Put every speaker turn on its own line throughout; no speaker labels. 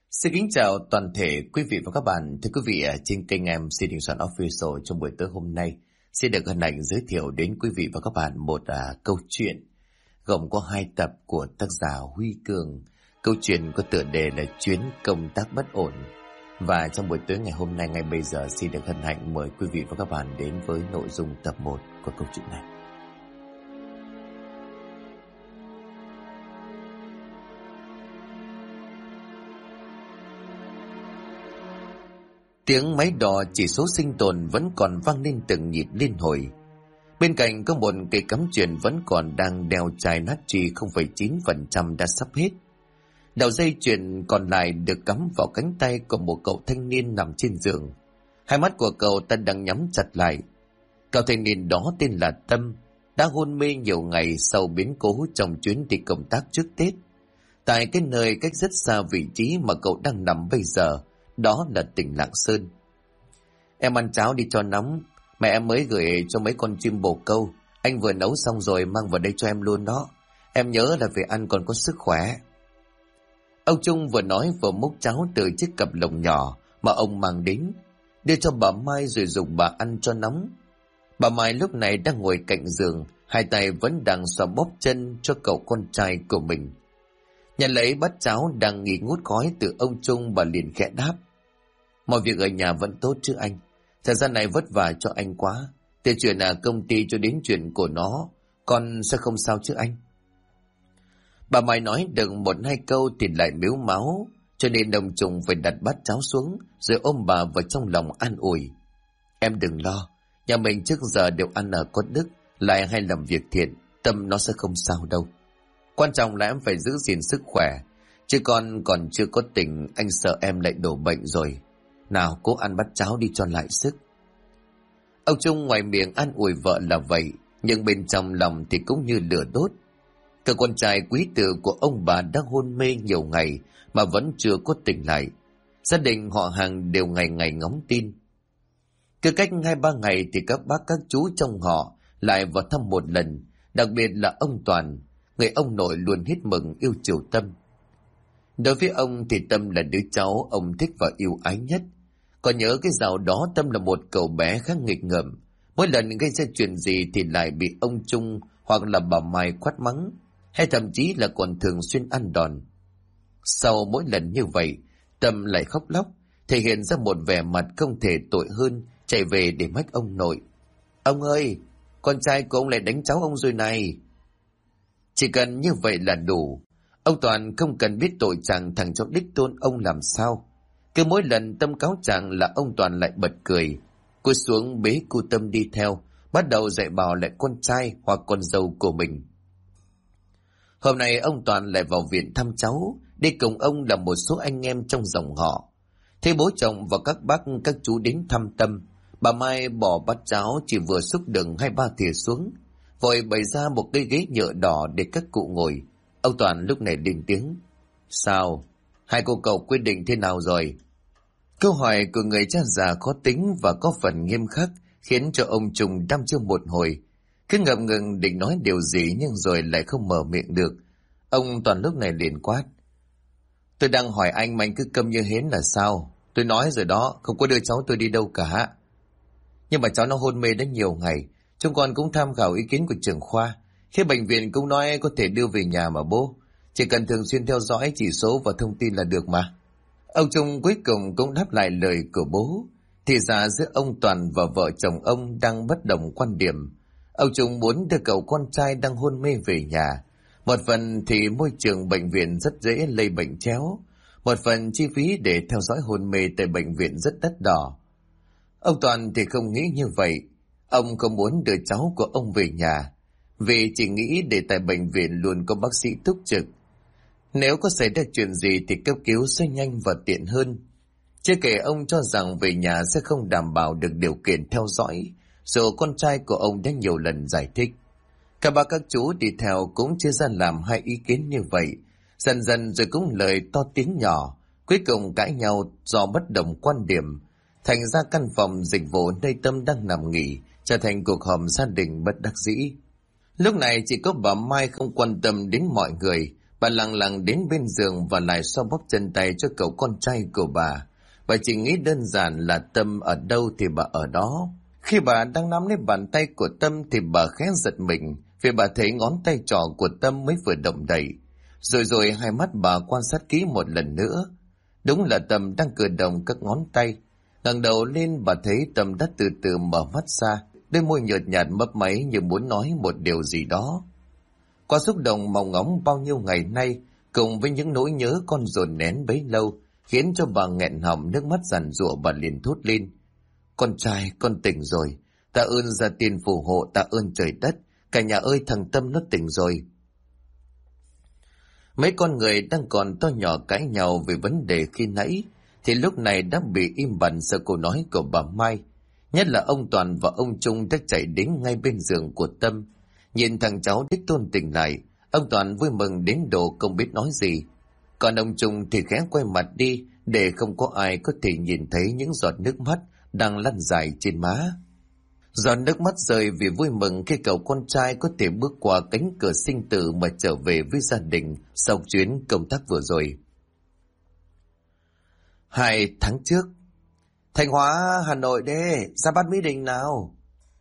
Xin kính chào toàn thể quý vị và các bạn. Thưa quý vị, trên kênh MC Đình Soạn Official trong buổi tối hôm nay xin được hân hạnh giới thiệu đến quý vị và các bạn một câu chuyện gồm có 2 tập của tác giả Huy Cường. Câu chuyện có tựa đề là Chuyến công tác bất ổn. Và trong buổi tối ngày hôm nay, ngay bây giờ, xin được hân hạnh mời quý vị và các bạn đến với nội dung tập 1 của câu chuyện này. Tiếng máy đo chỉ số sinh tồn vẫn còn vang lên từng nhịp liên hồi. Bên cạnh có một cây cắm chuyền vẫn còn đang đeo chai natri 0,9% đã sắp hết. Đầu dây chuyền còn lại được cắm vào cánh tay của một cậu thanh niên nằm trên giường. Hai mắt của cậu ta đang nhắm chặt lại. Cậu thanh niên đó tên là Tâm, đã hôn mê nhiều ngày sau biến cố trong chuyến đi công tác trước Tết. Tại cái nơi cách rất xa vị trí mà cậu đang nằm bây giờ, đó là tỉnh Lạng Sơn. Em ăn cháo đi cho nóng, mẹ em mới gửi cho mấy con chim bồ câu, anh vừa nấu xong rồi mang vào đây cho em luôn đó. Em nhớ là về ăn còn có sức khỏe. Ông Trung vừa nói vừa múc cháo từ chiếc cặp lồng nhỏ mà ông mang đến, đưa cho bà Mai rồi dùng bà ăn cho nóng. Bà Mai lúc này đang ngồi cạnh giường, hai tay vẫn đang xoa bóp chân cho cậu con trai của mình. Nhận lấy bát cháo đang nghi ngút khói từ ông Trung, bà liền khẽ đáp: Mọi việc ở nhà vẫn tốt chứ anh? Thời gian này vất vả cho anh quá. Từ chuyện công ty cho đến chuyện của nó, con sẽ không sao chứ anh? Bà Mai nói được 1-2 câu thì lại mếu máu, cho nên ông Trung phải đặt bát cháo xuống rồi ôm bà vào trong lòng an ủi: Em đừng lo, nhà mình trước giờ đều ăn ở có đức, lại hay làm việc thiện, Tâm nó sẽ không sao đâu. Quan trọng là em phải giữ gìn sức khỏe, chứ con còn chưa có tỉnh, anh sợ em lại đổ bệnh rồi. Nào, cố ăn bát cháo đi cho lại sức. Ông Trung ngoài miệng an ủi vợ là vậy, nhưng bên trong lòng thì cũng như lửa đốt. Cậu con trai quý tử của ông bà đã hôn mê nhiều ngày mà vẫn chưa có tỉnh lại. Gia đình họ hàng đều ngày ngày ngóng tin. Cứ cách 2-3 ngày thì các bác các chú trong họ lại vào thăm một lần, đặc biệt là ông Toàn, người ông nội luôn hết mừng yêu chiều Tâm. Đối với ông thì Tâm là đứa cháu ông thích và yêu ái nhất. Còn nhớ cái dạo đó Tâm là một cậu bé khá nghịch ngợm, mỗi lần gây ra chuyện gì thì lại bị ông Trung hoặc là bà Mai quát mắng, hay thậm chí là còn thường xuyên ăn đòn. Sau mỗi lần như vậy, Tâm lại khóc lóc, thể hiện ra một vẻ mặt không thể tội hơn, chạy về để mách ông nội: Ông ơi, con trai của ông lại đánh cháu ông rồi này. Chỉ cần như vậy là đủ. Ông Toàn không cần biết tội chàng thằng cháu đích tôn ông làm sao. Cứ mỗi lần Tâm cáo trạng là ông Toàn lại bật cười, cúi xuống bế cô Tâm đi theo, bắt đầu dạy bảo lại con trai hoặc con dâu của mình. Hôm nay ông Toàn lại vào viện thăm cháu, đi cùng ông là một số anh em trong dòng họ. Thấy bố chồng và các bác các chú đến thăm Tâm, bà Mai bỏ bát cháo chỉ vừa xúc đựng 2-3 thìa xuống, vội bày ra một cái ghế nhựa đỏ để các cụ ngồi. Ông Toàn lúc này lên tiếng: Sao? Hai cô cậu quyết định thế nào rồi? Câu hỏi của người cha già khó tính và có phần nghiêm khắc khiến cho ông Trung đăm chiêu một hồi, cứ ngập ngừng định nói điều gì nhưng rồi lại không mở miệng được. Ông Toàn lúc này liền quát: Tôi đang hỏi anh mà anh cứ câm như hến là sao? Tôi nói rồi đó, không có đưa cháu tôi đi đâu cả. Nhưng mà cháu nó hôn mê đã nhiều ngày, chúng con cũng tham khảo ý kiến của trưởng khoa. Khi bệnh viện cũng nói có thể đưa về nhà mà bố, chỉ cần thường xuyên theo dõi chỉ số và thông tin là được mà. Ông Trung cuối cùng cũng đáp lại lời của bố. Thì ra giữa ông Toàn và vợ chồng ông đang bất đồng quan điểm. Ông Trung muốn đưa cậu con trai đang hôn mê về nhà. Một phần thì môi trường bệnh viện rất dễ lây bệnh chéo, một phần chi phí để theo dõi hôn mê tại bệnh viện rất đắt đỏ. Ông Toàn thì không nghĩ như vậy. Ông không muốn đưa cháu của ông về nhà, vì chỉ nghĩ để tại bệnh viện luôn có bác sĩ túc trực. Nếu có xảy ra chuyện gì thì cấp cứu sẽ nhanh và tiện hơn. Chưa kể ông cho rằng về nhà sẽ không đảm bảo được điều kiện theo dõi, dù con trai của ông đã nhiều lần giải thích. Các bác các chú đi theo cũng chia ra làm 2 ý kiến như vậy, dần dần rồi cũng lời to tiếng nhỏ, cuối cùng cãi nhau do bất đồng quan điểm. Thành ra căn phòng dịch vụ nơi Tâm đang nằm nghỉ trở thành cuộc họp gia đình bất đắc dĩ. Lúc này chỉ có bà Mai không quan tâm đến mọi người, Bà lặng lặng đến bên giường và lại xoa bóp chân tay cho cậu con trai của bà. Bà chỉ nghĩ đơn giản là Tâm ở đâu thì bà ở đó. Khi bà đang nắm lấy bàn tay của Tâm thì bà khẽ giật mình vì bà thấy ngón tay trỏ của Tâm mới vừa động đậy. Rồi hai mắt bà quan sát kỹ một lần nữa. Đúng là Tâm đang cử động các ngón tay. Ngẩng đầu lên bà thấy Tâm đã từ từ mở mắt ra, đôi môi nhợt nhạt mấp máy như muốn nói một điều gì đó. Qua xúc động mong ngóng bao nhiêu ngày nay, cùng với những nỗi nhớ con dồn nén bấy lâu, khiến cho bà nghẹn họng nước mắt giàn giụa, bà liền thốt lên: "Con trai, con tỉnh rồi. Tạ ơn gia tiên phù hộ, tạ ơn trời đất. Cả nhà ơi, thằng Tâm nó tỉnh rồi." Mấy con người đang còn to nhỏ cãi nhau về vấn đề khi nãy, thì lúc này đã bị im bặt sau câu nói của bà Mai. Nhất là ông Toàn và ông Trung đã chạy đến ngay bên giường của Tâm. Nhìn thằng cháu đích tôn tỉnh lại, ông Toàn vui mừng đến độ không biết nói gì. Còn ông Trung thì khẽ quay mặt đi để không có ai có thể nhìn thấy những giọt nước mắt đang lăn dài trên má. Giọt nước mắt rơi vì vui mừng khi cậu con trai có thể bước qua cánh cửa sinh tử mà trở về với gia đình sau chuyến công tác vừa rồi. 2 tháng trước, Thanh Hóa, Hà Nội đê, ra bắt Mỹ Đình nào.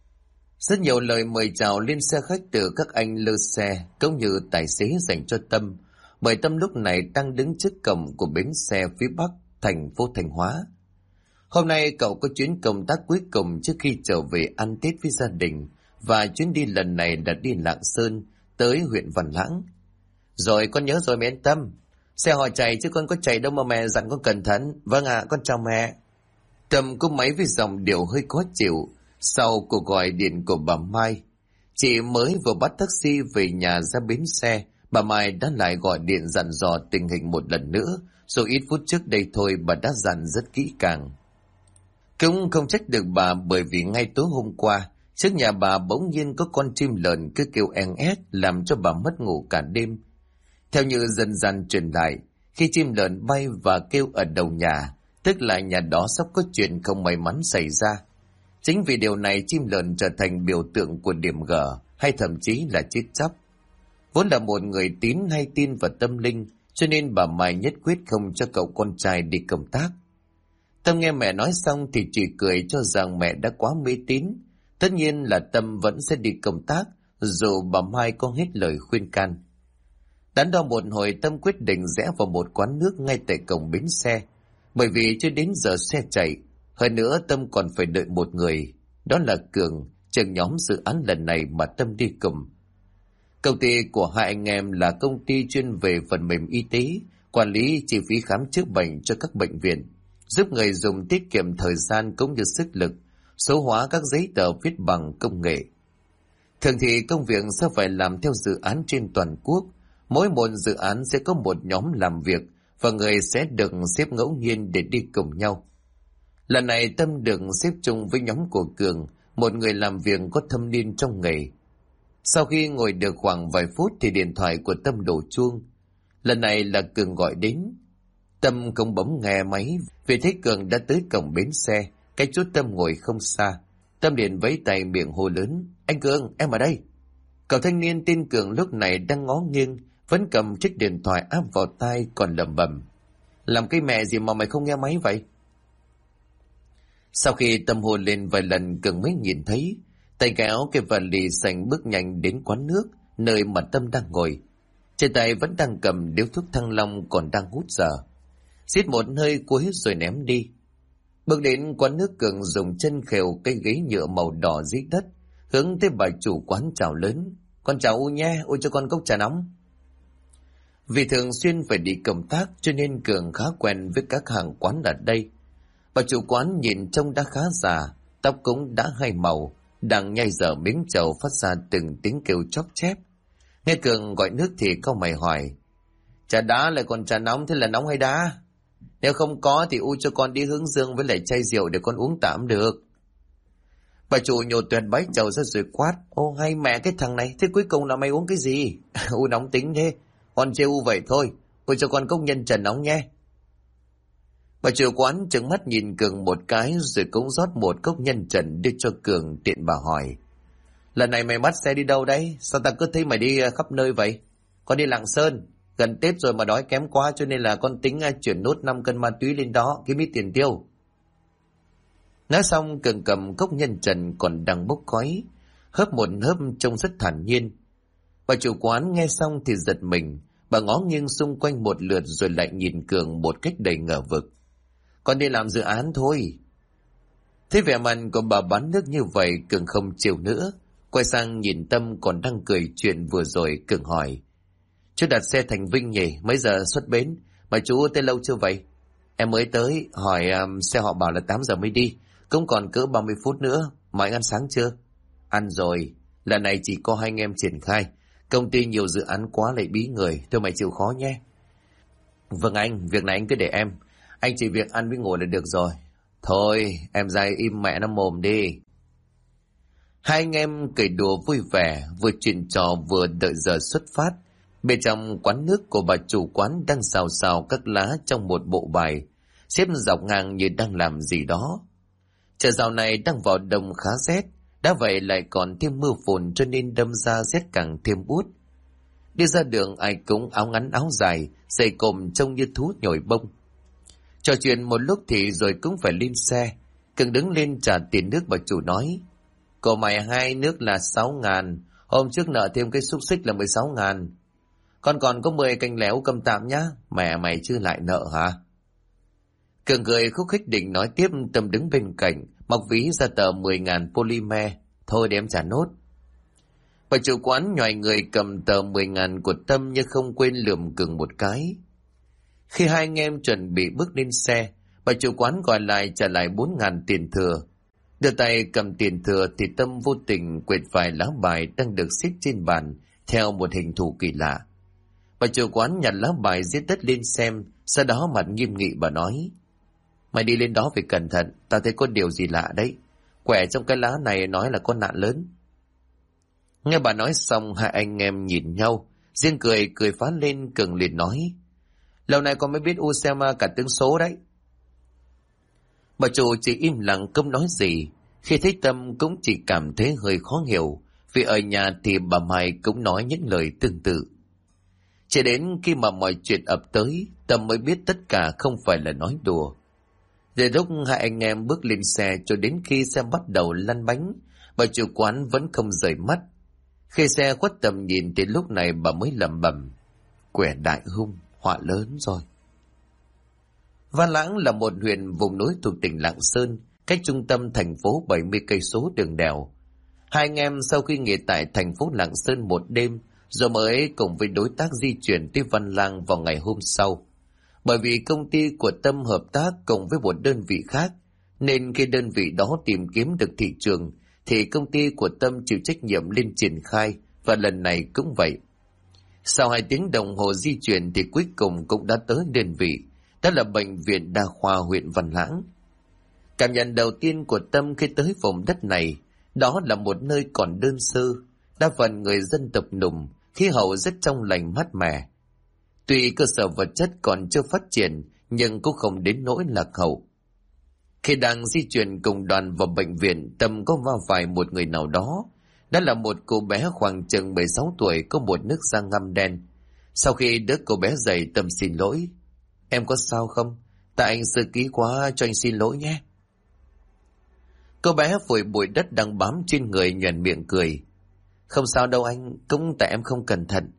Rất nhiều lời mời chào lên xe khách từ các anh lơ xe cũng như tài xế dành cho Tâm, bởi Tâm lúc này đang đứng trước cổng của bến xe phía bắc thành phố Thanh Hóa. Hôm nay cậu có chuyến công tác cuối cùng trước khi trở về ăn Tết với gia đình, và chuyến đi lần này là đi Lạng Sơn tới huyện Văn Lãng. Rồi con nhớ rồi mẹ yên tâm, xe họ chạy chứ con có chạy đâu mà mẹ dặn con cẩn thận. Vâng ạ, con chào mẹ. Tâm cúp máy với giọng điệu hơi khó chịu sau cuộc gọi điện của bà Mai. Chị mới vừa bắt taxi về nhà ra bến xe, bà Mai đã lại gọi điện dặn dò tình hình một lần nữa, rồi ít phút trước đây thôi bà đã dặn rất kỹ càng. Cũng không trách được bà, bởi vì ngay tối hôm qua, trước nhà bà bỗng nhiên có con chim lợn cứ kêu en ét làm cho bà mất ngủ cả đêm. Theo như dân gian truyền lại, khi chim lợn bay và kêu ở đầu nhà, tức là nhà đó sắp có chuyện không may mắn xảy ra. Chính vì điều này chim lợn trở thành biểu tượng của điểm gở hay thậm chí là chết chóc. Vốn là một người tín hay tin vào tâm linh, cho nên bà Mai nhất quyết không cho cậu con trai đi công tác. Tâm nghe mẹ nói xong thì chỉ cười cho rằng mẹ đã quá mê tín. Tất nhiên là Tâm vẫn sẽ đi công tác, dù bà Mai có hết lời khuyên can. Đắn đo một hồi, Tâm quyết định rẽ vào một quán nước ngay tại cổng bến xe, bởi vì chưa đến giờ xe chạy. Hơn nữa Tâm còn phải đợi một người, đó là Cường, trưởng nhóm dự án lần này mà Tâm đi cùng. Công ty của hai anh em là công ty chuyên về phần mềm y tế, quản lý chi phí khám chữa bệnh cho các bệnh viện, giúp người dùng tiết kiệm thời gian cũng như sức lực, số hóa các giấy tờ viết bằng công nghệ. Thường thì công việc sẽ phải làm theo dự án trên toàn quốc. Mỗi một dự án sẽ có một nhóm làm việc và người sẽ được xếp ngẫu nhiên để đi cùng nhau. Lần này Tâm được xếp chung với nhóm của Cường, một người làm việc có thâm niên trong nghề. Sau khi ngồi được khoảng vài phút thì điện thoại của Tâm đổ chuông. Lần này là Cường gọi đến. Tâm không bấm nghe máy vì thấy Cường đã tới cổng bến xe, cách chỗ Tâm ngồi không xa. Tâm liền vẫy tay miệng hô lớn: "Anh Cường, em ở đây." Cậu thanh niên tên Cường lúc này đang ngó nghiêng, vẫn cầm chiếc điện thoại áp vào tai còn lẩm bẩm: "Làm cái mẹ gì mà mày không nghe máy vậy?" Sau khi Tâm hô lên vài lần, Cường mới nhìn thấy, tay kéo cái vali xanh bước nhanh đến quán nước nơi mà Tâm đang ngồi. Trên tay vẫn đang cầm điếu thuốc Thăng Long còn đang hút dở. Xít một hơi cuối rồi ném đi. Bước đến quán nước, Cường dùng chân khều cây ghế nhựa màu đỏ dưới đất, hướng tới bà chủ quán chào lớn: "Con chào U nhé, U cho con cốc trà nóng." Vì thường xuyên phải đi công tác cho nên Cường khá quen với các hàng quán ở đây. Bà chủ quán nhìn trông đã khá già, tóc cũng đã hai màu, đang nhai dở miếng trầu phát ra từng tiếng kêu chóp chép. Nghe Cường gọi nước thì cau mày hỏi: "Trà đá lại còn trà nóng, thế là nóng hay đá? Nếu không có thì U cho con đi hướng dương với lại chai rượu để con uống tạm được." Bà chủ nhổ tuyệt bái chầu ra rồi quát: "Ô hay mẹ cái thằng này, thế cuối cùng là mày uống cái gì?" "U nóng tính thế, con trêu U vậy thôi, U cho con cốc nhân trần nóng nhé." Bà chủ quán trừng mắt nhìn Cường một cái rồi cũng rót một cốc nhân trần đưa cho Cường, tiện bà hỏi: "Lần này mày bắt xe đi đâu đấy? Sao ta cứ thấy mày đi khắp nơi vậy? Con đi Lạng Sơn, Gần Tết rồi mà đói kém quá, cho nên là con tính chuyển nốt 5 cân ma túy lên đó, kiếm ít tiền tiêu. Nói xong Cường cầm cốc nhân trần còn đang bốc khói, hớp một hớp trông rất thản nhiên. Bà chủ quán nghe xong thì giật mình, bà ngó nghiêng xung quanh một lượt rồi lại nhìn Cường một cách đầy ngờ vực. Con đi làm dự án thôi. Thấy vẻ mặt của bà bán nước như vậy, Cường không chịu nữa. Quay sang nhìn Tâm còn đang cười chuyện vừa rồi, Cường hỏi. Chú đặt xe thành Vinh nhỉ, mấy giờ xuất bến? Mà chú tới lâu chưa vậy? Em mới tới, hỏi xe họ bảo là 8 giờ mới đi, cũng còn cỡ 30 phút nữa. Mà anh ăn sáng chưa? Ăn rồi, lần này chỉ có 2 anh em triển khai. Công ty nhiều dự án quá lại bí người, thôi mày chịu khó nhé. Vâng anh, việc này anh cứ để em. Anh chỉ việc ăn với ngồi là được rồi. Thôi, em ra im mẹ nó mồm đi. Hai anh em cười đùa vui vẻ, vừa chuyện trò vừa đợi giờ xuất phát. Bên trong quán nước của bà chủ quán đang xào xào các lá trong một bộ bài, xếp dọc ngang như đang làm gì đó. Trời dạo này đang vào đông khá rét, đã vậy lại còn thêm mưa phùn cho nên đâm ra rét càng thêm buốt. Đi ra đường ai cũng áo ngắn áo dài, giày cộm trông như thú nhồi bông. Trò chuyện một lúc thì rồi cũng phải lên xe. Cường đứng lên trả tiền nước, bà chủ nói. Của mày 2 nước là 6.000, hôm trước nợ thêm cái xúc xích là 16.000. Con còn có 10 canh léo cầm tạm nhá, mẹ mày chứ lại nợ hả? Cường cười khúc khích định nói tiếp, Tâm đứng bên cạnh, móc ví ra tờ 10.000 polymer. Thôi để em trả nốt. Bà chủ quán nhoài người cầm tờ 10.000 của Tâm nhưng không quên lườm Cường một cái. Khi hai anh em chuẩn bị bước lên xe, bà chủ quán gọi lại trả lại 4.000 tiền thừa. Đưa tay cầm tiền thừa thì Tâm vô tình quệt vài lá bài đang được xếp trên bàn theo một hình thù kỳ lạ. Bà chủ quán nhặt lá bài giết đất lên xem, sau đó mặt nghiêm nghị bà nói. Mày đi lên đó phải cẩn thận, tao thấy có điều gì lạ đấy. Quẻ trong cái lá này nói là con nạn lớn. Nghe bà nói xong, hai anh em nhìn nhau, riêng cười phá lên. Cường liền nói. Lâu nay con mới biết u xem cả tướng số đấy. Bà chủ chỉ im lặng không nói gì. Khi thấy Tâm cũng chỉ cảm thấy hơi khó hiểu, vì ở nhà thì bà Mai cũng nói những lời tương tự. Chỉ đến khi mà mọi chuyện ập tới, Tâm mới biết tất cả không phải là nói đùa. Để lúc hai anh em bước lên xe cho đến khi xe bắt đầu lăn bánh, bà chủ quán vẫn không rời mắt. Khi xe khuất tầm nhìn thì lúc này bà mới lẩm bẩm. Quẻ đại hung, họa lớn rồi. Văn Lãng là một huyện vùng núi thuộc tỉnh Lạng Sơn, cách trung tâm thành phố 70 cây số đường đèo. Hai anh em sau khi nghỉ tại thành phố Lạng Sơn một đêm, rồi mới cùng với đối tác di chuyển tới Văn Lang vào ngày hôm sau. Bởi vì công ty của Tâm hợp tác cùng với một đơn vị khác, nên khi đơn vị đó tìm kiếm được thị trường, thì công ty của Tâm chịu trách nhiệm lên triển khai, và lần này cũng vậy. Sau 2 tiếng đồng hồ di chuyển thì cuối cùng cũng đã tới đơn vị, đó là Bệnh viện Đa khoa huyện Văn Lãng. Cảm nhận đầu tiên của Tâm khi tới vùng đất này, đó là một nơi còn đơn sơ, đa phần người dân tộc Nùng, khí hậu rất trong lành mát mẻ. Tuy cơ sở vật chất còn chưa phát triển, nhưng cũng không đến nỗi lạc hậu. Khi đang di chuyển cùng đoàn vào bệnh viện, Tâm có va phải một người nào đó. Đó là một cô bé khoảng chừng 16 tuổi có một nước da ngăm đen. Sau khi đỡ cô bé dậy, Tâm xin lỗi. Em có sao không? Tại anh sơ ký quá, cho anh xin lỗi nhé. Cô bé phủi bụi đất đang bám trên người, nhoẻn miệng cười. Không sao đâu anh, cũng tại em không cẩn thận.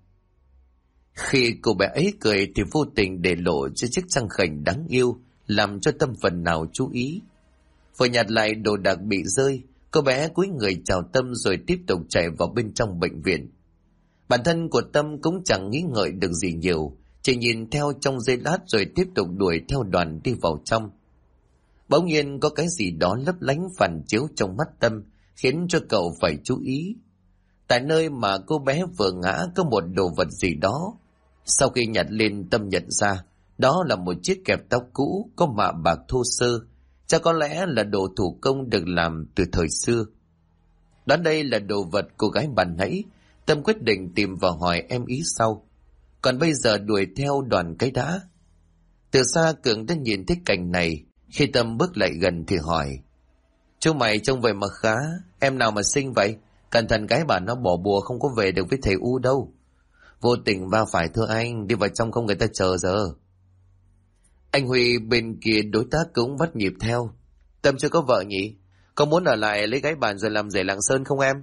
Khi cô bé ấy cười thì vô tình để lộ cho chiếc răng khểnh đáng yêu, làm cho Tâm phần nào chú ý. Vừa nhặt lại đồ đạc bị rơi, cô bé cúi người chào Tâm rồi tiếp tục chạy vào bên trong bệnh viện. Bản thân của Tâm cũng chẳng nghĩ ngợi được gì nhiều, chỉ nhìn theo trong giây lát rồi tiếp tục đuổi theo đoàn đi vào trong. Bỗng nhiên có cái gì đó lấp lánh phản chiếu trong mắt Tâm, khiến cho cậu phải chú ý. Tại nơi mà cô bé vừa ngã có một đồ vật gì đó. Sau khi nhặt lên, Tâm nhận ra đó là một chiếc kẹp tóc cũ có mạ bạc thô sơ, chắc có lẽ là đồ thủ công được làm từ thời xưa. Đoán đây là đồ vật cô gái bàn nãy, Tâm quyết định tìm và hỏi em ý sau. Còn bây giờ đuổi theo đoàn cái đã. Từ xa Cường đã nhìn thấy cảnh này. Khi Tâm bước lại gần thì hỏi. Chú mày trông vậy mà khá, em nào mà xinh vậy? Cẩn thận cái bà nó bỏ bùa không có về được với thầy U đâu. Vô tình va phải thưa anh, đi vào trong không người ta chờ giờ. Anh Huy bên kia đối tác cũng bắt nhịp theo. Tâm chưa có vợ nhỉ? Có muốn ở lại lấy gái bàn rồi làm rể Lạng Sơn không em?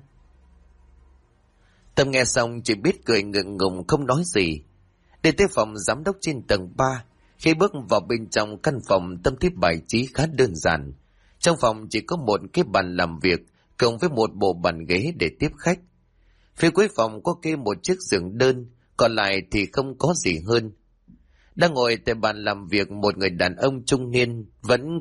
Tâm nghe xong chỉ biết cười ngượng ngùng không nói gì. Đi tới phòng giám đốc trên tầng 3. Khi bước vào bên trong căn phòng, Tâm tiếp bài trí khá đơn giản. Trong phòng chỉ có một cái bàn làm việc cộng với một bộ bàn ghế để tiếp khách. Phía cuối phòng có kê một chiếc giường đơn, còn lại thì không có gì hơn. Đang ngồi tại bàn làm việc một người đàn ông trung niên vẫn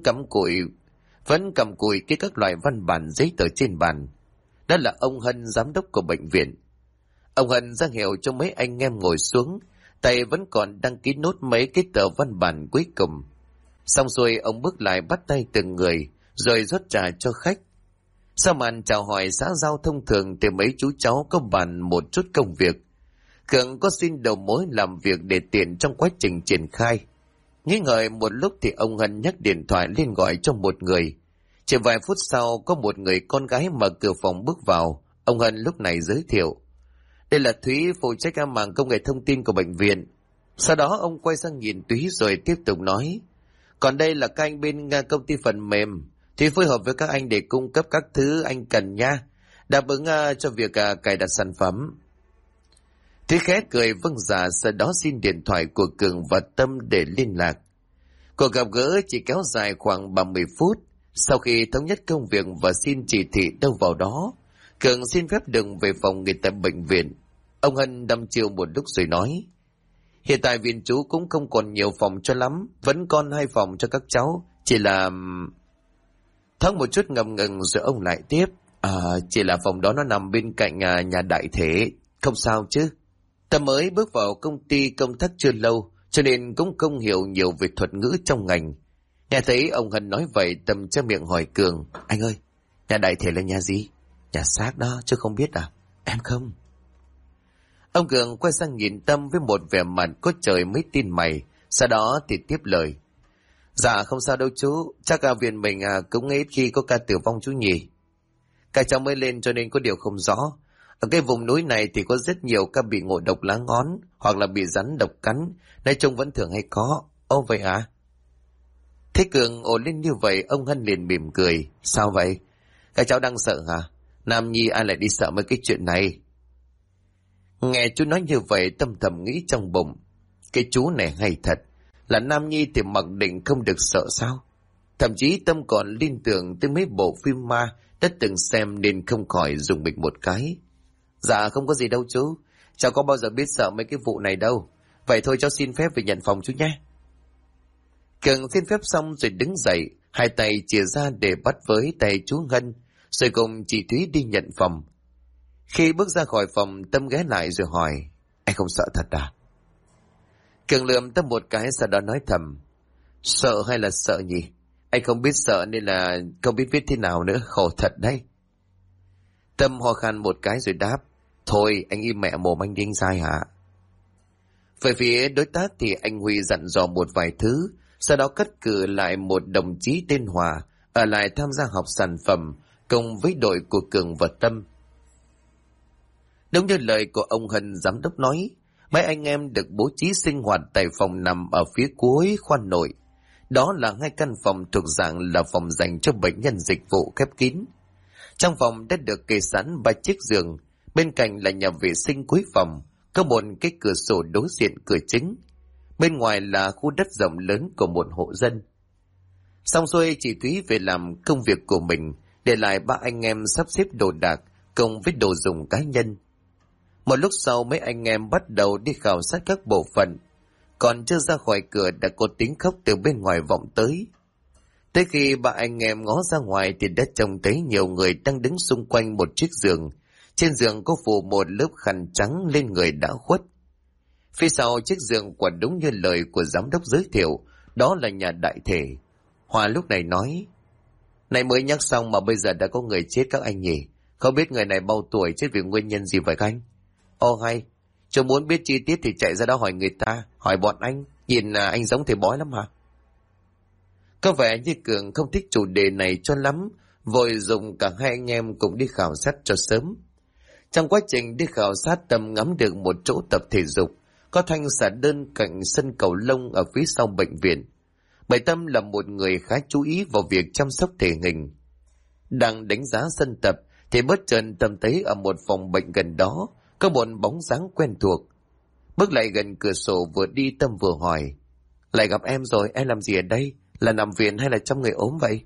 cầm cùi kê các loại văn bản giấy tờ trên bàn. Đó là ông Hân, giám đốc của bệnh viện. Ông Hân ra hiệu cho mấy anh em ngồi xuống, tay vẫn còn đăng ký nốt mấy cái tờ văn bản cuối cùng. Xong xuôi ông bước lại bắt tay từng người, rồi rót trà cho khách. Sau màn chào hỏi xã giao thông thường thì mấy chú cháu có bàn một chút công việc. Cường có xin đầu mối làm việc để tiện trong quá trình triển khai. Nghĩ ngợi một lúc thì ông Hân nhấc điện thoại lên gọi cho một người. Chỉ vài phút sau có một người con gái mở cửa phòng bước vào. Ông Hân lúc này giới thiệu: đây là Thúy, phụ trách mảng công nghệ thông tin của bệnh viện. Sau đó ông quay sang nhìn Thúy rồi tiếp tục nói: còn đây là các anh bên công ty phần mềm. Thúy phối hợp với các anh để cung cấp các thứ anh cần nha, đáp ứng cho việc cài đặt sản phẩm. Thúy khẽ cười vâng dạ, sau đó xin điện thoại của Cường và Tâm để liên lạc. Cuộc gặp gỡ chỉ kéo dài khoảng 30 phút. Sau khi thống nhất công việc và xin chỉ thị đâu vào đó, Cường xin phép đừng về phòng nghỉ tại bệnh viện. Ông Hân đăm chiêu một lúc rồi nói: hiện tại viện chú cũng không còn nhiều phòng cho lắm, vẫn còn 2 phòng cho các cháu, chỉ là... Thoáng một chút ngập ngừng rồi ông lại tiếp: chỉ là phòng đó nó nằm bên cạnh nhà đại thể, không sao chứ. Ta mới bước vào công ty công tác chưa lâu, cho nên cũng không hiểu nhiều về thuật ngữ trong ngành. Nghe thấy ông Hân nói vậy, Tâm che miệng hỏi Cường: anh ơi, nhà đại thể là nhà gì? Nhà xác đó chứ không biết à? Em không. Ông Cường quay sang nhìn Tâm với một vẻ mặt có trời mới tin mày, sau đó thì tiếp lời: dạ không sao đâu chú, chắc viện mình cũng ít khi có ca tử vong chú nhỉ. Các cháu mới lên cho nên có điều không rõ. Ở cái vùng núi này thì có rất nhiều ca bị ngộ độc lá ngón hoặc là bị rắn độc cắn, nói chung vẫn thường hay có. Ô vậy à? Thế Cường ồ lên như vậy, ông Hân liền mỉm cười: sao vậy? Các cháu đang sợ hả? Nam nhi ai lại đi sợ mấy cái chuyện này? Nghe chú nói như vậy, Tâm thầm nghĩ trong bụng: cái chú này hay thật, là nam nhi thì mặc định không được sợ sao? Thậm chí Tâm còn liên tưởng tới mấy bộ phim ma đã từng xem nên không khỏi dùng mình một cái. Dạ không có gì đâu chú, cháu có bao giờ biết sợ mấy cái vụ này đâu. Vậy thôi cháu xin phép về nhận phòng chú nhé. Cường xin phép xong rồi đứng dậy, hai tay chìa ra để bắt với tay chú Ngân, rồi cùng chị Thúy đi nhận phòng. Khi bước ra khỏi phòng, Tâm ghé lại rồi hỏi: anh không sợ thật à? Cường lườm Tâm một cái, sau đó nói thầm: sợ hay là sợ nhỉ? Anh không biết sợ nên là không biết viết thế nào nữa, khổ thật đấy. Tâm ho khan một cái rồi đáp: thôi anh im mẹ mồm, anh đi anh sai hả? Về phía đối tác thì anh Huy dặn dò một vài thứ, sau đó cất cử lại một đồng chí tên Hòa ở lại tham gia học sản phẩm cùng với đội của Cường và Tâm. Đúng như lời của ông Hân giám đốc nói, mấy anh em được bố trí sinh hoạt tại phòng nằm ở phía cuối khoa nội. Đó là 2 căn phòng thuộc dạng là phòng dành cho bệnh nhân dịch vụ khép kín. Trong phòng đã được kê sẵn 3 chiếc giường, bên cạnh là nhà vệ sinh cuối phòng, có một cái cửa sổ đối diện cửa chính. Bên ngoài là khu đất rộng lớn của một hộ dân. Xong xuôi chị Thúy về làm công việc của mình, để lại 3 anh em sắp xếp đồ đạc cùng với đồ dùng cá nhân. Một lúc sau mấy anh em bắt đầu đi khảo sát các bộ phận. Còn chưa ra khỏi cửa đã có tiếng khóc từ bên ngoài vọng tới. Tới khi 3 anh em ngó ra ngoài thì đã trông thấy nhiều người đang đứng xung quanh một chiếc giường. Trên giường có phủ một lớp khăn trắng lên người đã khuất. Phía sau chiếc giường quả đúng như lời của giám đốc giới thiệu, đó là nhà đại thể. Hòa lúc này nói: này mới nhắc xong mà bây giờ đã có người chết các anh nhỉ? Không biết người này bao tuổi, chết vì nguyên nhân gì vậy các anh? Ồ hay, chú muốn biết chi tiết thì chạy ra đó hỏi người ta, hỏi bọn anh, nhìn anh giống thầy bói lắm hả? Có vẻ như Cường không thích chủ đề này cho lắm, vội dùng cả 2 anh em cùng đi khảo sát cho sớm. Trong quá trình đi khảo sát, Tâm ngắm được một chỗ tập thể dục, có thanh xà đơn cạnh sân cầu lông ở phía sau bệnh viện. Bởi Tâm là một người khá chú ý vào việc chăm sóc thể hình. Đang đánh giá sân tập thì bất chợt Tâm thấy ở một phòng bệnh gần đó có một bóng dáng quen thuộc. Bước lại gần cửa sổ vừa đi, Tâm vừa hỏi: lại gặp em rồi, em làm gì ở đây? Là nằm viện hay là trong người ốm vậy?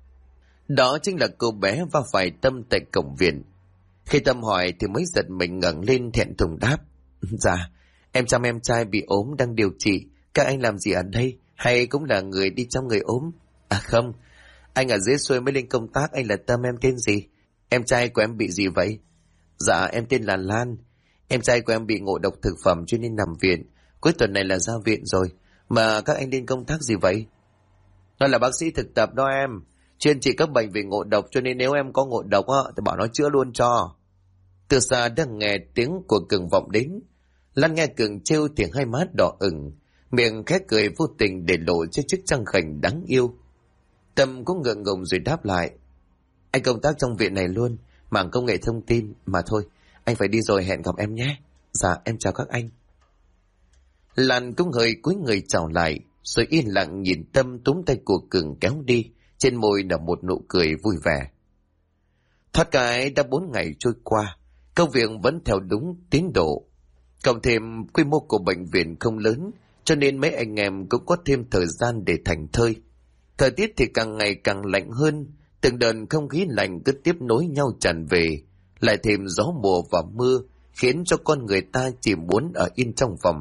Đó chính là cô bé va phải Tâm tại cổng viện. Khi Tâm hỏi thì mới giật mình ngẩng lên thẹn thùng đáp: dạ, em chăm em trai bị ốm đang điều trị. Các anh làm gì ở đây? Hay cũng là người đi trong người ốm? À không, anh ở dưới xuôi mới lên công tác. Anh là Tâm, em tên gì? Em trai của em bị gì vậy? Dạ, em tên là Lan. Em trai của em bị ngộ độc thực phẩm cho nên nằm viện. Cuối tuần này là ra viện rồi. Mà các anh lên công tác gì vậy? Nó là bác sĩ thực tập đó em, chuyên trị các bệnh về ngộ độc, cho nên nếu em có ngộ độc thì bảo nó chữa luôn cho. Từ xa đang nghe tiếng của Cường vọng đến. Lan nghe Cường trêu thì hai má đỏ ửng, miệng khẽ cười vô tình để lộ cho chiếc răng khảnh đáng yêu. Tâm cũng ngượng ngùng rồi đáp lại: anh công tác trong viện này luôn, mảng công nghệ thông tin mà thôi. Anh phải đi rồi, hẹn gặp em nhé. Dạ, em chào các anh. Lan cũng hơi cúi người chào lại, rồi yên lặng nhìn Tâm túm tay của Cường kéo đi, trên môi là một nụ cười vui vẻ. Thoát cái đã 4 ngày trôi qua, công việc vẫn theo đúng tiến độ. Cộng thêm quy mô của bệnh viện không lớn, cho nên mấy anh em cũng có thêm thời gian để thành thơi. Thời tiết thì càng ngày càng lạnh hơn, từng đợt không khí lạnh cứ tiếp nối nhau tràn về, lại thêm gió mùa và mưa, khiến cho con người ta chỉ muốn ở yên trong phòng.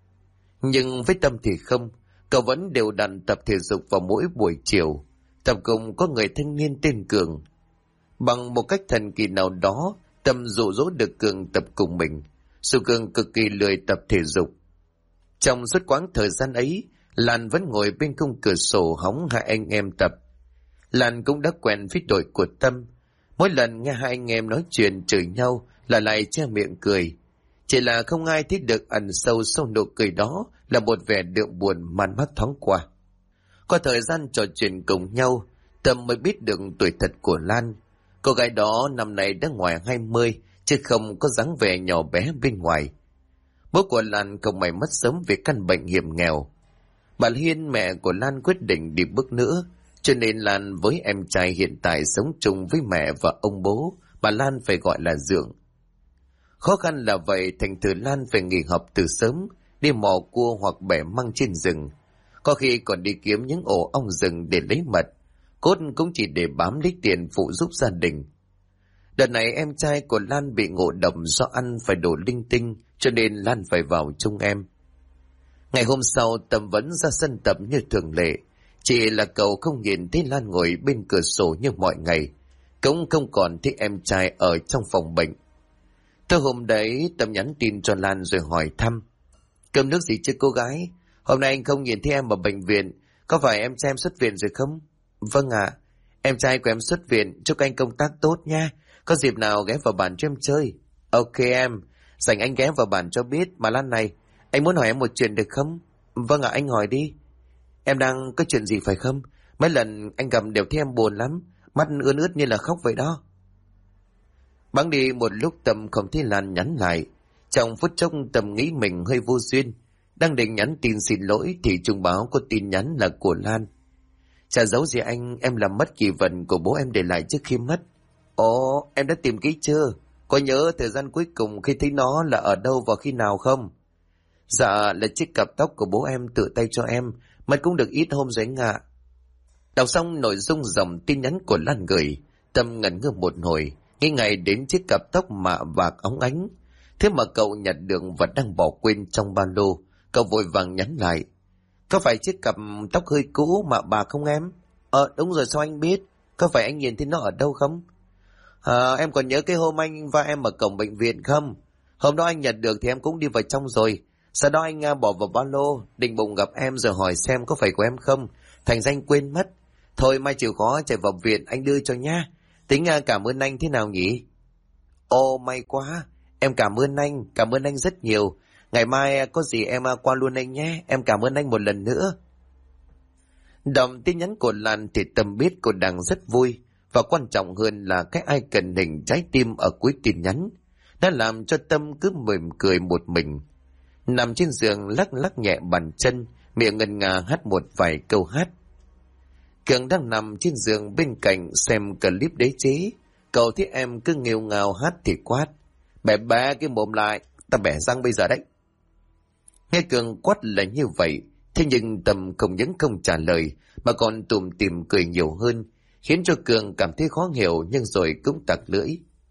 Nhưng với Tâm thì không, cậu vẫn đều đặn tập thể dục vào mỗi buổi chiều, tập cùng có người thanh niên tên Cường. Bằng một cách thần kỳ nào đó, Tâm dụ dỗ được Cường tập cùng mình, dù Cường cực kỳ lười tập thể dục. Trong suốt quãng thời gian ấy, Lan vẫn ngồi bên khung cửa sổ hóng hai anh em tập. Lan cũng đã quen với đội của Tâm. Mỗi lần nghe hai anh em nói chuyện chửi nhau là lại che miệng cười. Chỉ là không ai thấy được ẩn sâu sau nụ cười đó là một vẻ đượm buồn man mác thoáng qua. Qua thời gian trò chuyện cùng nhau, Tâm mới biết được tuổi thật của Lan. Cô gái đó năm nay đã ngoài 20, chứ không có dáng vẻ nhỏ bé bên ngoài. Bố của Lan không may mất sớm vì căn bệnh hiểm nghèo. Bà Hiên, mẹ của Lan, quyết định đi bước nữa, cho nên Lan với em trai hiện tại sống chung với mẹ và ông bố, bà Lan phải gọi là Dượng. Khó khăn là vậy, thành thử Lan phải nghỉ học từ sớm, đi mò cua hoặc bẻ măng trên rừng. Có khi còn đi kiếm những ổ ong rừng để lấy mật, cốt cũng chỉ để bám lấy tiền phụ giúp gia đình. Đợt này em trai của Lan bị ngộ độc do ăn phải đồ linh tinh, cho nên Lan phải vào chung em. Ngày hôm sau, Tâm vẫn ra sân tập như thường lệ, chỉ là cậu không nhìn thấy Lan ngồi bên cửa sổ như mọi ngày, cũng không còn thấy em trai ở trong phòng bệnh. Tới hôm đấy, Tâm nhắn tin cho Lan rồi hỏi thăm: cơm nước gì chứ cô gái? Hôm nay anh không nhìn thấy em ở bệnh viện, có phải em trai em xuất viện rồi không? Vâng ạ, em trai của em xuất viện, chúc anh công tác tốt nha. Có dịp nào ghé vào bản cho em chơi. Ok em, rảnh anh ghé vào bản cho biết. Mà Lan này, anh muốn hỏi em một chuyện được không? Vâng ạ, anh hỏi đi. Em đang có chuyện gì phải không? Mấy lần anh gặp đều thấy em buồn lắm, mắt ướt ướt như là khóc vậy đó. Bẵng đi một lúc, Tâm không thấy Lan nhắn lại. Trong phút chốc Tâm nghĩ mình hơi vô duyên, đang định nhắn tin xin lỗi thì trung báo có tin nhắn là của Lan. Chả giấu gì anh, em làm mất kỷ vật của bố em để lại trước khi mất. Ồ, em đã tìm kỹ chưa? Có nhớ thời gian cuối cùng khi thấy nó là ở đâu và khi nào không? Dạ, là chiếc cặp tóc của bố em tự tay cho em, mất cũng được ít hôm rồi anh ạ. Đọc xong nội dung dòng tin nhắn của Lan gửi, Tâm ngẩn ngơ một hồi, nghĩ ngay đến chiếc cặp tóc mạ vàng óng ánh. Thế mà cậu nhặt được và đang bỏ quên trong ba lô. Cậu vội vàng nhắn lại: có phải chiếc cặp tóc hơi cũ mạ bạc không em? Đúng rồi, sao anh biết? Có phải anh nhìn thấy nó ở đâu không? Em còn nhớ cái hôm anh và em ở cổng bệnh viện không? Hôm đó anh nhặt được thì em cũng đi vào trong rồi. Sau đó anh bỏ vào ba lô, định bụng gặp em rồi hỏi xem có phải của em không. Thành danh quên mất. Thôi mai chịu khó chạy vào viện anh đưa cho nhá. Tính cảm ơn anh thế nào nhỉ? Ồ, may quá. Em cảm ơn anh rất nhiều. Ngày mai có gì em qua luôn anh nhé. Em cảm ơn anh một lần nữa. Đọc tin nhắn của Lan thì Tâm biết cô đang rất vui. Và quan trọng hơn là cái ai cần hình trái tim ở cuối tin nhắn. đã làm cho Tâm cứ mỉm cười một mình. Nằm trên giường lắc lắc nhẹ bàn chân, miệng ngân nga hát một vài câu hát. Cường đang nằm trên giường bên cạnh xem clip đế chế. Cậu thấy em cứ nghêu ngao hát thì quát: bẻ bẻ cái mồm lại, ta bẻ răng bây giờ đấy. Nghe Cường quát là như vậy, thế nhưng Tâm không những không trả lời mà còn tủm tỉm cười nhiều hơn, khiến cho Cường cảm thấy khó hiểu nhưng rồi cũng tặc lưỡi.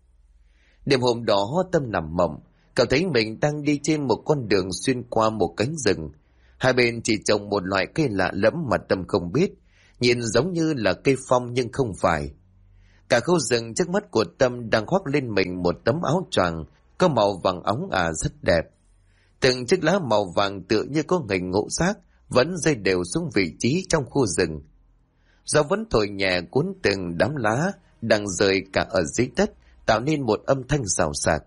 Đêm hôm đó Tâm nằm mộng, cậu thấy mình đang đi trên một con đường xuyên qua một cánh rừng. Hai bên chỉ trồng một loại cây lạ lẫm mà Tâm không biết, nhìn giống như là cây phong nhưng không phải. Cả khu rừng trước mắt của Tâm đang khoác lên mình một tấm áo choàng có màu vàng óng rất đẹp. Từng chiếc lá màu vàng tựa như có hình ngũ sắc vẫn dây đều xuống vị trí trong khu rừng. Gió vẫn thổi nhẹ cuốn từng đám lá đang rơi cả ở dưới đất, tạo nên một âm thanh xào xạc.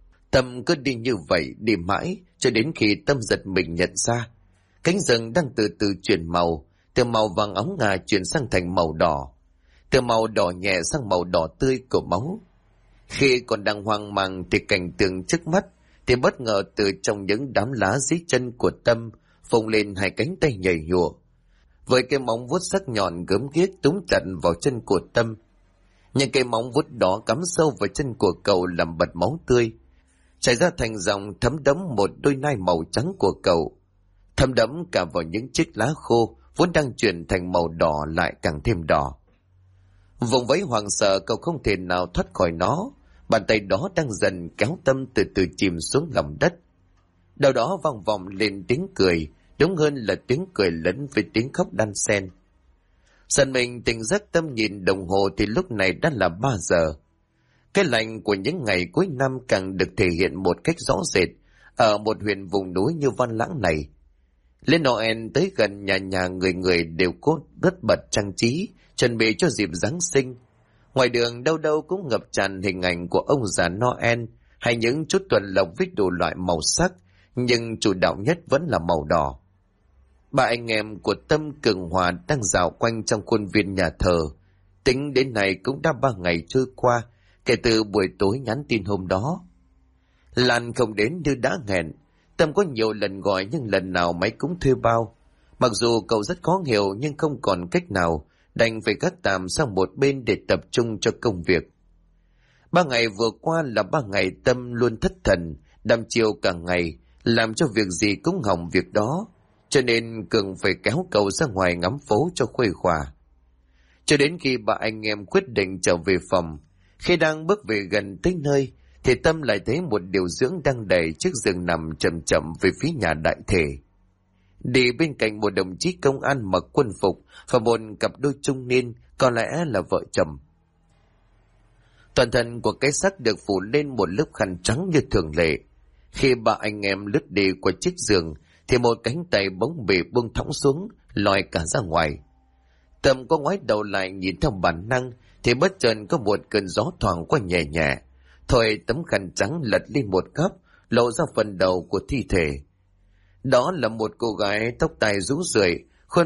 Tâm cứ đi như vậy đi mãi cho đến khi Tâm giật mình nhận ra cánh rừng đang từ từ chuyển màu, từ màu vàng óng ngà chuyển sang thành màu đỏ, từ màu đỏ nhẹ sang màu đỏ tươi của máu. Khi còn đang hoang mang thì cảnh tượng trước mắt thì bất ngờ từ trong những đám lá dưới chân của Tâm phồng lên hai cánh tay nhảy nhụa, với cái móng vuốt sắc nhọn gớm ghiếc túm chặt vào chân của Tâm. Những cái móng vuốt đó cắm sâu vào chân của cậu làm bật máu tươi, chảy ra thành dòng thấm đẫm một đôi nai màu trắng của cậu, thấm đẫm cả vào những chiếc lá khô vốn đang chuyển thành màu đỏ lại càng thêm đỏ. Vùng vẫy hoảng sợ, cậu không thể nào thoát khỏi nó. Bàn tay đó đang dần kéo Tâm từ từ chìm xuống lòng đất. Đầu đó vang vọng lên tiếng cười, đúng hơn là tiếng cười lẫn với tiếng khóc đan xen. Dần mình tỉnh giấc, Tâm nhìn đồng hồ thì lúc này đã là 3 giờ. Cái lạnh của những ngày cuối năm càng được thể hiện một cách rõ rệt ở một huyện vùng núi như Văn Lãng này. Lễ Noel tới gần, nhà nhà người người đều có rất bật trang trí, chuẩn bị cho dịp Giáng sinh. Ngoài đường đâu đâu cũng ngập tràn hình ảnh của ông già Noel hay những chút tuần lộc với đủ loại màu sắc, nhưng chủ đạo nhất vẫn là màu đỏ. Ba anh em của Tâm, Cường, Hòa đang dạo quanh trong khuôn viên nhà thờ. Tính đến nay cũng đã 3 ngày trôi qua kể từ buổi tối nhắn tin hôm đó. Lan không đến như đã hẹn. Tâm có nhiều lần gọi nhưng lần nào máy cũng thuê bao. Mặc dù cậu rất khó hiểu nhưng không còn cách nào, đành phải gác tạm sang một bên để tập trung cho công việc. 3 ngày vừa qua là 3 ngày Tâm luôn thất thần, đăm chiêu cả ngày, làm cho việc gì cũng hỏng việc đó, cho nên Cường phải kéo cậu ra ngoài ngắm phố cho khuây khỏa. Cho đến khi ba anh em quyết định trở về phòng, khi đang bước về gần tới nơi thì Tâm lại thấy một điều dưỡng đang đẩy chiếc giường nằm chậm chậm về phía nhà đại thể. Đi bên cạnh một đồng chí công an mặc quân phục và một cặp đôi trung niên, có lẽ là vợ chồng. Toàn thân của cái xác được phủ lên một lớp khăn trắng như thường lệ. Khi ba anh em lướt đi qua chiếc giường thì một cánh tay bỗng bị buông thõng xuống, lòi cả ra ngoài. Tâm có ngoái đầu lại nhìn theo bản năng thì bất chợt có một cơn gió thoảng qua nhẹ nhẹ, thổi tấm khăn trắng lật lên một góc, lộ ra phần đầu của thi thể. Đó là một cô gái tóc tai rũ rượi,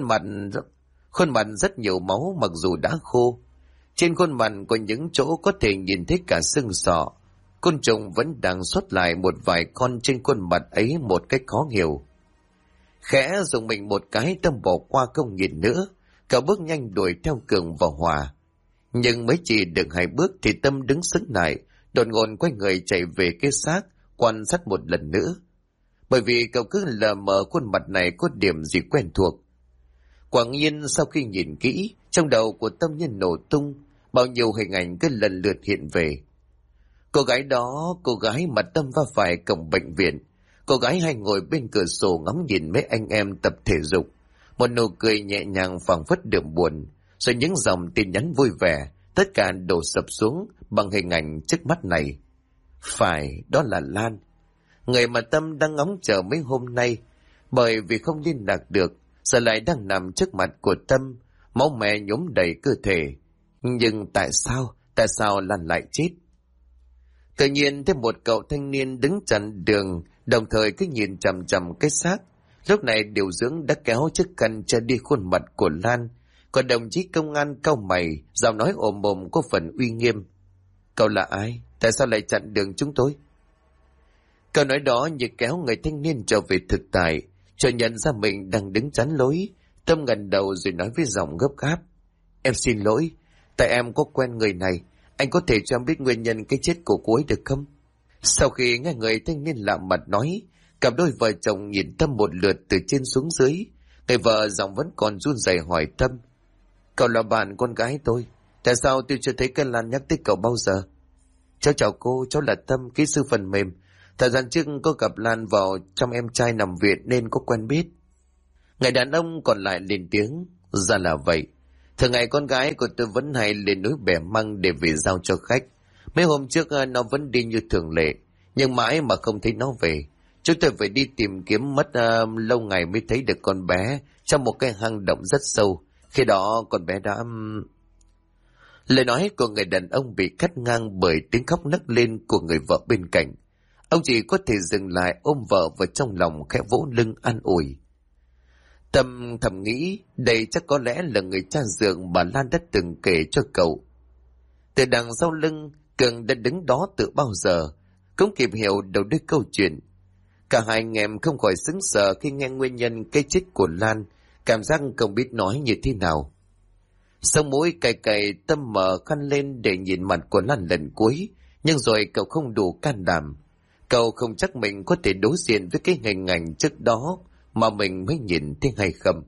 khuôn mặt rất nhiều máu mặc dù đã khô. Trên khuôn mặt có những chỗ có thể nhìn thấy cả xương sọ. Côn trùng vẫn đang xuất lại một vài con trên khuôn mặt ấy một cách khó hiểu. Khẽ dùng mình một cái, Tâm bỏ qua không nhìn nữa, cậu bước nhanh đuổi theo Cường và Hòa. Nhưng mới chỉ được 2 bước thì Tâm đứng sững lại, đột ngột quay người chạy về cái xác, quan sát một lần nữa. Bởi vì cậu cứ lờ mờ khuôn mặt này có điểm gì quen thuộc. Quả nhiên sau khi nhìn kỹ, trong đầu của Tâm như nổ tung, bao nhiêu hình ảnh cứ lần lượt hiện về. Cô gái đó, cô gái mà Tâm va phải cổng bệnh viện, cô gái hay ngồi bên cửa sổ ngắm nhìn mấy anh em tập thể dục, một nụ cười nhẹ nhàng phảng phất đượm buồn, rồi những dòng tin nhắn vui vẻ, tất cả đổ sập xuống bằng hình ảnh trước mắt này. Phải, đó là Lan, người mà Tâm đang ngóng chờ mấy hôm nay, bởi vì không liên lạc được, giờ lại đang nằm trước mặt của Tâm, máu me nhuốm đầy cơ thể. Nhưng tại sao Lan lại chết? Tự nhiên thêm một cậu thanh niên đứng chặn đường, đồng thời cứ nhìn chằm chằm cái xác. Lúc này điều dưỡng đã kéo chiếc khăn che đi khuôn mặt của Lan, còn đồng chí công an cau mày, giọng nói ồm ồm có phần uy nghiêm. Cậu là ai? Tại sao lại chặn đường chúng tôi? Câu nói đó như kéo người thanh niên trở về thực tại, cho nhận ra mình đang đứng chắn lối. Tâm ngẩng đầu rồi nói với giọng gấp gáp: Em xin lỗi, tại em có quen người này, anh có thể cho em biết nguyên nhân cái chết của cô ấy được không? Sau khi nghe người thanh niên lạ mặt nói, cặp đôi vợ chồng nhìn Tâm một lượt từ trên xuống dưới. Người vợ giọng vẫn còn run rẩy hỏi Tâm: Cậu là bạn con gái tôi, tại sao tôi chưa thấy cái Lan nhắc tới cậu bao giờ? Cháu chào cô, cháu là Tâm, kỹ sư phần mềm. Thời gian trước có gặp Lan vào trong em trai nằm viện nên có quen biết. Người đàn ông còn lại lên tiếng: Ra là vậy. Thường ngày con gái của tôi vẫn hay lên núi bẻ măng để về giao cho khách. Mấy hôm trước nó vẫn đi như thường lệ, nhưng mãi mà không thấy nó về. Chúng tôi phải đi tìm kiếm mất lâu ngày mới thấy được con bé trong một cái hang động rất sâu. Khi đó con bé đã... Lời nói của người đàn ông bị cắt ngang bởi tiếng khóc nấc lên của người vợ bên cạnh. Ông chỉ có thể dừng lại ôm vợ vào trong lòng, khẽ vỗ lưng an ủi. Tâm thầm nghĩ đây chắc có lẽ là người cha dượng mà Lan đã từng kể cho cậu. Từ đằng sau lưng, Cường đã đứng đó từ bao giờ, cũng kịp hiểu đầu đuôi câu chuyện. Cả hai anh em không khỏi sững sờ khi nghe nguyên nhân cái chết của Lan, cảm giác không biết nói như thế nào. Sống mũi cay cay, Tâm mở khăn lên để nhìn mặt của Lan lần cuối, nhưng rồi cậu không đủ can đảm. Cậu không chắc mình có thể đối diện với cái hình ảnh trước đó mà mình mới nhìn thấy hay không.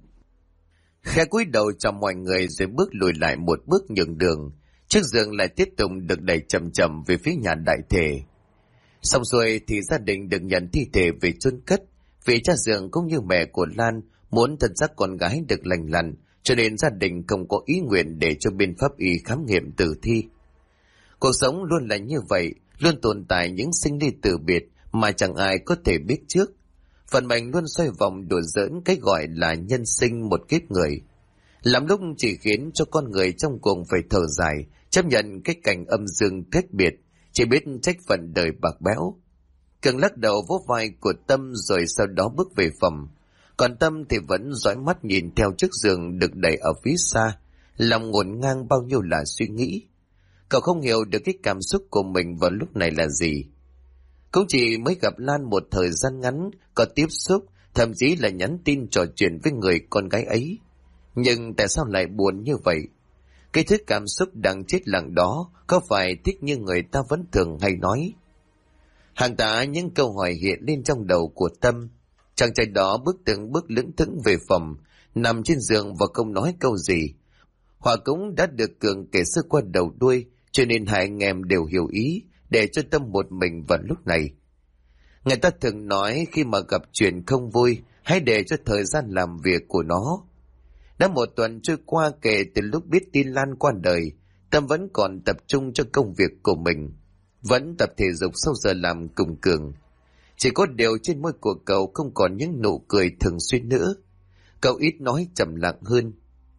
Khẽ cúi đầu chào mọi người rồi bước lùi lại một bước nhường đường. Chiếc giường lại tiếp tục được đẩy chậm chậm về phía nhà đại thể. Xong rồi thì gia đình được nhận thi thể về chôn cất. Vì cha dượng cũng như mẹ của Lan muốn thân xác con gái được lành lặn, cho nên gia đình không có ý nguyện để cho bên pháp y khám nghiệm tử thi. Cuộc sống luôn là như vậy, luôn tồn tại những sinh ly tử biệt mà chẳng ai có thể biết trước. Phần mệnh luôn xoay vòng đùa giỡn cái gọi là nhân sinh một kiếp người. Lắm lúc chỉ khiến cho con người trong cùng phải thở dài, chấp nhận cái cảnh âm dương cách biệt, chỉ biết trách phận đời bạc bẽo. Cường lắc đầu vỗ vai của Tâm rồi sau đó bước về phòng. Còn Tâm thì vẫn dõi mắt nhìn theo chiếc giường được đẩy ở phía xa, lòng ngổn ngang bao nhiêu là suy nghĩ. Cậu không hiểu được cái cảm xúc của mình vào lúc này là gì. Cũng chỉ mới gặp Lan một thời gian ngắn, có tiếp xúc, thậm chí là nhắn tin trò chuyện với người con gái ấy. Nhưng tại sao lại buồn như vậy? Cái thứ cảm xúc đang chết lặng đó có phải thích như người ta vẫn thường hay nói? Hàng tá những câu hỏi hiện lên trong đầu của Tâm. Chàng trai đó bước từng bước lững thững về phòng, nằm trên giường và không nói câu gì. Hòa cũng đã được Cường kể sơ qua đầu đuôi, cho nên hai anh em đều hiểu ý, để cho Tâm một mình vào lúc này. Người ta thường nói khi mà gặp chuyện không vui, hãy để cho thời gian làm việc của nó. Đã một tuần trôi qua kể từ lúc biết tin Lan qua đời, Tâm vẫn còn tập trung cho công việc của mình, vẫn tập thể dục sau giờ làm cùng Cường. Chỉ có điều trên môi của cậu không còn những nụ cười thường xuyên nữa. Cậu ít nói trầm lặng hơn.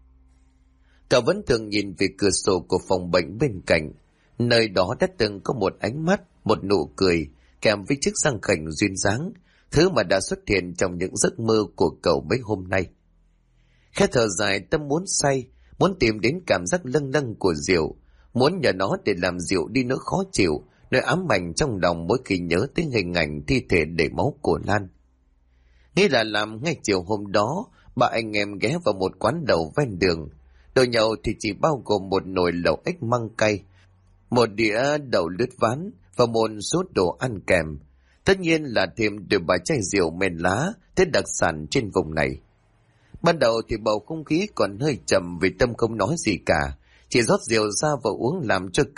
Cậu vẫn thường nhìn về cửa sổ của phòng bệnh bên cạnh. Nơi đó đã từng có một ánh mắt, một nụ cười, kèm với chiếc răng khểnh duyên dáng, thứ mà đã xuất hiện trong những giấc mơ của cậu mấy hôm nay. Khẽ thở dài, Tâm muốn say, muốn tìm đến cảm giác lâng lâng của rượu, muốn nhờ nó để làm rượu đi nỗi khó chịu, nỗi ám ảnh trong lòng mỗi khi nhớ tới hình ảnh thi thể đầy máu của Lan. Nghĩ là làm ngay chiều hôm đó, ba anh em ghé vào một quán đậu ven đường. Đồ nhậu thì chỉ bao gồm một nồi lẩu ếch măng cay, một đĩa đậu lướt ván và một số đồ ăn kèm. Tất nhiên là thêm được vài chai rượu men lá, thế đặc sản trên vùng này. Ban đầu thì bầu không khí còn hơi trầm vì Tâm không nói gì cả, chỉ rót rượu ra và uống làm cho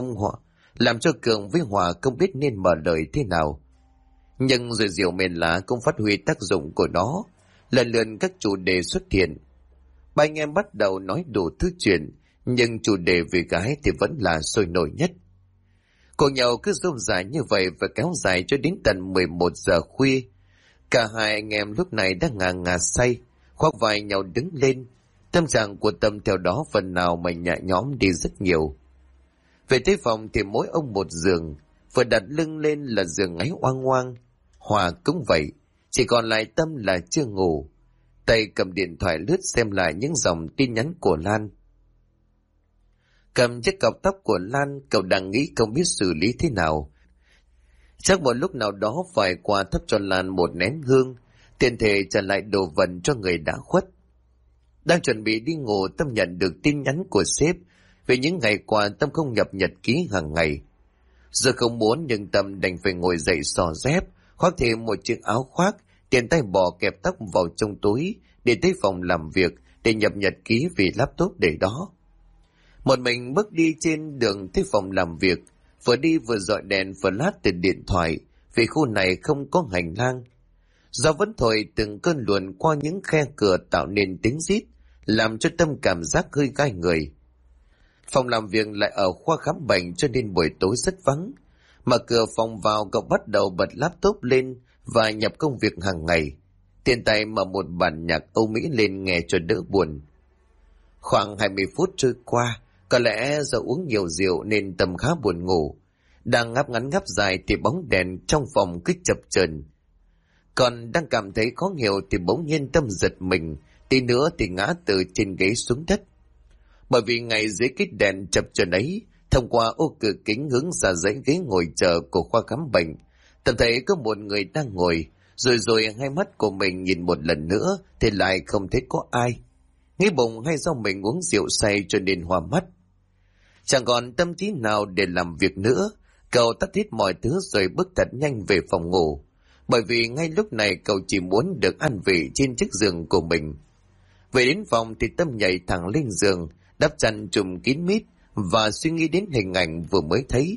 Cường với Hòa không biết nên mở lời thế nào. Nhưng rồi rượu men lá cũng phát huy tác dụng của nó, lần lượt các chủ đề xuất hiện. Ba anh em bắt đầu nói đủ thứ chuyện, nhưng chủ đề về gái thì vẫn là sôi nổi nhất. Cuộc nhậu cứ rôm rả như vậy và kéo dài cho đến tận 11 giờ khuya. Cả hai anh em lúc này đã ngà ngà say, khoác vai nhau đứng lên. Tâm trạng của Tâm theo đó phần nào mà nhẹ nhõm đi rất nhiều. Về tới phòng thì mỗi ông một giường, vừa đặt lưng lên là giường ngáy oang oang. Hòa cũng vậy, chỉ còn lại Tâm là chưa ngủ. Tay cầm điện thoại lướt xem lại những dòng tin nhắn của Lan. Cầm chiếc cọc tóc của Lan, cậu đang nghĩ không biết xử lý thế nào. Chắc một lúc nào đó phải qua thắp cho Lan một nén hương, tiền thể trả lại đồ vật cho người đã khuất. Đang chuẩn bị đi ngủ, Tâm nhận được tin nhắn của sếp về những ngày qua Tâm không nhập nhật ký hàng ngày. Giờ không muốn nhưng Tâm đành phải ngồi dậy xò dép, khoác thêm một chiếc áo khoác, tiền tay bỏ kẹp tóc vào trong túi để tới phòng làm việc để nhập nhật ký vì laptop để đó. Một mình bước đi trên đường tới phòng làm việc, vừa đi vừa dọi đèn flash từ điện thoại vì khu này không có hành lang. Gió vẫn thổi từng cơn luồn qua những khe cửa tạo nên tiếng rít, làm cho Tâm cảm giác hơi gai người. Phòng làm việc lại ở khoa khám bệnh cho nên buổi tối rất vắng. Mở cửa phòng vào, cậu bắt đầu bật laptop lên và nhập công việc hàng ngày. Tiền tay mở một bản nhạc Âu Mỹ lên nghe cho đỡ buồn. Khoảng 20 phút trôi qua, có lẽ do uống nhiều rượu nên Tâm khá buồn ngủ. Đang ngáp ngắn ngáp dài thì bóng đèn trong phòng cứ chập chờn. Còn đang cảm thấy khó hiểu thì bỗng nhiên Tâm giật mình, tí nữa thì ngã từ trên ghế xuống đất. Bởi vì ngay dưới cái đèn chập chờn ấy, thông qua ô cửa kính hướng ra dãy ghế ngồi chờ của khoa khám bệnh, Tâm thấy có một người đang ngồi, rồi hai mắt của mình nhìn một lần nữa thì lại không thấy có ai. Nghĩ bụng hay do mình uống rượu say cho nên hoa mắt. Chẳng còn tâm trí nào để làm việc nữa, cậu tắt hết mọi thứ rồi bước thật nhanh về phòng ngủ. Bởi vì ngay lúc này cậu chỉ muốn được an vị trên chiếc giường của mình. Về đến phòng thì Tâm nhảy thẳng lên giường, đắp chăn trùm kín mít và suy nghĩ đến hình ảnh vừa mới thấy.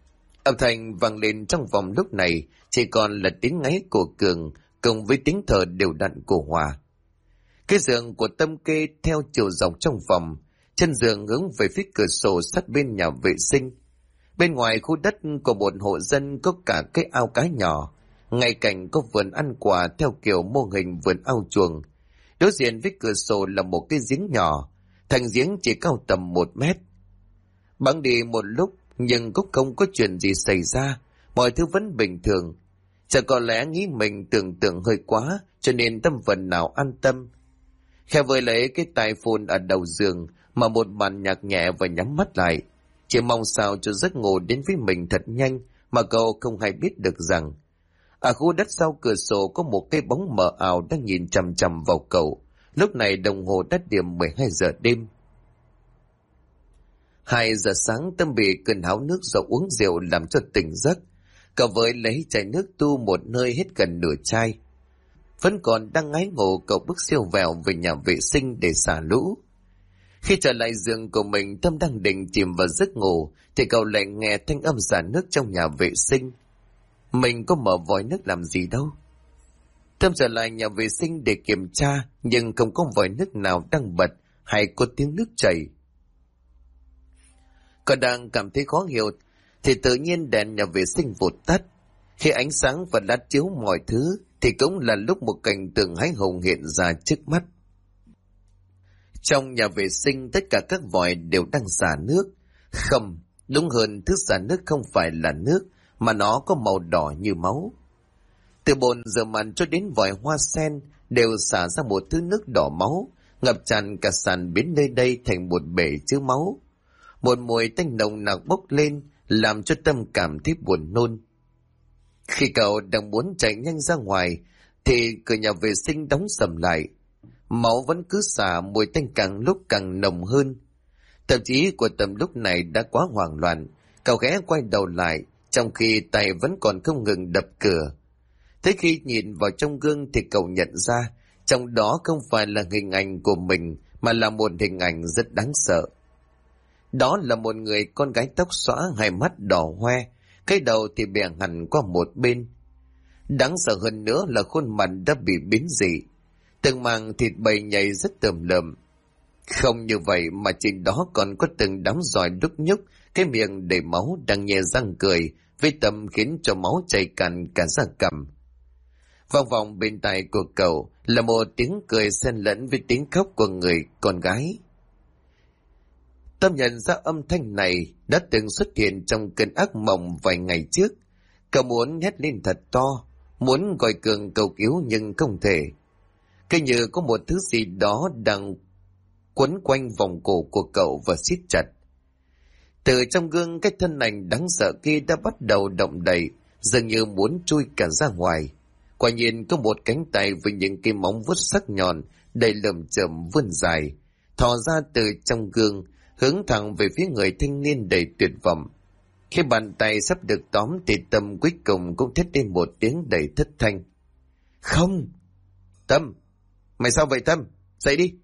Âm thanh vang lên trong phòng lúc này chỉ còn là tiếng ngáy của Cường cùng với tiếng thở đều đặn của Hòa. Cái giường của Tâm kê theo chiều dọc trong phòng, chân giường hướng về phía cửa sổ sát bên nhà vệ sinh. Bên ngoài khu đất của một hộ dân có cả cái ao cá nhỏ, ngay cạnh có vườn ăn quả theo kiểu mô hình vườn ao chuồng. Đối diện với cửa sổ là một cái giếng nhỏ, thành giếng chỉ cao tầm 1 mét. Bẵng đi một lúc nhưng cũng không có chuyện gì xảy ra, mọi thứ vẫn bình thường. Chẳng có lẽ nghĩ mình tưởng tượng hơi quá cho nên Tâm phần nào an tâm. Khe với lấy cái tai phone ở đầu giường mà một bản nhạc nhẹ và nhắm mắt lại, chỉ mong sao cho giấc ngủ đến với mình thật nhanh mà cậu không hay biết được rằng ở khu đất sau cửa sổ có một cái bóng mờ ảo đang nhìn chằm chằm vào cậu. Lúc này đồng hồ đã điểm 12 giờ đêm. 2 giờ sáng Tâm bị cơn háo nước do uống rượu làm cho tỉnh giấc. Cậu với lấy chai nước tu một nơi hết gần nửa chai. Vẫn còn đang ngái ngủ, cậu bước siêu vẹo về nhà vệ sinh để xả lũ. Khi trở lại giường của mình, Tâm đang định chìm vào giấc ngủ thì cậu lại nghe thanh âm xả nước trong nhà vệ sinh. Mình có mở vòi nước làm gì đâu. Tâm trở lại nhà vệ sinh để kiểm tra nhưng không có vòi nước nào đang bật hay có tiếng nước chảy. Cậu đang cảm thấy khó hiểu thì tự nhiên đèn nhà vệ sinh vụt tắt. Khi ánh sáng và đắt chiếu mọi thứ thì cũng là lúc một cảnh tượng hãi hùng hiện ra trước mắt. Trong nhà vệ sinh tất cả các vòi đều đang xả nước. Không, đúng hơn thứ xả nước không phải là nước mà nó có màu đỏ như máu. Từ bồn rửa mặt cho đến vòi hoa sen đều xả ra một thứ nước đỏ máu, ngập tràn cả sàn biến nơi đây thành một bể chứa máu. Một mùi tanh nồng nặc bốc lên làm cho Tâm cảm thấy buồn nôn. Khi cậu đang muốn chạy nhanh ra ngoài thì cửa nhà vệ sinh đóng sầm lại. Máu vẫn cứ xả, mùi tanh càng lúc càng nồng hơn. Tâm trí của Tâm lúc này đã quá hoảng loạn. Cậu ghé quay đầu lại trong khi tay vẫn còn không ngừng đập cửa. Thế khi nhìn vào trong gương thì cậu nhận ra trong đó không phải là hình ảnh của mình mà là một hình ảnh rất đáng sợ. Đó là một người con gái tóc xõa, hai mắt đỏ hoe, cái đầu thì bè hẳn qua một bên. Đáng sợ hơn nữa là khuôn mặt đã bị biến dị, từng màng thịt bầy nhầy rất tởm lợm. Không như vậy mà trên đó còn có từng đám giòi đúc nhúc, cái miệng đầy máu đang nhe răng cười, với Tâm khiến cho máu chảy cạn cả da cằm. Vang vọng bên tai của cậu là một tiếng cười xen lẫn với tiếng khóc của người con gái. Tâm nhận ra âm thanh này đã từng xuất hiện trong cơn ác mộng vài ngày trước. Cậu muốn hét lên thật to, muốn gọi Cường cầu cứu nhưng không thể. Cứ như có một thứ gì đó đang quấn quanh vòng cổ của cậu và siết chặt. Từ trong gương, cái thân ảnh đáng sợ kia đã bắt đầu động đậy, dường như muốn chui cả ra ngoài. Quả nhiên có một cánh tay với những cái móng vuốt sắc nhọn đầy lởm chởm vươn dài, thò ra từ trong gương, hướng thẳng về phía người thanh niên đầy tuyệt vọng. Khi bàn tay sắp được tóm thì Tâm cuối cùng cũng thét lên một tiếng đầy thất thanh. Không! Tâm! Mày sao vậy Tâm? Dậy đi!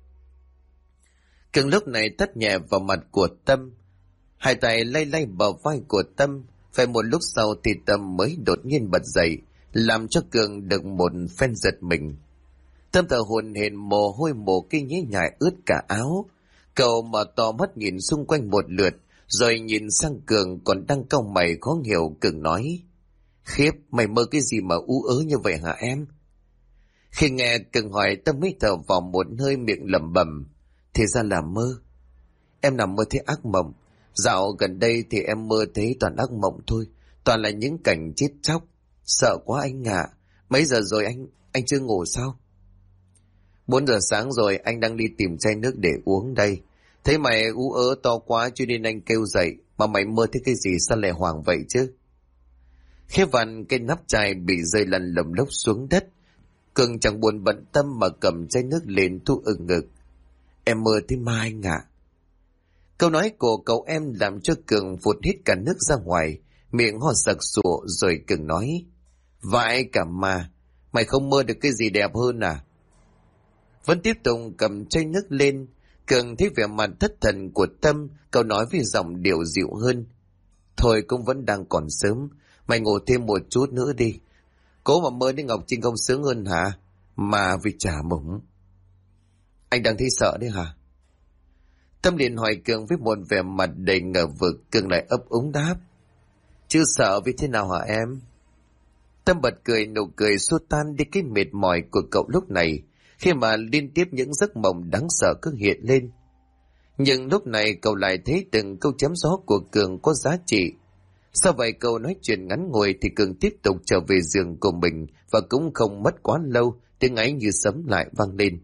Cường lúc này tát nhẹ vào mặt của Tâm. Hai tay lay lay bờ vai của Tâm. Phải một lúc sau thì Tâm mới đột nhiên bật dậy, làm cho Cường được một phen giật mình. Tâm thở hổn hển, mồ hôi mồ kê nhễ nhại ướt cả áo. Cậu mở to mắt nhìn xung quanh một lượt, rồi nhìn sang Cường còn đang cau mày khó hiểu. Cường nói: Khiếp, mày mơ cái gì mà ú ớ như vậy hả em? Khi nghe Cường hỏi, Tâm mới thở vào một hơi, miệng lẩm bẩm: Thì ra là mơ. Em nằm mơ thấy ác mộng. Dạo gần đây thì em mơ thấy toàn ác mộng thôi, toàn là những cảnh chết chóc. Sợ quá anh ạ. Mấy giờ rồi anh chưa ngủ sao? 4 giờ sáng rồi, anh đang đi tìm chai nước để uống đây. Thấy mày ú ớ to quá cho nên anh kêu dậy. Mà mày mơ thấy cái gì sao lại hoảng vậy chứ? Khép vặn cái nắp chai bị rơi lăn lầm lốc xuống đất. Cường chẳng buồn bận tâm mà cầm chai nước lên thu ực ngực. Em mơ thấy ma anh ạ. Câu nói của cậu em làm cho Cường phụt hít cả nước ra ngoài, miệng ho sặc sụa. Rồi Cường nói: Vãi cả ma, mày không mơ được cái gì đẹp hơn à? Vẫn tiếp tục cầm chai nước lên. Cường thấy vẻ mặt thất thần của Tâm, cậu nói với giọng điệu dịu hơn: Thôi cũng vẫn đang còn sớm, mày ngủ thêm một chút nữa đi. Cố mà mơ đến Ngọc Trinh không sướng hơn hả? Mà vì chả mộng. Anh đang thấy sợ đấy hả? Tâm liền hỏi Cường với một vẻ mặt đầy ngờ vực. Cường lại ấp úng đáp: Chứ sợ vì thế nào hả em? Tâm bật cười, nụ cười xua tan đi cái mệt mỏi của cậu lúc này, khi mà liên tiếp những giấc mộng đáng sợ cứ hiện lên. Nhưng lúc này cậu lại thấy từng câu chém gió của Cường có giá trị. Sau vài câu nói chuyện ngắn ngủi thì Cường tiếp tục trở về giường của mình, và cũng không mất quá lâu, tiếng ấy như sấm lại vang lên.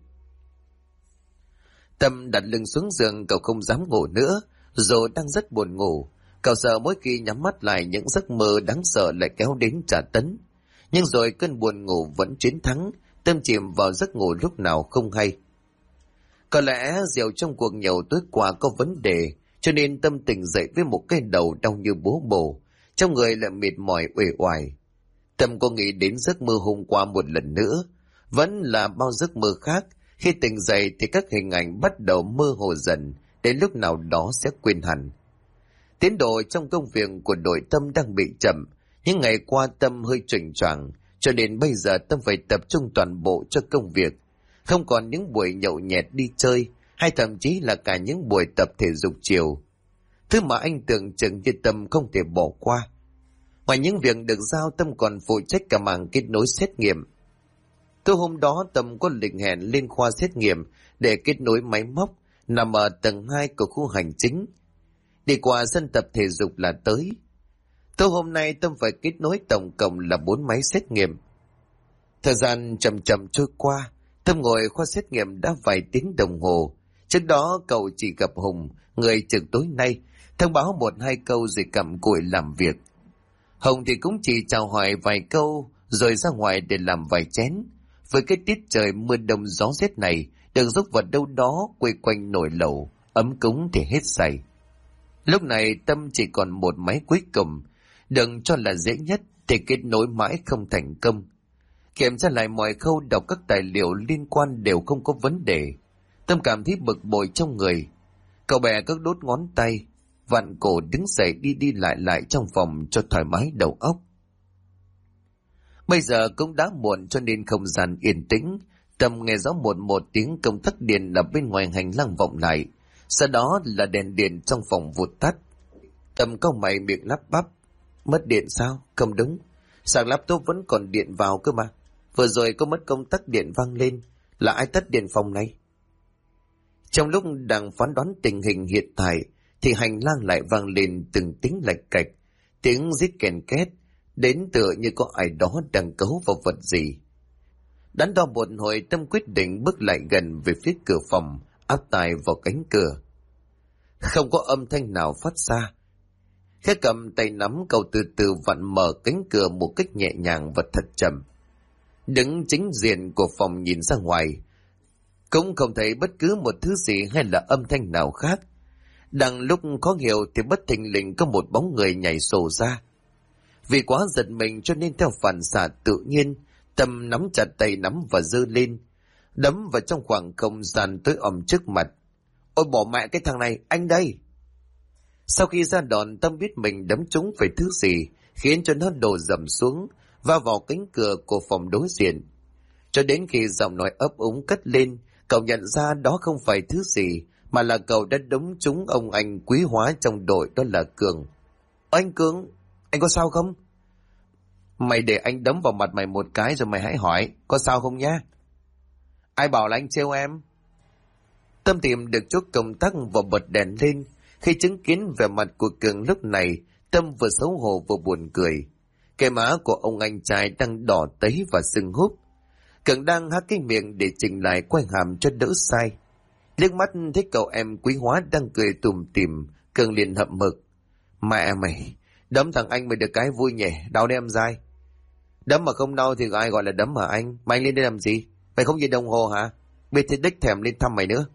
Tâm đặt lưng xuống giường, cậu không dám ngủ nữa, dù đang rất buồn ngủ. Cậu sợ mỗi khi nhắm mắt lại những giấc mơ đáng sợ lại kéo đến trả tấn. Nhưng rồi cơn buồn ngủ vẫn chiến thắng, Tâm chìm vào giấc ngủ lúc nào không hay. Có lẽ rượu trong cuộc nhậu tối qua có vấn đề, cho nên Tâm tỉnh dậy với một cái đầu đau như búa bổ, trong người lại mệt mỏi uể oải. Tâm có nghĩ đến giấc mơ hôm qua một lần nữa, vẫn là bao giấc mơ khác. Khi tỉnh dậy thì các hình ảnh bắt đầu mơ hồ dần, đến lúc nào đó sẽ quên hẳn. Tiến độ trong công việc của đội Tâm đang bị chậm. Những ngày qua Tâm hơi chỉnh choạng, cho nên bây giờ Tâm phải tập trung toàn bộ cho công việc. Không còn những buổi nhậu nhẹt đi chơi, hay thậm chí là cả những buổi tập thể dục chiều. Thứ mà anh tưởng chừng như Tâm không thể bỏ qua. Ngoài những việc được giao, Tâm còn phụ trách cả mảng kết nối xét nghiệm. Tối hôm đó Tâm có lịch hẹn lên khoa xét nghiệm để kết nối máy móc nằm ở tầng 2 của khu hành chính. Đi qua sân tập thể dục là tới. Tối hôm nay Tâm phải kết nối tổng cộng là 4 máy xét nghiệm. Thời gian chậm chậm trôi qua, Tâm ngồi khoa xét nghiệm đã vài tiếng đồng hồ. Trước đó cậu chỉ gặp Hùng, người trực tối nay, thông báo 1-2 câu rồi cặm cụi làm việc. Hùng thì cũng chỉ chào hỏi vài câu rồi ra ngoài để làm vài chén. Với cái tiết trời mưa đông gió rét này, được dốc vào đâu đó quây quanh nồi lẩu, ấm cúng thì hết sảy. Lúc này Tâm chỉ còn một máy cuối cùng, đừng cho là dễ nhất thì kết nối mãi không thành công. Kiểm tra lại mọi khâu, đọc các tài liệu liên quan đều không có vấn đề. Tâm cảm thấy bực bội trong người. Cậu bè các đốt ngón tay, vặn cổ đứng dậy đi đi lại trong phòng cho thoải mái đầu óc. Bây giờ cũng đã muộn cho nên không gian yên tĩnh. Tâm nghe rõ một tiếng công tắc điện ở bên ngoài hành lang vọng lại. Sau đó là đèn điện trong phòng vụt tắt. Tâm cau mày miệng lắp bắp: Mất điện sao? Không đúng, sạc laptop vẫn còn điện vào cơ mà. Vừa rồi có mất công tắc điện vang lên, là ai tắt điện phòng này? Trong lúc đang phán đoán tình hình hiện tại thì hành lang lại vang lên từng tiếng lạch cạch, tiếng rít kèn két, đến tựa như có ai đó đang cấu vào vật gì. Đắn đo một hồi, Tâm quyết định bước lại gần về phía cửa phòng, áp tai vào cánh cửa. Không có âm thanh nào phát ra. Khẽ cầm tay nắm, cậu từ từ vặn mở cánh cửa một cách nhẹ nhàng và thật chậm. Đứng chính diện của phòng nhìn ra ngoài, cũng không thấy bất cứ một thứ gì hay là âm thanh nào khác. Đang lúc khó hiểu thì bất thình lình có một bóng người nhảy sổ ra. Vì quá giật mình cho nên theo phản xạ tự nhiên, Tâm nắm chặt tay nắm và giơ lên, đấm vào trong khoảng không gian tối om trước mặt. Ôi bỏ mẹ cái thằng này, anh đây! Sau khi ra đòn, Tâm biết mình đấm trúng phải thứ gì, khiến cho nó đổ dầm xuống, va vào cánh cửa của phòng đối diện. Cho đến khi giọng nói ấp úng cất lên, cậu nhận ra đó không phải thứ gì, mà là cậu đã đấm trúng ông anh quý hóa trong đội, đó là Cường. Anh Cường, anh có sao không? Mày để anh đấm vào mặt mày một cái rồi mày hãy hỏi, có sao không nhá? Ai bảo là anh trêu em? Tâm tìm được chốt công tắc và bật đèn lên. Khi chứng kiến vẻ mặt của Cường lúc này, Tâm vừa xấu hổ vừa buồn cười. Cái má của ông anh trai đang đỏ tấy và sưng húp. Cường đang há cái miệng để chỉnh lại quay hàm cho đỡ sai. Liếc mắt thấy cậu em quý hóa đang cười tủm tỉm, Cường liền hậm hực. Mẹ mày, đấm thằng anh mới được cái vui nhỉ, đau đấy em dai. Đấm mà không đau thì ai gọi là đấm hả anh? Mày lên đây làm gì? Mày không nhìn đồng hồ hả? Biết thế đích thèm lên thăm mày nữa.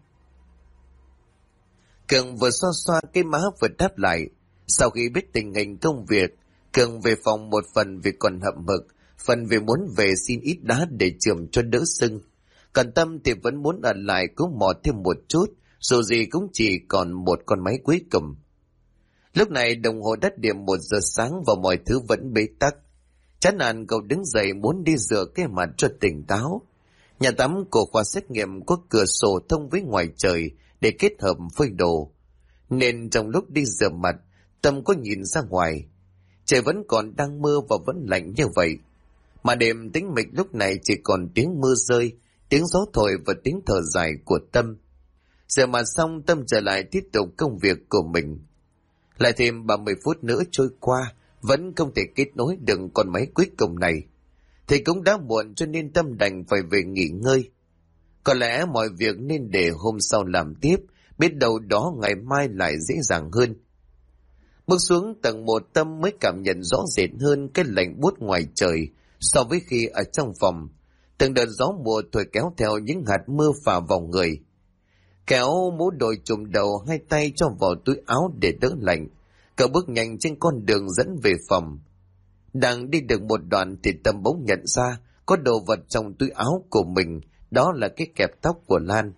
Cường vừa xoa xoa cái má vừa đáp lại. Sau khi biết tình hình công việc, Cường về phòng một phần vì còn hậm hực, phần vì muốn về xin ít đá để chườm cho đỡ sưng. Còn Tâm thì vẫn muốn ở lại cũng mò thêm một chút, dù gì cũng chỉ còn một con máy cuối cùng. Lúc này đồng hồ đắt điểm 1 giờ sáng và mọi thứ vẫn bế tắc. Chán nản cậu đứng dậy muốn đi rửa cái mặt cho tỉnh táo. Nhà tắm của khoa xét nghiệm có cửa sổ thông với ngoài trời để kết hợp phơi đồ. Nên trong lúc đi rửa mặt, Tâm có nhìn ra ngoài. Trời vẫn còn đang mưa và vẫn lạnh như vậy. Mà đêm tĩnh mịch lúc này chỉ còn tiếng mưa rơi, tiếng gió thổi và tiếng thở dài của Tâm. Rửa mặt xong, Tâm trở lại tiếp tục công việc của mình. Lại thêm 30 phút nữa trôi qua, vẫn không thể kết nối được con máy cuối cùng này. Thì cũng đã muộn cho nên Tâm đành phải về nghỉ ngơi. Có lẽ mọi việc nên để hôm sau làm tiếp, biết đâu đó ngày mai lại dễ dàng hơn. Bước xuống tầng 1, Tâm mới cảm nhận rõ rệt hơn cái lạnh buốt ngoài trời so với khi ở trong phòng. Từng đợt gió mùa thổi kéo theo những hạt mưa phả vào người. Kéo mũ đội trùm đầu, hai tay cho vào túi áo để đỡ lạnh. Cậu bước nhanh trên con đường dẫn về phòng. Đang đi được một đoạn thì Tâm bỗng nhận ra có đồ vật trong túi áo của mình, đó là cái kẹp tóc của Lan.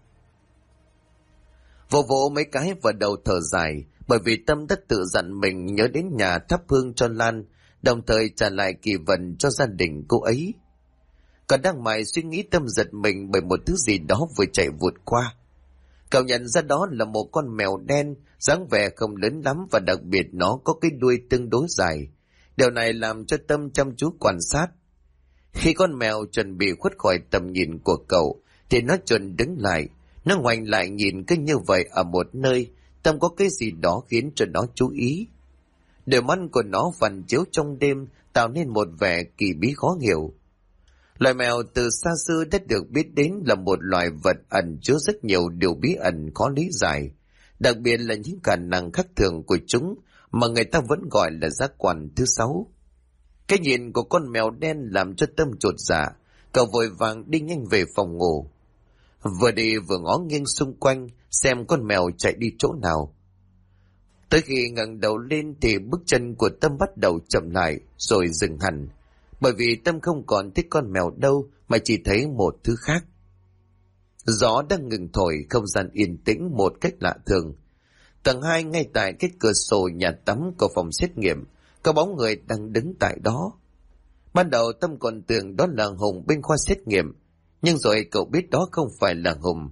Vỗ vỗ mấy cái vào đầu thở dài, bởi vì Tâm đã tự dặn mình nhớ đến nhà thắp hương cho Lan, đồng thời trả lại kỳ vận cho gia đình cô ấy. Còn đang mải suy nghĩ, Tâm giật mình bởi một thứ gì đó vừa chạy vụt qua. Cậu nhận ra đó là một con mèo đen, dáng vẻ không lớn lắm và đặc biệt nó có cái đuôi tương đối dài. Điều này làm cho Tâm chăm chú quan sát. Khi con mèo chuẩn bị khuất khỏi tầm nhìn của cậu, thì nó chuẩn đứng lại. Nó ngoảnh lại nhìn cứ như vậy ở một nơi, Tâm có cái gì đó khiến cho nó chú ý. Đôi mắt của nó phản chiếu trong đêm, tạo nên một vẻ kỳ bí khó hiểu. Loài mèo từ xa xưa đã được biết đến là một loài vật ẩn chứa rất nhiều điều bí ẩn khó lý giải, đặc biệt là những khả năng khác thường của chúng mà người ta vẫn gọi là giác quan thứ 6. Cái nhìn của con mèo đen làm cho Tâm chột dạ, cậu vội vàng đi nhanh về phòng ngủ. Vừa đi vừa ngó nghiêng xung quanh xem con mèo chạy đi chỗ nào. Tới khi ngẩng đầu lên thì bước chân của Tâm bắt đầu chậm lại rồi dừng hẳn, bởi vì Tâm không còn thích con mèo đâu mà chỉ thấy một thứ khác. Gió đang ngừng thổi, không gian yên tĩnh một cách lạ thường. Tầng 2 ngay tại cái cửa sổ nhà tắm của phòng xét nghiệm, có bóng người đang đứng tại đó. Ban đầu Tâm còn tưởng đó là Hùng bên khoa xét nghiệm, nhưng rồi cậu biết đó không phải là Hùng.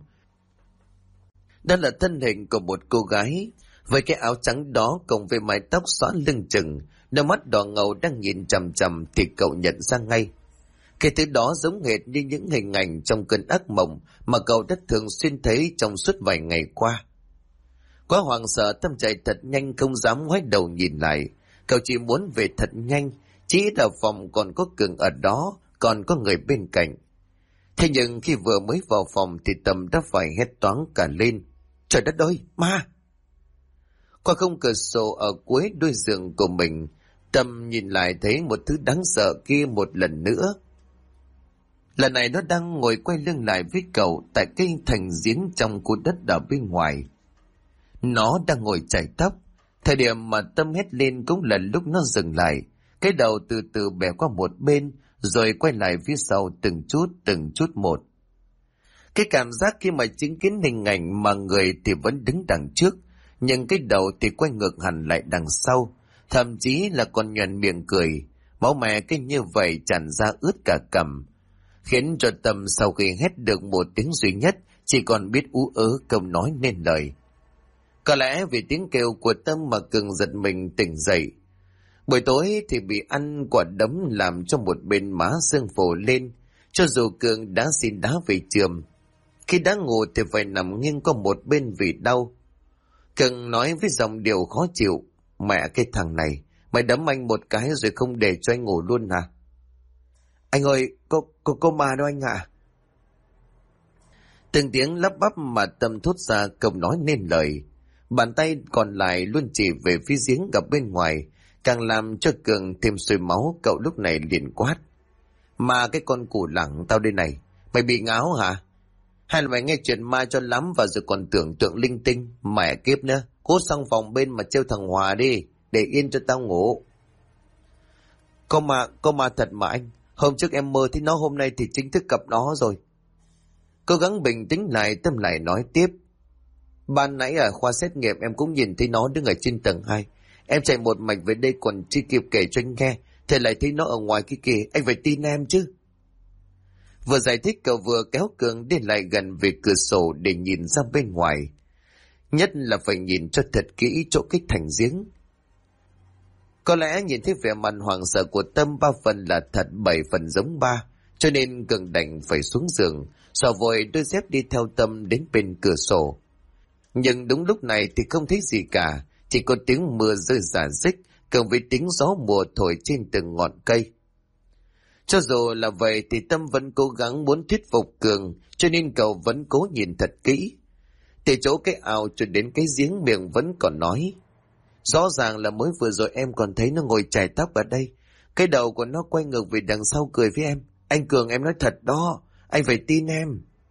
Đó là thân hình của một cô gái, với cái áo trắng đó cùng với mái tóc xõa lưng chừng, đôi mắt đỏ ngầu đang nhìn chằm chằm thì cậu nhận ra ngay. Cái thứ đó giống hệt như những hình ảnh trong cơn ác mộng mà cậu đã thường xuyên thấy trong suốt vài ngày qua. Quá hoảng sợ, Tâm chạy thật nhanh không dám ngoái đầu nhìn lại. Cậu chỉ muốn về thật nhanh, chỉ ở phòng còn có Cường ở đó, còn có người bên cạnh. Thế nhưng khi vừa mới vào phòng thì Tâm đã phải hét toáng cả lên. Trời đất ơi, ma! Qua khung cửa sổ ở cuối đuôi giường của mình, Tâm nhìn lại thấy một thứ đáng sợ kia một lần nữa. Lần này nó đang ngồi quay lưng lại với cậu tại cái thành giếng trong khu đất ở bên ngoài. Nó đang ngồi chải tóc. Thời điểm mà Tâm hét lên cũng là lúc nó dừng lại, cái đầu từ từ bẻ qua một bên, rồi quay lại phía sau từng chút một. Cái cảm giác khi mà chứng kiến hình ảnh mà người thì vẫn đứng đằng trước, nhưng cái đầu thì quay ngược hẳn lại đằng sau, thậm chí là còn nhoẻn miệng cười, máu mè cái như vậy tràn ra ướt cả cằm, khiến cho Tâm sau khi hét được một tiếng duy nhất, chỉ còn biết ú ớ không nói nên lời. Có lẽ vì tiếng kêu của Tâm mà Cường giật mình tỉnh dậy. Buổi tối thì bị ăn quả đấm làm cho một bên má sưng phù lên, cho dù Cường đã xin đá về trường. Khi đã ngủ thì phải nằm nghiêng qua một bên vì đau. Cường nói với giọng điệu khó chịu: "Mẹ cái thằng này, mày đấm anh một cái rồi không để cho anh ngủ luôn hả?" "Anh ơi, có ma đâu anh ạ." Từng tiếng lắp bắp mà Tâm thốt ra không nói nên lời. Bàn tay còn lại luôn chỉ về phía giếng gặp bên ngoài, càng làm cho Cường thêm sôi máu. Cậu lúc này liền quát: "Mà cái con củ lẳng tao đây này, mày bị ngáo hả? Hay là mày nghe chuyện ma cho lắm và rồi còn tưởng tượng linh tinh? Mẹ kiếp nữa, cố sang phòng bên mà trêu thằng Hòa đi, để yên cho tao ngủ." Có ma thật mà anh. Hôm trước em mơ thấy nó, hôm nay thì chính thức gặp nó rồi." Cố gắng bình tĩnh lại, Tâm lại nói tiếp: "Ban nãy ở khoa xét nghiệm em cũng nhìn thấy nó đứng ở trên tầng 2. Em chạy một mạch về đây còn chưa kịp kể cho anh nghe, thì lại thấy nó ở ngoài kia kìa, anh phải tin em chứ." Vừa giải thích cậu vừa kéo Cường đi lại gần về cửa sổ để nhìn ra bên ngoài. Nhất là phải nhìn cho thật kỹ chỗ cái thành giếng. Có lẽ nhìn thấy vẻ mặt hoảng sợ của Tâm 3 phần là thật, 7 phần giống ba, cho nên Cường đành phải xuống giường, xỏ vội đôi dép đi theo Tâm đến bên cửa sổ. Nhưng đúng lúc này thì không thấy gì cả, chỉ có tiếng mưa rơi rả rích, cộng với tiếng gió mùa thổi trên từng ngọn cây. Cho dù là vậy thì Tâm vẫn cố gắng muốn thuyết phục Cường, cho nên cậu vẫn cố nhìn thật kỹ. Từ chỗ cái ao cho đến cái giếng, miệng vẫn còn nói: "Rõ ràng là mới vừa rồi em còn thấy nó ngồi chải tóc ở đây. Cái đầu của nó quay ngược về đằng sau cười với em. Anh Cường, em nói thật đó, anh phải tin em."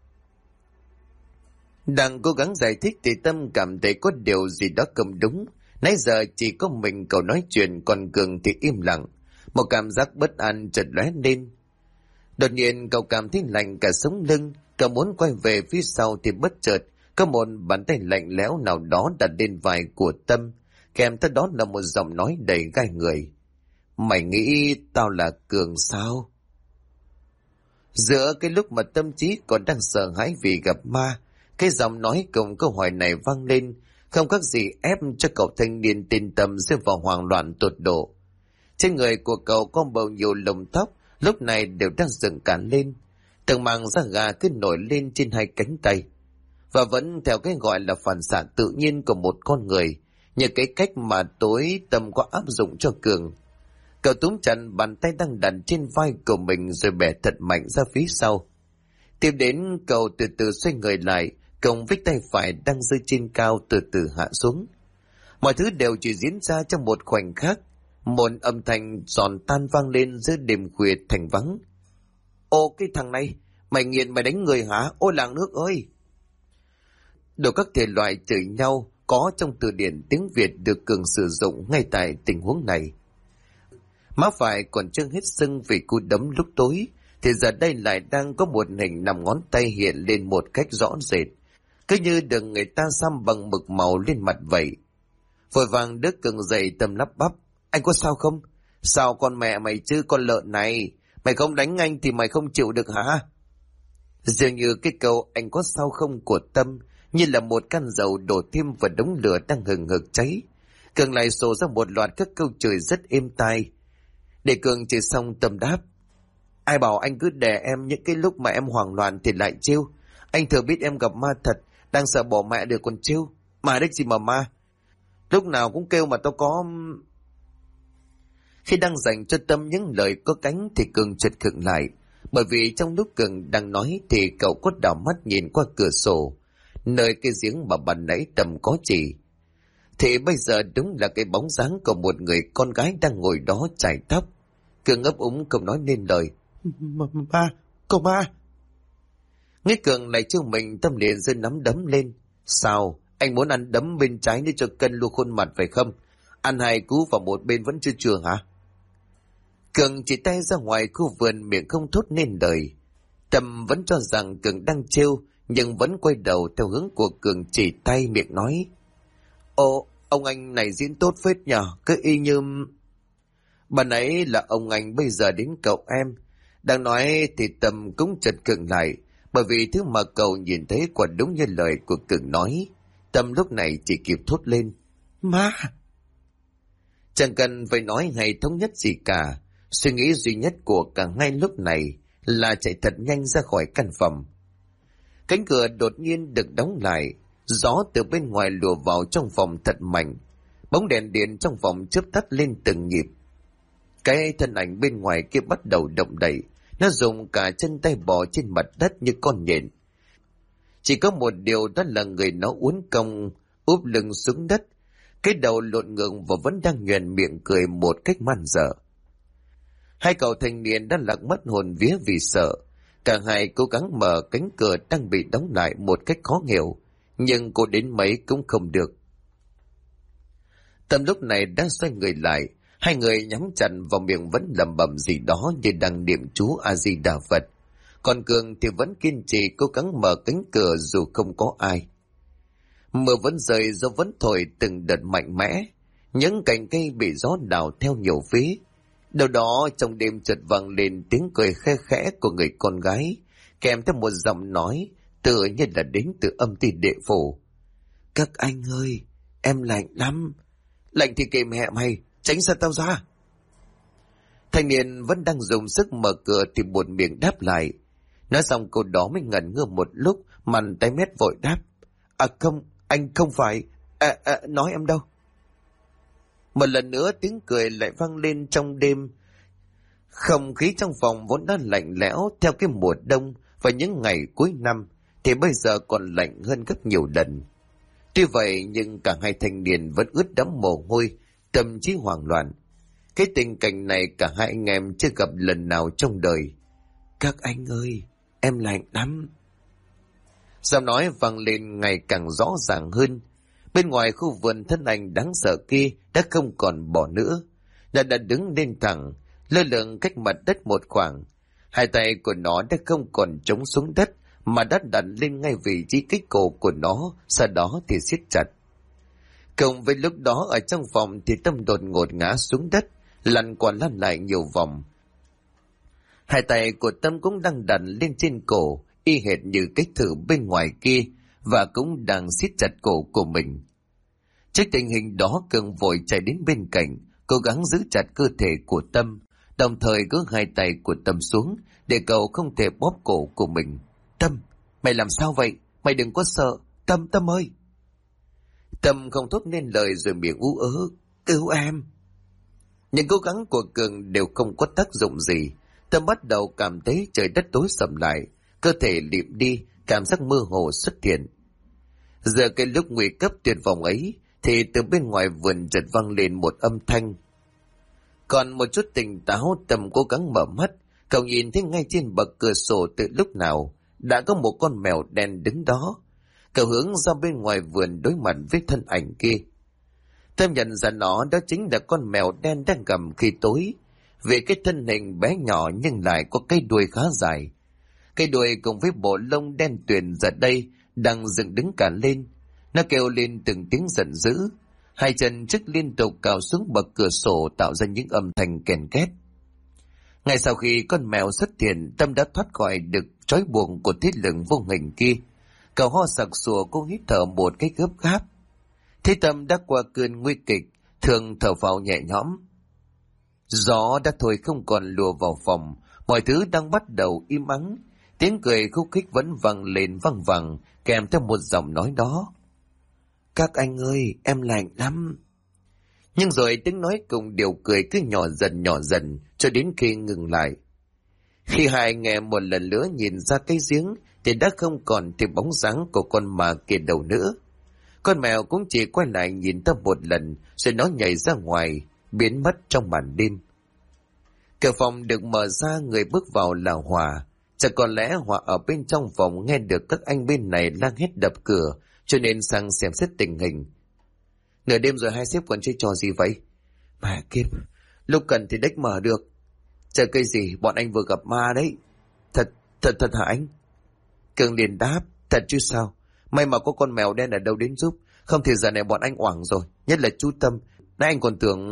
Đang cố gắng giải thích thì Tâm cảm thấy có điều gì đó không đúng. Nãy giờ chỉ có mình cậu nói chuyện, còn Cường thì im lặng. Một cảm giác bất an chợt lóe lên. Đột nhiên cậu cảm thấy lạnh cả sống lưng. Cậu muốn quay về phía sau thì bất chợt có một bàn tay lạnh lẽo nào đó đặt lên vai của Tâm, kèm theo đó là một giọng nói đầy gai người: "Mày nghĩ tao là Cường sao?" Giữa cái lúc mà tâm trí còn đang sợ hãi vì gặp ma, cái giọng nói cùng câu hỏi này vang lên, không khác gì ép cho cậu thanh niên tin Tâm rơi vào hoang loạn tột độ. Trên người của cậu có bao nhiêu lông tóc lúc này đều đang dựng cả lên, từng mảng da gà cứ nổi lên trên hai cánh tay, và vẫn theo cái gọi là phản xạ tự nhiên của một con người, như cái cách mà tối Tâm có áp dụng cho Cường. Cậu túm chặt bàn tay đang đặt trên vai của mình rồi bẻ thật mạnh ra phía sau. Tiếp đến cậu từ từ xoay người lại, cùng với tay phải đang giơ trên cao từ từ hạ xuống. Mọi thứ đều chỉ diễn ra trong một khoảnh khắc. Một âm thanh giòn tan vang lên giữa đêm khuya thành vắng: "Ô cái thằng này, mày nghiện mày đánh người hả? Ôi làng nước ơi!" Đủ các thể loại chửi nhau có trong từ điển tiếng Việt được Cường sử dụng ngay tại tình huống này. Má phải còn chưa hết sưng vì cú đấm lúc tối, thì giờ đây lại đang có một hình nằm ngón tay hiện lên một cách rõ rệt, cứ như được người ta xăm bằng mực màu lên mặt vậy. Vội vàng đứa Cường dậy, Tâm lắp bắp: "Anh có sao không?" "Sao con mẹ mày chứ con lợn này, mày không đánh anh thì mày không chịu được hả?" Dường như cái câu "anh có sao không" của Tâm như là một căn dầu đổ thêm vào đống lửa đang hừng hực cháy. Cường lại xô ra một loạt các câu chửi rất êm tai. Để Cường chửi xong, Tâm đáp: "Ai bảo anh cứ đè em, những cái lúc mà em hoảng loạn thì lại trêu. Anh thừa biết em gặp ma thật, đang sợ bỏ mẹ được còn trêu. Ma đếch gì mà ma, lúc nào cũng kêu mà tao có..." Khi đang dành cho Tâm những lời có cánh thì Cường chợt khựng lại, bởi vì trong lúc Cường đang nói thì cậu có đảo mắt nhìn qua cửa sổ, nơi cái giếng mà ban nãy Tâm có chỉ. Thì bây giờ đúng là cái bóng dáng của một người con gái đang ngồi đó chải tóc. Cường ấp úng không nói nên lời. Ma, cô ma. Nghe Cường này chứ mình, Tâm liền giơ nắm đấm lên. Sao, anh muốn ăn đấm bên trái để cho cân luôn khuôn mặt phải không? Ăn hai cú vào một bên vẫn chưa chừa hả? Cường chỉ tay ra ngoài khu vườn, miệng không thốt nên lời. Tâm vẫn cho rằng Cường đang trêu, nhưng vẫn quay đầu theo hướng của Cường chỉ tay, miệng nói. Ồ, ông anh này diễn tốt phết nhờ, cứ y như... Bà nãy là ông anh, bây giờ đến cậu em. Đang nói thì Tâm cũng chợt khựng lại, bởi vì thứ mà cậu nhìn thấy quả đúng như lời của Cường nói. Tâm lúc này chỉ kịp thốt lên. Ma! Chẳng cần phải nói hay thống nhất gì cả. Suy nghĩ duy nhất của cả hai lúc này là chạy thật nhanh ra khỏi căn phòng. Cánh cửa đột nhiên được đóng lại. Gió từ bên ngoài lùa vào trong phòng thật mạnh. Bóng đèn điện trong phòng chớp tắt lên từng nhịp. Cái thân ảnh bên ngoài kia bắt đầu động đậy. Nó dùng cả chân tay bò trên mặt đất như con nhện. Chỉ có một điều, đó là người nó uốn cong úp lưng xuống đất. Cái đầu lộn ngược và vẫn đang nhoẻn miệng cười một cách man dợ. Hai cậu thanh niên đã lạc mất hồn vía vì sợ. Cả hai cố gắng mở cánh cửa đang bị đóng lại một cách khó hiểu, nhưng cô đến mấy cũng không được. Tâm lúc này đã xoay người lại, hai người nhắm chặt vào miệng vẫn lẩm bẩm gì đó như đang niệm chú A Di Đà Phật. Còn Cường thì vẫn kiên trì cố gắng mở cánh cửa dù không có ai. Mưa vẫn rơi, gió vẫn thổi từng đợt mạnh mẽ, những cành cây bị gió đào theo nhiều phía. Đâu đó trong đêm chợt vang lên tiếng cười khe khẽ của người con gái, kèm theo một giọng nói tựa như là đến từ âm ti địa phủ. Các anh ơi, em lạnh lắm. Lạnh thì kệ mẹ mày, tránh xa tao ra. Thanh niên vẫn đang dùng sức mở cửa thì buột miệng đáp lại. Nói xong câu đó mới ngẩn ngơ một lúc, mặt tái mét vội đáp. À không, anh không phải. Nói em đâu. Một lần nữa tiếng cười lại vang lên trong đêm. Không khí trong phòng vốn đã lạnh lẽo theo cái mùa đông và những ngày cuối năm, thì bây giờ còn lạnh hơn gấp nhiều lần. Tuy vậy nhưng cả hai thanh niên vẫn ướt đẫm mồ hôi, tâm trí hoảng loạn. Cái tình cảnh này cả hai anh em chưa gặp lần nào trong đời. Các anh ơi, em lạnh lắm. Giọng nói vang lên ngày càng rõ ràng hơn. Bên ngoài khu vườn, thân ảnh đáng sợ kia đã không còn bỏ nữa. Nó đã đứng lên thẳng, lơ lửng cách mặt đất một khoảng. Hai tay của nó đã không còn chống xuống đất, mà đã đặt lên ngay vị trí cái cổ của nó, sau đó thì siết chặt. Cùng với lúc đó ở trong phòng thì Tâm đột ngột ngã xuống đất, lăn qua lăn lại nhiều vòng. Hai tay của Tâm cũng đang đặt lên trên cổ, y hệt như cái thử bên ngoài kia, và cũng đang siết chặt cổ của mình. Trước tình hình đó, Cường vội chạy đến bên cạnh, cố gắng giữ chặt cơ thể của Tâm, đồng thời gỡ hai tay của Tâm xuống, để cậu không thể bóp cổ của mình. Tâm, mày làm sao vậy? Mày đừng có sợ. Tâm, Tâm ơi! Tâm không thốt nên lời rồi miệng ú ớ. Cứu em! Những cố gắng của Cường đều không có tác dụng gì. Tâm bắt đầu cảm thấy trời đất tối sầm lại, cơ thể lịm đi, cảm giác mơ hồ xuất hiện. Giờ cái lúc nguy cấp tuyệt vọng ấy, thì từ bên ngoài vườn chợt vang lên một âm thanh. Còn một chút tỉnh táo, Tâm cố gắng mở mắt, cậu nhìn thấy ngay trên bậc cửa sổ từ lúc nào đã có một con mèo đen đứng đó. Cậu hướng ra bên ngoài vườn đối mặt với thân ảnh kia. Tâm nhận ra nó đó chính là con mèo đen đang gầm khi tối, vì cái thân hình bé nhỏ nhưng lại có cái đuôi khá dài. Cái đuôi cùng với bộ lông đen tuyền giờ đây đang dựng đứng cả lên. Nó kêu lên từng tiếng giận dữ, hai chân trước liên tục cào xuống bậc cửa sổ tạo ra những âm thanh kèn két. Ngay sau khi con mèo xuất hiện, Tâm đã thoát khỏi được trói buộc của thiết lực vô hình kia. Cậu ho sặc sụa, cô hít thở một cách gấp gáp. Thế Tâm đã qua cơn nguy kịch, thường thở phào nhẹ nhõm. Gió đã thôi không còn lùa vào phòng, mọi thứ đang bắt đầu im ắng. Tiếng cười khúc khích vẫn vang lên văng vẳng, kèm theo một giọng nói đó. Các anh ơi, em lạnh lắm. Nhưng rồi tiếng nói cùng điều cười cứ nhỏ dần cho đến khi ngừng lại. Khi hai anh em một lần nữa nhìn ra cái giếng thì đã không còn thấy bóng dáng của con ma kia đâu nữa. Con mèo cũng chỉ quay lại nhìn Tâm một lần, rồi nó nhảy ra ngoài, biến mất trong màn đêm. Cửa phòng được mở ra, người bước vào là Hòa. Chắc có lẽ Hòa ở bên trong phòng nghe được các anh bên này la hét đập cửa, cho nên sang xem xét tình hình. Nửa đêm rồi hai sếp còn chơi trò gì vậy? Mẹ kiếp, lúc cần thì đếch mở được. Chờ cây gì, bọn anh vừa gặp ma đấy. Thật hả anh? Cường liền đáp, thật chứ sao. May mà có con mèo đen ở đâu đến giúp, không thì giờ này bọn anh oảng rồi, nhất là chú Tâm. Nãy anh còn tưởng...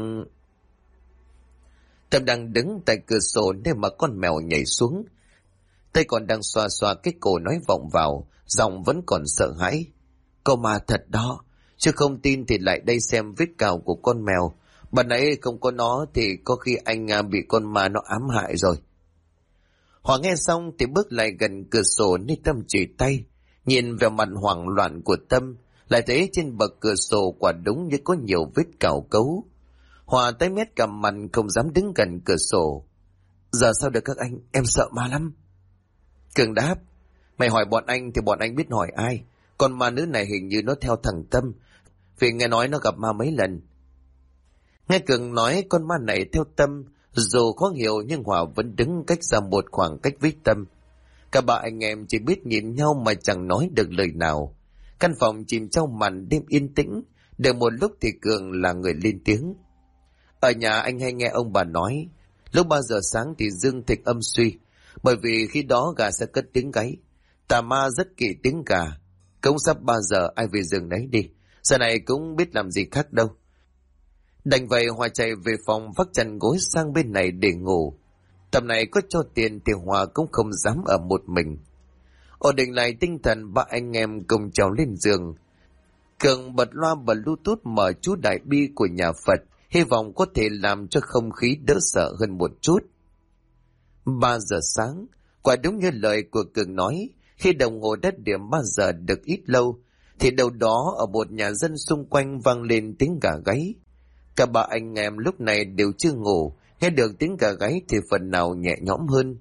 Tâm đang đứng tại cửa sổ nên mà con mèo nhảy xuống. Tay còn đang xoa xoa cái cổ nói vọng vào, giọng vẫn còn sợ hãi. Có ma thật đó, chứ không tin thì lại đây xem vết cào của con mèo. Bà nãy không có nó thì có khi anh bị con ma nó ám hại rồi. Hòa nghe xong thì bước lại gần cửa sổ nên Tâm chỉ tay. Nhìn vào mặt hoảng loạn của Tâm, lại thấy trên bậc cửa sổ quả đúng như có nhiều vết cào cấu. Hòa tái mét cầm mặt không dám đứng gần cửa sổ. Giờ sao được các anh, em sợ ma lắm. Cường đáp, mày hỏi bọn anh thì bọn anh biết hỏi ai. Con ma nữ này hình như nó theo thằng Tâm, vì nghe nói nó gặp ma mấy lần. Nghe Cường nói con ma này theo Tâm, dù khó hiểu nhưng Hòa vẫn đứng cách ra một khoảng cách với Tâm. Cả ba anh em chỉ biết nhìn nhau mà chẳng nói được lời nào. Căn phòng chìm trong màn đêm yên tĩnh, được một lúc thì Cường là người lên tiếng. Ở nhà anh hay nghe ông bà nói, lúc 3 giờ sáng thì dương thịnh âm suy, bởi vì khi đó gà sẽ cất tiếng gáy. Tà ma rất kỵ tiếng gà. Cũng sắp 3 giờ ai về giường đấy đi, giờ này cũng biết làm gì khác đâu. Đành vậy Hòa chạy về phòng vác chăn gối sang bên này để ngủ. Tầm này có cho tiền thì Hòa cũng không dám ở một mình. Ổn định lại tinh thần, ba anh em cùng trèo lên giường. Cường bật loa Bluetooth mở chú đại bi của nhà Phật, hy vọng có thể làm cho không khí đỡ sợ hơn một chút. 3 giờ sáng, quả đúng như lời của Cường nói, khi đồng hồ đã điểm 3 giờ được ít lâu, thì đâu đó ở một nhà dân xung quanh vang lên tiếng gà gáy. Cả ba anh em lúc này đều chưa ngủ, nghe được tiếng gà gáy thì phần nào nhẹ nhõm hơn.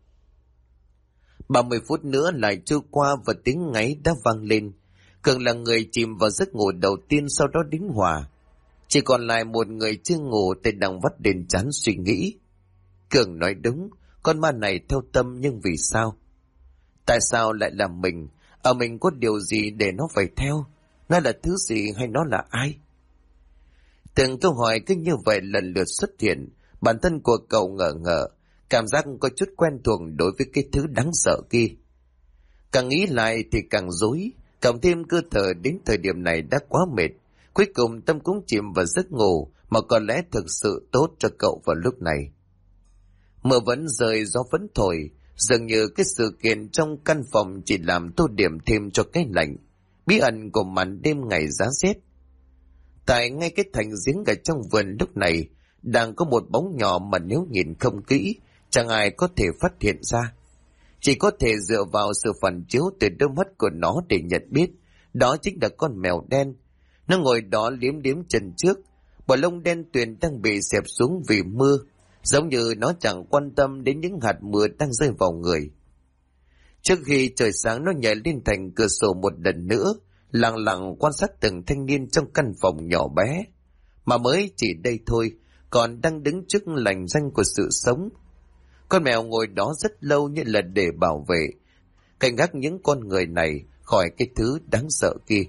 30 phút nữa lại trôi qua và tiếng ngáy đã vang lên. Cường là người chìm vào giấc ngủ đầu tiên, sau đó đến Hòa. Chỉ còn lại một người chưa ngủ, tay đang vắt đền trán suy nghĩ. Cường nói đúng, con ma này theo Tâm nhưng vì sao? Tại sao lại là mình? Ở mình có điều gì để nó phải theo? Nó là thứ gì hay nó là ai? Từng câu hỏi cứ như vậy lần lượt xuất hiện, bản thân của cậu ngỡ ngỡ, cảm giác có chút quen thuộc đối với cái thứ đáng sợ kia. Càng nghĩ lại thì càng rối, cộng thêm cơ thể đến thời điểm này đã quá mệt. Cuối cùng Tâm cũng chìm vào giấc ngủ mà có lẽ thực sự tốt cho cậu vào lúc này. Mưa vẫn rơi, gió vẫn thổi, dường như cái sự kiện trong căn phòng chỉ làm tô điểm thêm cho cái lạnh, bí ẩn của màn đêm ngày giá rét. Tại ngay cái thành giếng ở trong vườn lúc này, đang có một bóng nhỏ mà nếu nhìn không kỹ, chẳng ai có thể phát hiện ra. Chỉ có thể dựa vào sự phản chiếu từ đôi mắt của nó để nhận biết, đó chính là con mèo đen. Nó ngồi đó liếm liếm chân trước, bộ lông đen tuyền đang bị xẹp xuống vì mưa, giống như nó chẳng quan tâm đến những hạt mưa đang rơi vào người. Trước khi trời sáng, nó nhảy lên thành cửa sổ một lần nữa, lặng lặng quan sát từng thanh niên trong căn phòng nhỏ bé, mà mới chỉ đây thôi, còn đang đứng trước lành danh của sự sống. Con mèo ngồi đó rất lâu như là để bảo vệ, cảnh gác những con người này khỏi cái thứ đáng sợ kia.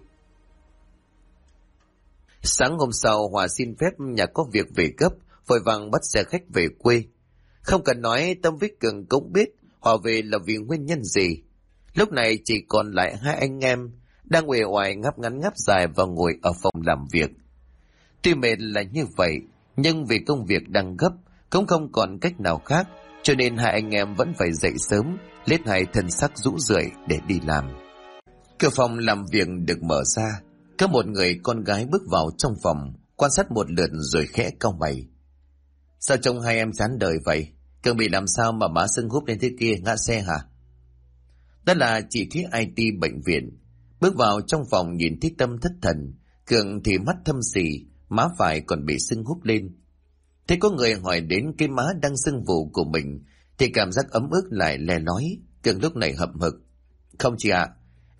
Sáng hôm sau, Hòa xin phép nhà có việc về gấp, vội vàng bắt xe khách về quê. Không cần nói, Tâm với Cường cũng biết Hòa về là vì nguyên nhân gì. Lúc này chỉ còn lại hai anh em, đang uể oải ngáp ngắn ngáp dài và ngồi ở phòng làm việc. Tuy mệt là như vậy, nhưng vì công việc đang gấp, cũng không còn cách nào khác, cho nên hai anh em vẫn phải dậy sớm, lết hai thân sắc rũ rượi để đi làm. Cửa phòng làm việc được mở ra, có một người con gái bước vào trong phòng, quan sát một lượt rồi khẽ cau mày. Sao trông hai em chán đời vậy? Cường bị làm sao mà má sưng húp lên thế kia, ngã xe hả? Đó là chị Thúy IT bệnh viện. Bước vào trong phòng nhìn thấy Tâm thất thần, Cường thì mắt thâm sì, má phải còn bị sưng húp lên. Thế có người hỏi đến cái má đang sưng vù của mình, thì cảm giác ấm ức lại lè lói. Cường lúc này hậm hực. Không chị ạ,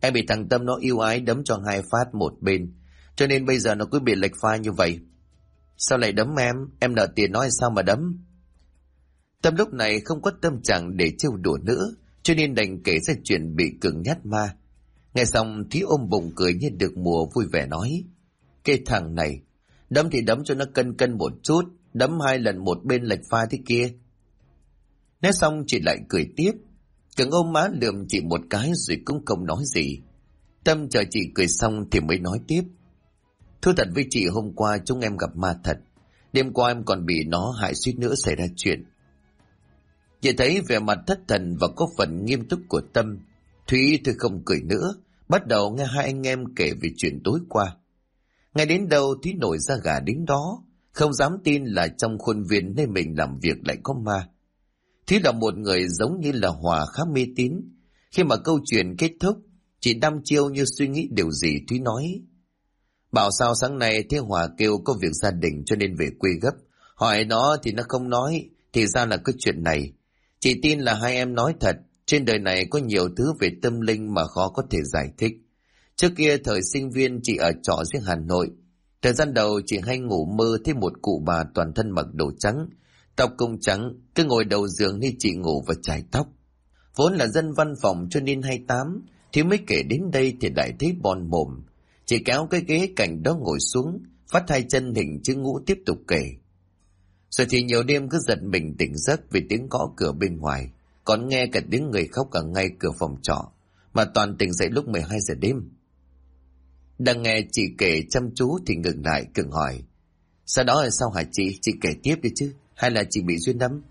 Em bị thằng Tâm nó yêu ái đấm cho 2 phát một bên, cho nên bây giờ nó cứ bị lệch pha như vậy. Sao lại đấm em nợ tiền nó hay sao mà đấm? Tâm lúc này không có tâm trạng để trêu đùa nữa, cho nên đành kể ra chuyện bị Cường nhát ma. Nghe xong Thúy ôm bụng cười như được mùa, vui vẻ nói: Cái thằng này, đấm thì đấm cho nó cân cân một chút, đấm 2 lần một bên lệch pha thế kia. Nói xong chị lại cười tiếp. Cường ôm má lườm chị một cái rồi cũng không nói gì. Tâm chờ chị cười xong thì mới nói tiếp: Thú thật với chị, hôm qua chúng em gặp ma thật. Đêm qua em còn bị nó hại, suýt nữa xảy ra chuyện. Chị thấy vẻ mặt thất thần và có phần nghiêm túc của Tâm, Thúy thôi không cười nữa, bắt đầu nghe hai anh em kể về chuyện tối qua. Ngay đến đâu Thúy nổi da gà đến đó, không dám tin là trong khuôn viên nơi mình làm việc lại có ma. Thúy là một người giống như là Hòa khá mê tín. Khi mà câu chuyện kết thúc, chị đăm chiêu như suy nghĩ điều gì, Thúy nói: Bảo sao sáng nay thế Hòa kêu có việc gia đình cho nên về quê gấp. Hỏi nó thì nó không nói, thì ra là cái chuyện này. Chị tin là hai em nói thật, trên đời này có nhiều thứ về tâm linh mà khó có thể giải thích. Trước kia thời sinh viên chị ở trọ riêng Hà Nội. Thời gian đầu chị hay ngủ mơ thấy một cụ bà toàn thân mặc đồ trắng, tóc cũng trắng, cứ ngồi đầu giường như chị ngủ và chải tóc. Vốn là dân văn phòng cho nên hay tám, thì mới kể đến đây thì lại thấy bon mồm. Chị kéo cái ghế cạnh đó ngồi xuống, phát hai chân hình chữ ngũ tiếp tục kể. Rồi thì nhiều đêm cứ giật mình tỉnh giấc vì tiếng gõ cửa bên ngoài, còn nghe cả tiếng người khóc ở ngay cửa phòng trọ, mà toàn tỉnh dậy lúc 12 giờ đêm. Đang nghe chị kể chăm chú thì ngừng lại, Cường hỏi: Sau đó là sao hả chị? Chị kể tiếp đi chứ, hay là chị bị duyên đắm?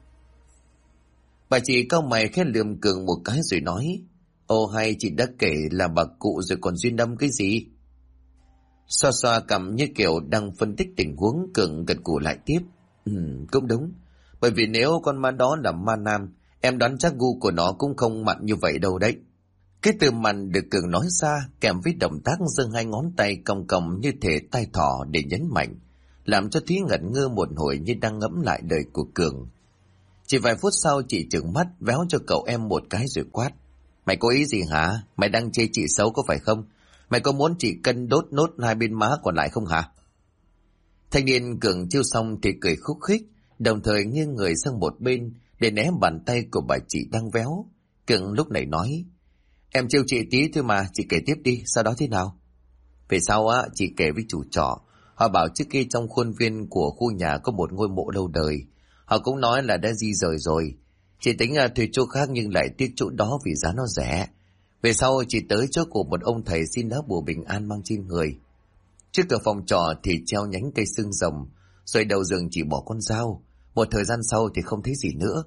Bà chị cau mày khẽ lườm Cường một cái rồi nói: Ồ hay, chị đã kể là bà cụ rồi còn duyên đắm cái gì? Xoa xoa cằm như kiểu đang phân tích tình huống, Cường gật gù lại tiếp: Cũng đúng. Bởi vì nếu con ma đó là ma nam, em đoán chắc gu của nó cũng không mặn như vậy đâu đấy. Cái từ mặn được Cường nói ra kèm với động tác giơ hai ngón tay cong cong như thể tai thỏ để nhấn mạnh, làm cho Thúy ngẩn ngơ một hồi như đang ngẫm lại đời của Cường. Chỉ vài phút sau chị trừng mắt véo cho cậu em một cái rồi quát: Mày có ý gì hả? Mày đang chê chị xấu có phải không? Mày có muốn chị cân đốt nốt 2 bên má còn lại không hả? Thanh niên Cường chiêu xong thì cười khúc khích, đồng thời nghiêng người sang một bên để né bàn tay của bà chị đang véo. Cường lúc này nói: Em trêu chị tí thôi mà, chị kể tiếp đi, sau đó thế nào? Về sau á, chị kể với chủ trọ, họ bảo trước kia trong khuôn viên của khu nhà có một ngôi mộ lâu đời. Họ cũng nói là đã di rời rồi. Chị tính thuê chỗ khác nhưng lại tiếc chỗ đó vì giá nó rẻ. Về sau chị tới chỗ của một ông thầy xin lá bùa bình an mang trên người. Trước cửa phòng trọ thì treo nhánh cây xương rồng, rồi đầu giường chỉ bỏ con dao. Một thời gian sau thì không thấy gì nữa.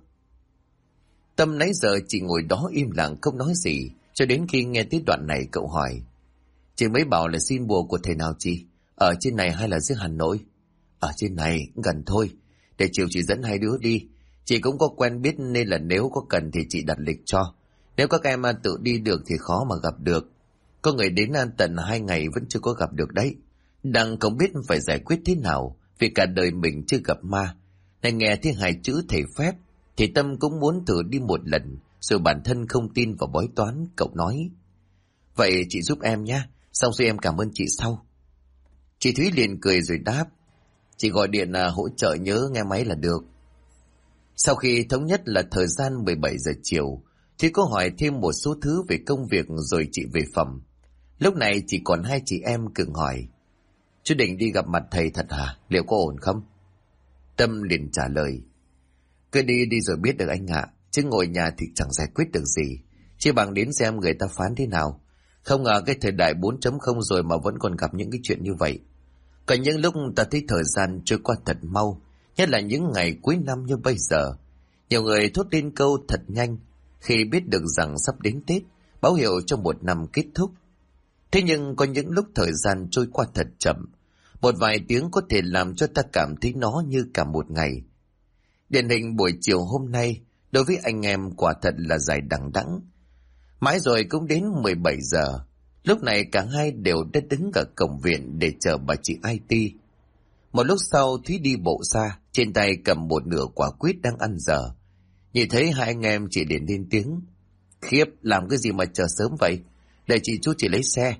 Tâm nãy giờ chị ngồi đó im lặng không nói gì, cho đến khi nghe tới đoạn này cậu hỏi: Chị mới bảo là xin bùa của thầy nào chị? Ở trên này hay là dưới Hà Nội? Ở trên này, gần thôi. Để chiều chị dẫn hai đứa đi. Chị cũng có quen biết nên là nếu có cần thì chị đặt lịch cho. Nếu các em tự đi được thì khó mà gặp được. Có người đến tận 2 ngày vẫn chưa có gặp được đấy. Đang không biết phải giải quyết thế nào, vì cả đời mình chưa gặp ma. Nên nghe thấy 2 chữ thầy phép thì Tâm cũng muốn thử đi một lần, rồi bản thân không tin vào bói toán. Cậu nói: Vậy chị giúp em nhé, xong rồi em cảm ơn chị sau. Chị Thúy liền cười rồi đáp: Chị gọi điện hỗ trợ nhớ nghe máy là được. Sau khi thống nhất là thời gian 17 giờ chiều, Thúy có hỏi thêm một số thứ về công việc rồi chị về phòng. Lúc này chỉ còn 2 chị em. Cường hỏi: Chú định đi gặp mặt thầy thật hả? Liệu có ổn không? Tâm liền trả lời: Cứ đi đi rồi biết được anh ạ. Chứ ngồi nhà thì chẳng giải quyết được gì, chỉ bằng đến xem người ta phán thế nào. Không ngờ cái thời đại 4.0 rồi mà vẫn còn gặp những cái chuyện như vậy. Có những lúc ta thấy thời gian trôi qua thật mau, nhất là những ngày cuối năm như bây giờ. Nhiều người thốt lên câu thật nhanh khi biết được rằng sắp đến Tết, báo hiệu cho một năm kết thúc. Thế nhưng có những lúc thời gian trôi qua thật chậm, một vài tiếng có thể làm cho ta cảm thấy nó như cả một ngày. Điển hình buổi chiều hôm nay đối với anh em quả thật là dài đằng đẵng. Mãi rồi cũng đến 17 giờ. Lúc này cả hai đều đã đứng ở cổng viện để chờ bà chị IT. Một lúc sau Thúy đi bộ ra, trên tay cầm một nửa quả quýt đang ăn dở. Nhìn thấy hai anh em chị liền lên tiếng: Khiếp, làm cái gì mà chờ sớm vậy? Để chị chú chỉ lấy xe.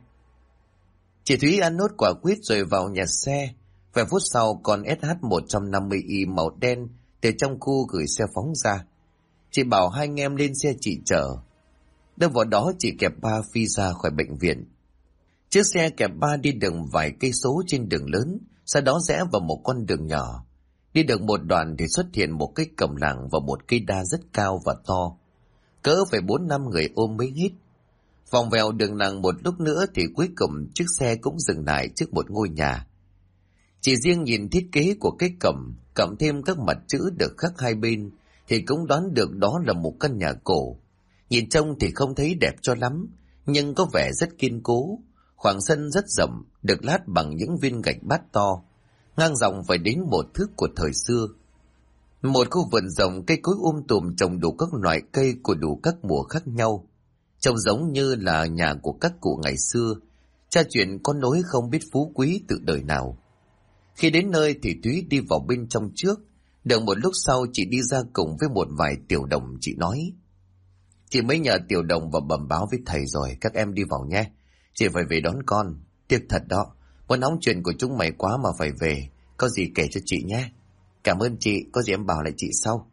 Chị Thúy ăn nốt quả quýt rồi vào nhà xe. Vài phút sau con SH150i màu đen từ trong khu gửi xe phóng ra. Chị bảo hai anh em lên xe chị chở. Đâu vào đó chị kẹp ba phi ra khỏi bệnh viện. Chiếc xe kẹp ba đi đường vài cây số trên đường lớn, sau đó rẽ vào một con đường nhỏ. Đi được một đoạn thì xuất hiện một cái cổng làng và một cây đa rất cao và to. Cỡ phải 4-5 người ôm mới hết. Vòng vèo đường làng một lúc nữa thì cuối cùng chiếc xe cũng dừng lại trước một ngôi nhà. Chỉ riêng nhìn thiết kế của cái cổng, cộng thêm các mặt chữ được khắc hai bên, thì cũng đoán được đó là một căn nhà cổ. Nhìn trông thì không thấy đẹp cho lắm, nhưng có vẻ rất kiên cố. Khoảng sân rất rộng, được lát bằng những viên gạch bát to, ngang dòng phải đến một thước của thời xưa. Một khu vườn rộng, cây cối tùm trồng đủ các loại cây của đủ các mùa khác nhau. Trông giống như là nhà của các cụ ngày xưa, cha chuyện con nối không biết phú quý từ đời nào. Khi đến nơi thì Thúy đi vào bên trong trước. Được một lúc sau chị đi ra cùng với một vài tiểu đồng. Chị nói: Chị mới nhờ tiểu đồng và bẩm báo với thầy rồi, các em đi vào nhé. Chị phải về đón con. Tiếc thật đó, muốn hóng chuyện của chúng mày quá mà phải về. Có gì kể cho chị nhé. Cảm ơn chị, có gì em bảo lại chị sau.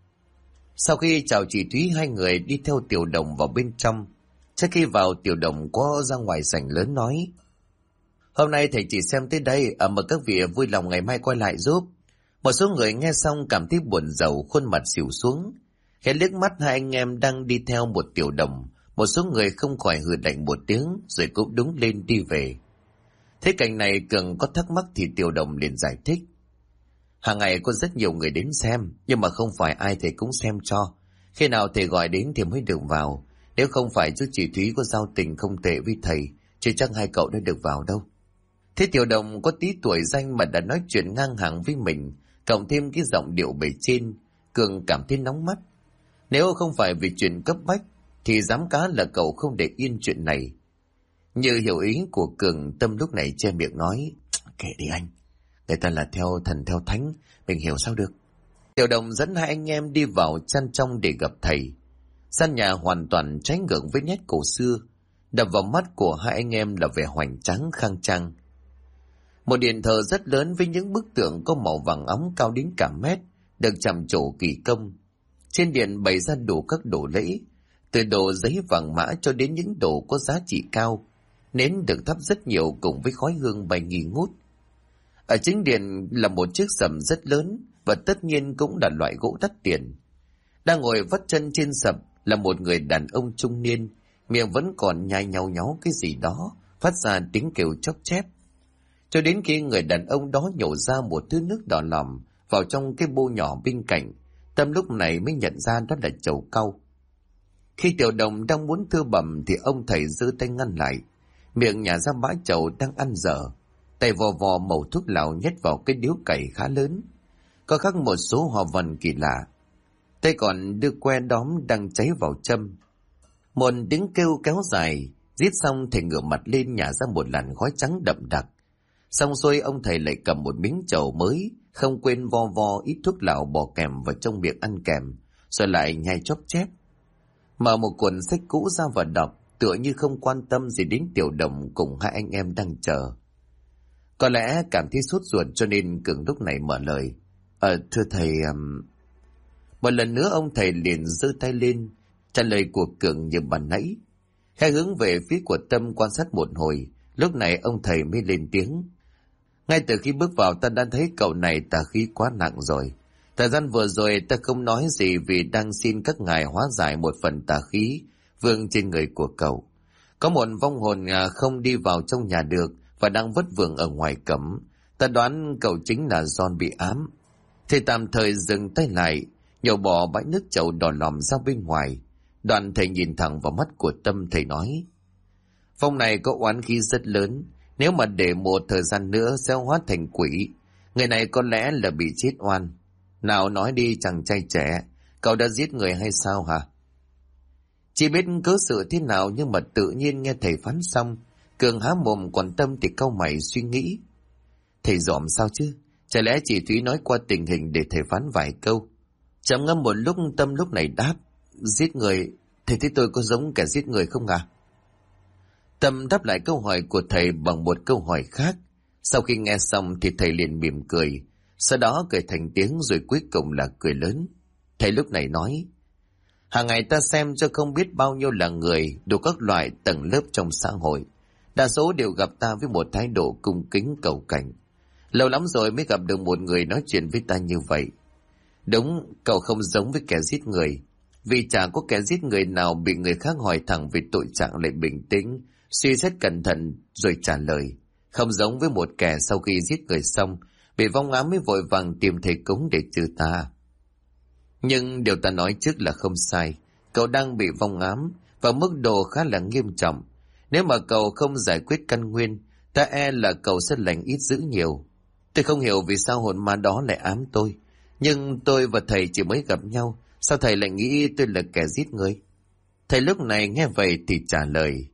Sau khi chào chị Thúy, hai người đi theo tiểu đồng vào bên trong. Trước khi vào, tiểu đồng có ra ngoài sảnh lớn nói: Hôm nay thầy chỉ xem tới đây, mời các vị vui lòng ngày mai quay lại giúp. Một số người nghe xong cảm thấy buồn rầu, khuôn mặt xỉu xuống. Khẽ liếc mắt hai anh em đang đi theo một tiểu đồng, một số người không khỏi hừ lạnh một tiếng rồi cũng đứng lên đi về. Thế cảnh này Cường có thắc mắc thì tiểu đồng liền giải thích: Hàng ngày có rất nhiều người đến xem, nhưng mà không phải ai thầy cũng xem cho. Khi nào thầy gọi đến thì mới được vào. Nếu không phải chứ chị Thúy có giao tình không tệ với thầy, chứ chắc hai cậu đã được vào đâu. Thế tiểu đồng có tí tuổi danh mà đã nói chuyện ngang hàng với mình, cộng thêm cái giọng điệu bề trên, Cường cảm thấy nóng mắt. Nếu không phải vì chuyện cấp bách thì dám cá là cậu không để yên chuyện này. Như hiểu ý của Cường, Tâm lúc này che miệng nói: Kệ đi anh, người ta là theo thần theo thánh, mình hiểu sao được. Tiểu đồng dẫn hai anh em đi vào gian trong để gặp thầy. Gian nhà hoàn toàn trái ngược với nét cổ xưa. Đập vào mắt của hai anh em là vẻ hoành tráng khang trang. Một điện thờ rất lớn với những bức tượng có màu vàng óng cao đến cả mét, được chạm trổ kỳ công. Trên điện bày ra đủ các đồ lễ, từ đồ giấy vàng mã cho đến những đồ có giá trị cao. Nến được thắp rất nhiều cùng với khói hương bay nghi ngút. Ở chính điện là một chiếc sầm rất lớn, và tất nhiên cũng là loại gỗ đắt tiền. Đang ngồi vắt chân trên sập là một người đàn ông trung niên, miệng vẫn còn nhai nhau nháo cái gì đó, phát ra tiếng kêu chóp chép. Cho đến khi người đàn ông đó nhổ ra một thứ nước đỏ lòm vào trong cái bô nhỏ bên cạnh, Tâm lúc này mới nhận ra đó là trầu cau. Khi tiểu đồng đang muốn thưa bẩm thì ông thầy giơ tay ngăn lại, miệng nhả ra bã trầu đang ăn dở, tay vò vò mẩu thuốc lào nhét vào cái điếu cày khá lớn, có khắc một số hoa văn kỳ lạ. Tay còn đưa que đóm đang cháy vào châm. Một tiếng kêu kéo dài, rít xong thầy ngửa mặt lên nhả ra một làn khói trắng đậm đặc. Xong xuôi ông thầy lại cầm một miếng trầu mới, không quên vo vo ít thuốc lào bỏ kèm vào trong miệng ăn kèm, rồi lại nhai chóp chép. Mở một cuốn sách cũ ra và đọc, tựa như không quan tâm gì đến tiểu đồng cùng hai anh em đang chờ. Có lẽ cảm thấy sốt ruột cho nên Cường lúc này mở lời: Thưa thầy... Một lần nữa ông thầy liền giơ tay lên, trả lời của Cường như ban nãy. Khai hướng về phía của Tâm quan sát một hồi, lúc này ông thầy mới lên tiếng: Ngay từ khi bước vào ta đã thấy cậu này tà khí quá nặng rồi. Thời gian vừa rồi ta không nói gì vì đang xin các ngài hóa giải một phần tà khí vương trên người của cậu. Có một vong hồn không đi vào trong nhà được và đang vất vưởng ở ngoài cấm. Ta đoán cậu chính là John bị ám. Thầy tạm thời dừng tay lại, nhổ bỏ bãi nước chậu đỏ lòm ra bên ngoài. Đoạn thầy nhìn thẳng vào mắt của Tâm, thầy nói: Phong này có oán khí rất lớn, nếu mà để một thời gian nữa sẽ hóa thành quỷ. Người này có lẽ là bị chết oan. Nào nói đi chàng trai trẻ, cậu đã giết người hay sao hả? Chỉ biết cớ sự thế nào nhưng mà tự nhiên nghe thầy phán xong, Cường há mồm, còn Tâm thì cau mày suy nghĩ. Thầy dòm sao chứ? Chả lẽ chị Thúy nói qua tình hình để thầy phán vài câu? Trầm ngâm một lúc, Tâm lúc này đáp: Giết người, thầy thấy tôi có giống kẻ giết người không à? Tâm đáp lại câu hỏi của thầy bằng một câu hỏi khác. Sau khi nghe xong thì thầy liền mỉm cười, sau đó cười thành tiếng rồi cuối cùng là cười lớn. Thầy lúc này nói: hàng ngày ta xem cho không biết bao nhiêu là người đủ các loại tầng lớp trong xã hội. Đa số đều gặp ta với một thái độ cung kính cầu cảnh. Lâu lắm rồi mới gặp được một người nói chuyện với ta như vậy. Đúng, cậu không giống với kẻ giết người. Vì chả có kẻ giết người nào bị người khác hỏi thẳng về tội trạng lại bình tĩnh, suy xét cẩn thận rồi trả lời. Không giống với một kẻ sau khi giết người xong, bị vong ám mới vội vàng tìm thầy cúng để trừ tà. Nhưng điều ta nói trước là không sai. Cậu đang bị vong ám và mức độ khá là nghiêm trọng. Nếu mà cậu không giải quyết căn nguyên, ta e là cậu sẽ lành ít dữ nhiều. Tôi không hiểu vì sao hồn ma đó lại ám tôi. Nhưng tôi và thầy chỉ mới gặp nhau, sao thầy lại nghĩ tôi là kẻ giết người? Thầy lúc này nghe vậy thì trả lời: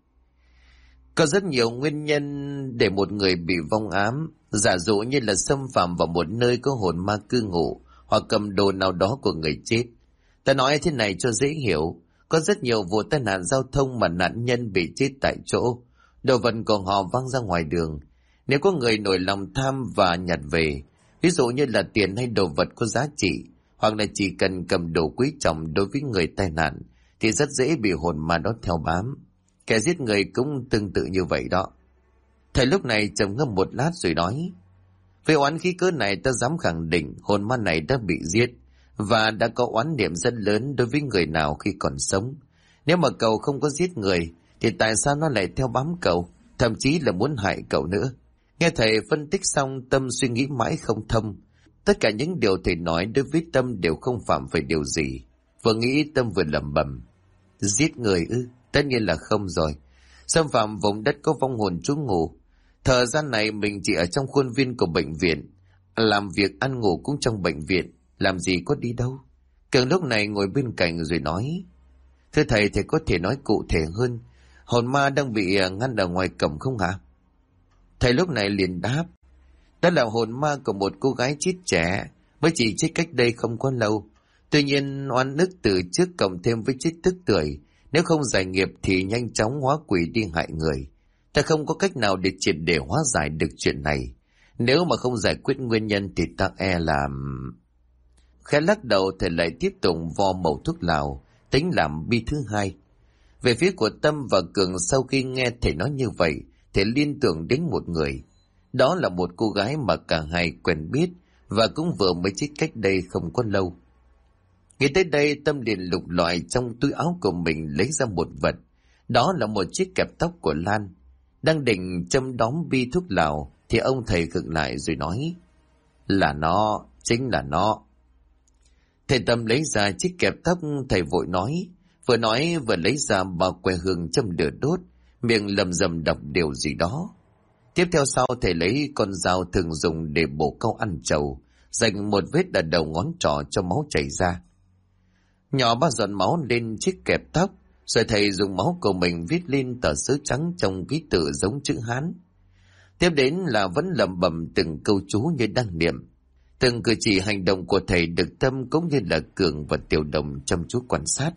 có rất nhiều nguyên nhân để một người bị vong ám, giả dụ như là xâm phạm vào một nơi có hồn ma cư ngụ, hoặc cầm đồ nào đó của người chết. Ta nói thế này cho dễ hiểu, có rất nhiều vụ tai nạn giao thông mà nạn nhân bị chết tại chỗ, đồ vật của họ văng ra ngoài đường. Nếu có người nổi lòng tham và nhặt về, ví dụ như là tiền hay đồ vật có giá trị, hoặc là chỉ cần cầm đồ quý trọng đối với người tai nạn, thì rất dễ bị hồn ma đó theo bám. Kẻ giết người cũng tương tự như vậy đó. Thầy lúc này trầm ngâm một lát rồi nói: về oán khí cỡ này ta dám khẳng định hồn ma này đã bị giết và đã có oán niệm rất lớn đối với người nào khi còn sống. Nếu mà cậu không có giết người thì tại sao nó lại theo bám cậu, thậm chí là muốn hại cậu nữa? Nghe thầy phân tích xong, Tâm suy nghĩ mãi không thông. Tất cả những điều thầy nói đối với Tâm đều không phạm phải điều gì. Vừa nghĩ Tâm vừa lẩm bẩm: giết người ư? Tất nhiên là không rồi. Xâm phạm vùng đất có vong hồn trú ngụ. Thời gian này mình chỉ ở trong khuôn viên của bệnh viện, làm việc ăn ngủ cũng trong bệnh viện, làm gì có đi đâu. Cường lúc này ngồi bên cạnh rồi nói: thưa thầy có thể nói cụ thể hơn, hồn ma đang bị ngăn ở ngoài cổng không hả? Thầy lúc này liền đáp: đó là hồn ma của một cô gái chết trẻ, mới chỉ chết cách đây không có lâu. Tuy nhiên oan ức từ trước cộng thêm với chết tức tuổi, nếu không giải nghiệp thì nhanh chóng hóa quỷ đi hại người. Ta không có cách nào để triệt để hóa giải được chuyện này. Nếu mà không giải quyết nguyên nhân thì ta e là... Khẽ lắc đầu, thầy lại tiếp tục vo mẩu thuốc lào, tính làm bi thứ hai. Về phía của Tâm và Cường, sau khi nghe thầy nói như vậy, thầy liên tưởng đến một người. Đó là một cô gái mà cả hai quen biết và cũng vừa mới chết cách đây không có lâu. Nghĩ tới đây, Tâm liền lục lọi trong túi áo của mình lấy ra một vật. Đó là một chiếc kẹp tóc của Lan. Đang định châm đóm bi thuốc lào thì ông thầy khựng lại rồi nói: là nó, chính là nó. Thầy Tâm lấy ra chiếc kẹp tóc, thầy vội nói, vừa lấy ra bao que hương châm lửa đốt, miệng lầm rầm đọc điều gì đó. Tiếp theo sau, thầy lấy con dao thường dùng để bổ câu ăn trầu, dành một vết ở đầu ngón trỏ cho máu chảy ra. Nhỏ 3 giọt máu lên chiếc kẹp tóc, rồi thầy dùng máu của mình viết lên tờ sớ trắng trong ký tự giống chữ Hán. Tiếp đến là vẫn lẩm bẩm từng câu chú như đang niệm. Từng cử chỉ hành động của thầy được Tâm cũng như là Cường và Tiểu Đồng chăm chú quan sát.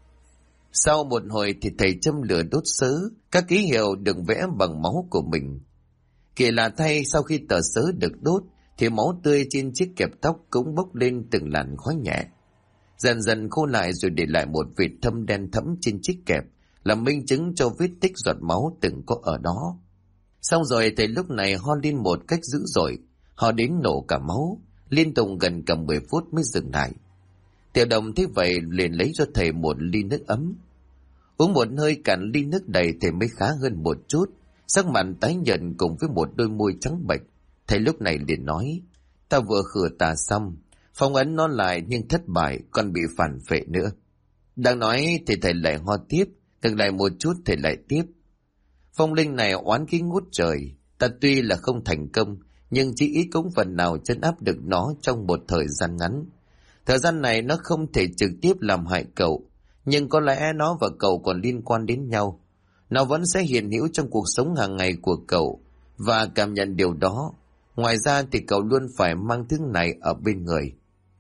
Sau một hồi thì thầy châm lửa đốt sớ, các ký hiệu được vẽ bằng máu của mình. Kỳ lạ thay, sau khi tờ sớ được đốt thì máu tươi trên chiếc kẹp tóc cũng bốc lên từng làn khói nhẹ. Dần dần khô lại rồi để lại một vệt thâm đen thẫm trên chiếc kẹp, là minh chứng cho vết tích giọt máu từng có ở đó. Xong rồi thầy lúc này ho lên một cách dữ dội, ho đến nổ cả máu, liên tục gần cả 10 phút mới dừng lại. Tiểu Đồng thấy vậy liền lấy cho thầy một ly nước ấm. Uống một hơi cạn ly nước đầy thầy mới khá hơn một chút, sắc mặt tái nhợt cùng với một đôi môi trắng bệch. Thầy lúc này liền nói: ta vừa khử tà xong, phong ấn nó lại nhưng thất bại, còn bị phản phệ nữa. Đang nói thì thầy lại ho tiếp, dừng lại một chút thầy lại tiếp: phong linh này oán khí ngút trời, ta tuy là không thành công, nhưng chỉ ít cũng phần nào trấn áp được nó trong một thời gian ngắn. Thời gian này nó không thể trực tiếp làm hại cậu, nhưng có lẽ nó và cậu còn liên quan đến nhau. Nó vẫn sẽ hiện hữu trong cuộc sống hàng ngày của cậu và cảm nhận điều đó. Ngoài ra thì cậu luôn phải mang thứ này ở bên người.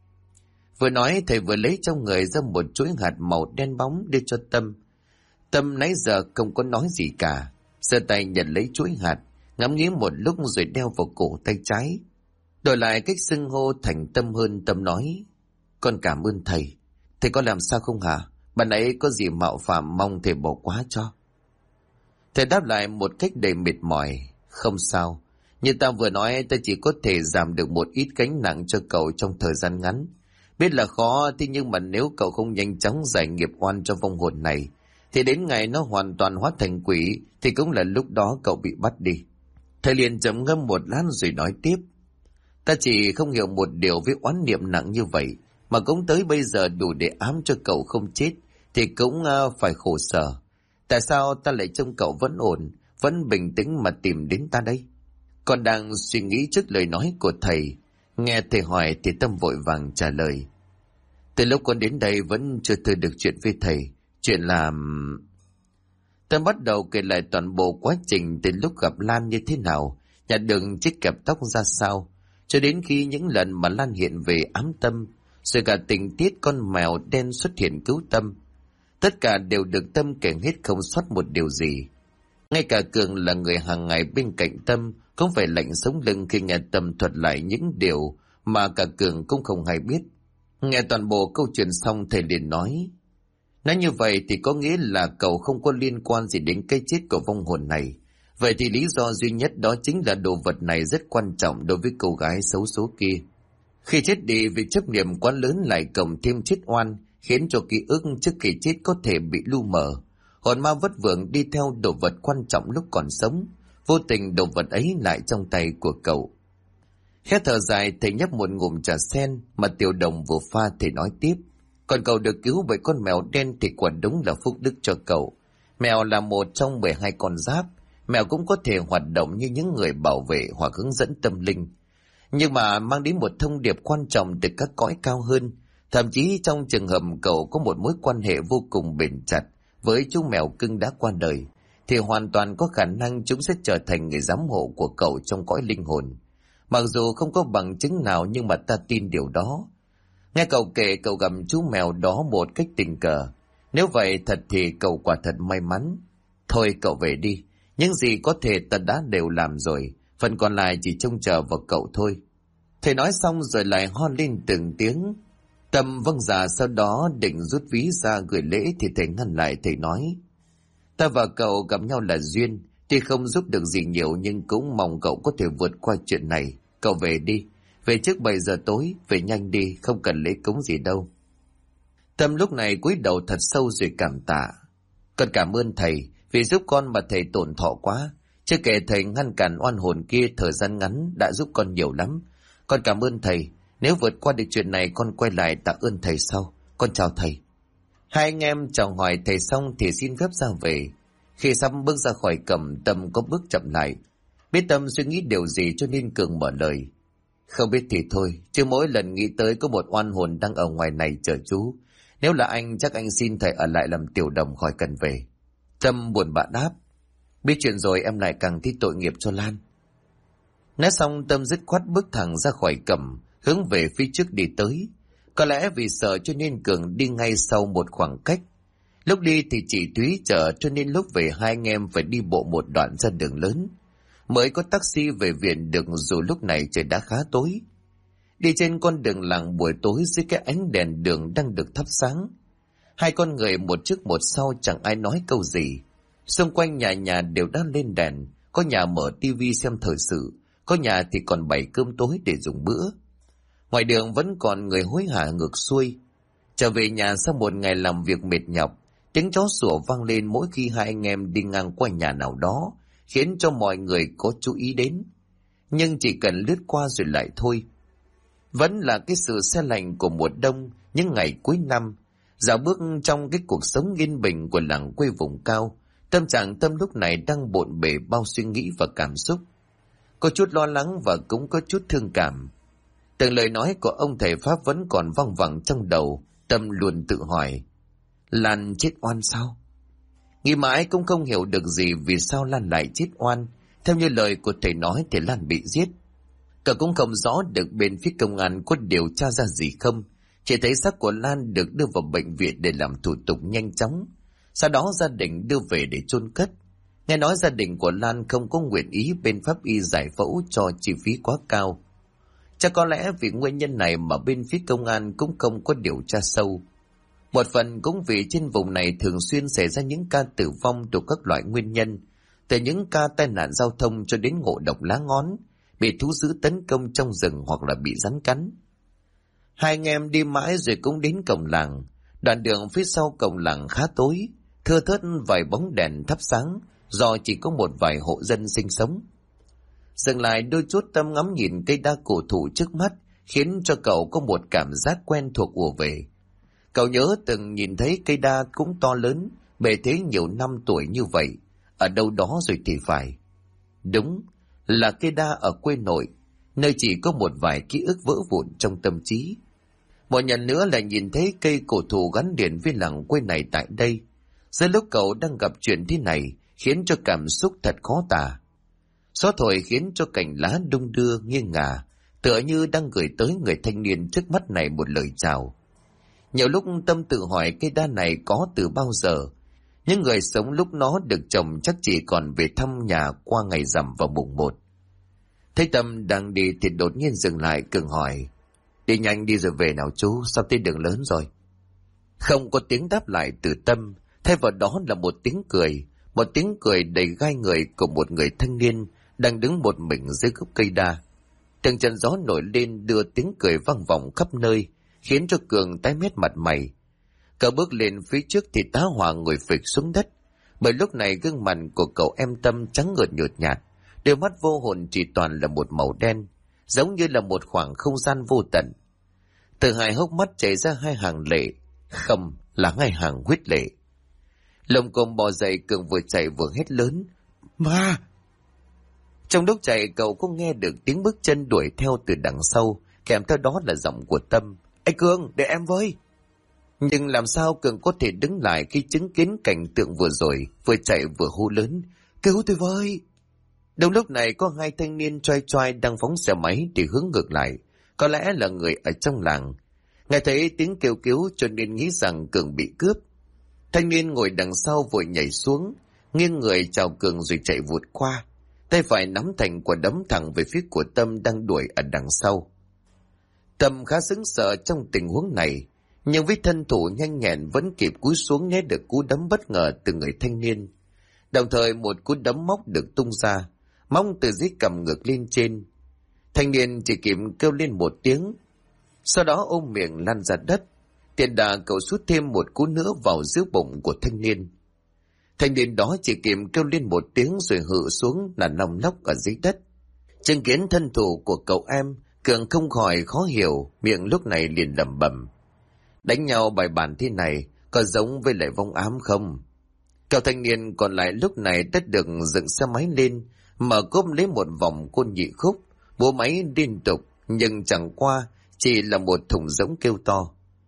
Vừa nói thầy vừa lấy trong người ra một chuỗi hạt màu đen bóng đưa cho Tâm. Tâm nãy giờ không có nói gì cả, giơ tay nhận lấy chuỗi hạt, ngắm nghía một lúc rồi đeo vào cổ tay trái. Đổi lại cách xưng hô thành Tâm hơn, Tâm nói: Con cảm ơn thầy. Thầy có làm sao không hả? Bạn ấy có gì mạo phạm mong thầy bỏ qua cho. Thầy đáp lại một cách đầy mệt mỏi: Không sao. Như ta vừa nói, ta chỉ có thể giảm được một ít gánh nặng cho cậu trong thời gian ngắn. Biết là khó, thế nhưng mà nếu cậu không nhanh chóng giải nghiệp oan cho vong hồn này, thì đến ngày nó hoàn toàn hóa thành quỷ, thì cũng là lúc đó cậu bị bắt đi. Thầy liền trầm ngâm một lát rồi nói tiếp: Ta chỉ không hiểu một điều với oán niệm nặng như vậy, mà cũng tới bây giờ đủ để ám cho cậu không chết, thì cũng phải khổ sở. Tại sao ta lại trông cậu vẫn ổn, vẫn bình tĩnh mà tìm đến ta đây? Con đang suy nghĩ trước lời nói của thầy. Nghe thầy hỏi thì Tâm vội vàng trả lời: Từ lúc con đến đây vẫn chưa thư được chuyện với thầy. Chuyện là... Tâm bắt đầu kể lại toàn bộ quá trình từ lúc gặp Lan như thế nào, nhặt được chiếc kẹp tóc ra sao, cho đến khi những lần mà Lan hiện về ám Tâm, rồi cả tình tiết con mèo đen xuất hiện cứu Tâm. Tất cả đều được Tâm kể hết không sót một điều gì. Ngay cả Cường là người hàng ngày bên cạnh Tâm cũng phải lạnh sống lưng khi nghe Tâm thuật lại những điều mà cả Cường cũng không hay biết. Nghe toàn bộ câu chuyện xong, thầy liền nói: Nói như vậy thì có nghĩa là cậu không có liên quan gì đến cái chết của vong hồn này. Vậy thì lý do duy nhất đó chính là đồ vật này rất quan trọng đối với cô gái xấu số kia. Khi chết đi, vì chấp niệm quá lớn lại cộng thêm chết oan, khiến cho ký ức trước khi chết có thể bị lu mờ. Hồn ma vất vưởng đi theo đồ vật quan trọng lúc còn sống, vô tình đồ vật ấy lại trong tay của cậu. Khẽ thở dài, thầy nhấp một ngụm trà sen mà Tiểu Đồng vừa pha. Thầy nói tiếp: Còn cậu được cứu bởi con mèo đen thì quả đúng là phúc đức cho cậu. Mèo là một trong 12 con giáp. Mèo cũng có thể hoạt động như những người bảo vệ hoặc hướng dẫn tâm linh, nhưng mà mang đến một thông điệp quan trọng từ các cõi cao hơn. Thậm chí trong trường hợp cậu có một mối quan hệ vô cùng bền chặt với chú mèo cưng đã qua đời, thì hoàn toàn có khả năng chúng sẽ trở thành người giám hộ của cậu trong cõi linh hồn. Mặc dù không có bằng chứng nào, nhưng mà ta tin điều đó. Nghe cậu kể cậu gặp chú mèo đó một cách tình cờ. Nếu vậy thật thì cậu quả thật may mắn. Thôi cậu về đi. Những gì có thể ta đã đều làm rồi. Phần còn lại chỉ trông chờ vào cậu thôi. Thầy nói xong rồi lại ho lên từng tiếng. Tâm vâng dạ, sau đó định rút ví ra gửi lễ thì thầy ngăn lại. Thầy nói: Ta và cậu gặp nhau là duyên, tuy không giúp được gì nhiều nhưng cũng mong cậu có thể vượt qua chuyện này. Cậu về đi. Về trước 7 giờ tối, về nhanh đi, không cần lễ cúng gì đâu. Tâm lúc này cúi đầu thật sâu rồi cảm tạ: Con cảm ơn thầy vì giúp con mà thầy tổn thọ quá. Chưa kể thầy ngăn cản oan hồn kia thời gian ngắn đã giúp con nhiều lắm. Con cảm ơn thầy. Nếu vượt qua được chuyện này con quay lại tạ ơn thầy sau. Con chào thầy. Hai anh em chào hỏi thầy xong thì xin phép ra về. Khi sắp bước ra khỏi cổng, Tâm có bước chậm lại. Biết Tâm suy nghĩ điều gì cho nên Cường mở lời: Không biết thì thôi, chứ mỗi lần nghĩ tới có một oan hồn đang ở ngoài này chờ chú. Nếu là anh, chắc anh xin thầy ở lại làm tiểu đồng khỏi cần về. Tâm buồn bã đáp: Biết chuyện rồi em lại càng thích tội nghiệp cho Lan. Nói xong Tâm dứt khoát bước thẳng ra khỏi cổng, hướng về phía trước đi tới. Có lẽ vì sợ cho nên Cường đi ngay sau một khoảng cách. Lúc đi thì chị Thúy chở, cho nên lúc về hai anh em phải đi bộ một đoạn ra đường lớn mới có taxi về viện được, dù lúc này trời đã khá tối. Đi trên con đường làng buổi tối dưới cái ánh đèn đường đang được thắp sáng, hai con người một trước một sau chẳng ai nói câu gì. Xung quanh nhà nhà đều đã lên đèn, có nhà mở tivi xem thời sự, có nhà thì còn bày cơm tối để dùng bữa. Ngoài đường vẫn còn người hối hả ngược xuôi. Trở về nhà sau một ngày làm việc mệt nhọc, tiếng chó sủa vang lên mỗi khi hai anh em đi ngang qua nhà nào đó, khiến cho mọi người có chú ý đến. Nhưng chỉ cần lướt qua rồi lại thôi. Vẫn là cái sự se lạnh của mùa đông, những ngày cuối năm. Dạo bước trong cái cuộc sống yên bình của làng quê vùng cao, tâm trạng Tâm lúc này đang bộn bề bao suy nghĩ và cảm xúc. Có chút lo lắng và cũng có chút thương cảm. Từng lời nói của ông thầy Pháp vẫn còn văng vẳng trong đầu. Tâm luôn tự hỏi: Lan chết oan sao? Nghĩ mãi cũng không hiểu được gì vì sao Lan lại chết oan. Theo như lời của thầy nói thì Lan bị giết. Cậu cũng không rõ được bên phía công an có điều tra ra gì không. Chỉ thấy xác của Lan được đưa vào bệnh viện để làm thủ tục nhanh chóng. Sau đó gia đình đưa về để chôn cất. Nghe nói gia đình của Lan không có nguyện ý bên pháp y giải phẫu cho chi phí quá cao. Chắc có lẽ vì nguyên nhân này mà bên phía công an cũng không có điều tra sâu. Một phần cũng vì trên vùng này thường xuyên xảy ra những ca tử vong từ các loại nguyên nhân, từ những ca tai nạn giao thông cho đến ngộ độc lá ngón, bị thú dữ tấn công trong rừng hoặc là bị rắn cắn. Hai anh em đi mãi rồi cũng đến cổng làng. Đoạn đường phía sau cổng làng khá tối, thưa thớt vài bóng đèn thắp sáng do chỉ có một vài hộ dân sinh sống. Dừng lại đôi chút, Tâm ngắm nhìn cây đa cổ thụ trước mắt khiến cho cậu có một cảm giác quen thuộc ùa về. Cậu nhớ từng nhìn thấy cây đa cũng to lớn, bề thế nhiều năm tuổi như vậy, ở đâu đó rồi thì phải. Đúng, là cây đa ở quê nội, nơi chỉ có một vài ký ức vỡ vụn trong tâm trí. Một lần nữa lại nhìn thấy cây cổ thụ gắn liền với làng quê này tại đây. Giữa lúc cậu đang gặp chuyện thế này, khiến cho cảm xúc thật khó tả. Gió thổi khiến cho cành lá đung đưa nghiêng ngả, tựa như đang gửi tới người thanh niên trước mắt này một lời chào. Nhiều lúc Tâm tự hỏi cây đa này có từ bao giờ. Những người sống lúc nó được trồng chắc chỉ còn về thăm nhà qua ngày rằm vào mùng 1. Thấy Tâm đang đi thì đột nhiên dừng lại, cường hỏi: "Đi nhanh đi rồi về nào chú, sắp tới đường lớn rồi." Không có tiếng đáp lại từ Tâm, thay vào đó là một tiếng cười đầy gai người của một người thanh niên đang đứng một mình dưới gốc cây đa. Từng trận gió nổi lên đưa tiếng cười vang vọng khắp nơi, khiến cho Cường tái mét mặt mày. Cậu bước lên phía trước thì tá hỏa ngồi phịch xuống đất, bởi lúc này gương mặt của cậu em Tâm trắng ngợt nhợt nhạt, đôi mắt vô hồn chỉ toàn là một màu đen, giống như là một khoảng không gian vô tận. Từ hai hốc mắt chảy ra hai hàng lệ, không, là hai hàng huyết lệ. Lồng cồm bò dậy, Cường vừa chạy vừa hét lớn: "Ma!" Trong lúc chạy, cậu cũng nghe được tiếng bước chân đuổi theo từ đằng sau, kèm theo đó là giọng của Tâm: "Ê Cường, để em với!" Nhưng làm sao Cường có thể đứng lại khi chứng kiến cảnh tượng vừa rồi, vừa chạy vừa hô lớn: "Cứu tôi với!" Đúng lúc này có hai thanh niên choai choai đang phóng xe máy để hướng ngược lại, có lẽ là người ở trong làng. Nghe thấy tiếng kêu cứu cho nên nghĩ rằng Cường bị cướp. Thanh niên ngồi đằng sau vội nhảy xuống, nghiêng người chào Cường rồi chạy vụt qua, tay phải nắm thành quả đấm thẳng về phía của Tâm đang đuổi ở đằng sau. Tâm khá sững sờ trong tình huống này, nhưng với thân thủ nhanh nhẹn vẫn kịp cúi xuống né được cú đấm bất ngờ từ người thanh niên. Đồng thời một cú đấm móc được tung ra, móc từ dưới cằm ngược lên trên. Thanh niên chỉ kịp kêu lên một tiếng, sau đó ôm miệng lăn ra đất. Tiền đà cậu sút thêm một cú nữa vào giữa bụng của thanh niên. Thanh niên đó chỉ kịp kêu lên một tiếng rồi hự xuống là nằm lóc ở dưới đất. Chứng kiến thân thủ của cậu em, Cường không khỏi khó hiểu, miệng lúc này liền lẩm bẩm: "Đánh nhau bài bản thế này có giống với lại vong ám không?" Cậu thanh niên còn lại lúc này đã được dựng xe máy lên, mở cốp lấy một vòng côn nhị khúc, búa máy liên tục, nhưng chẳng qua chỉ là một thùng rỗng kêu to.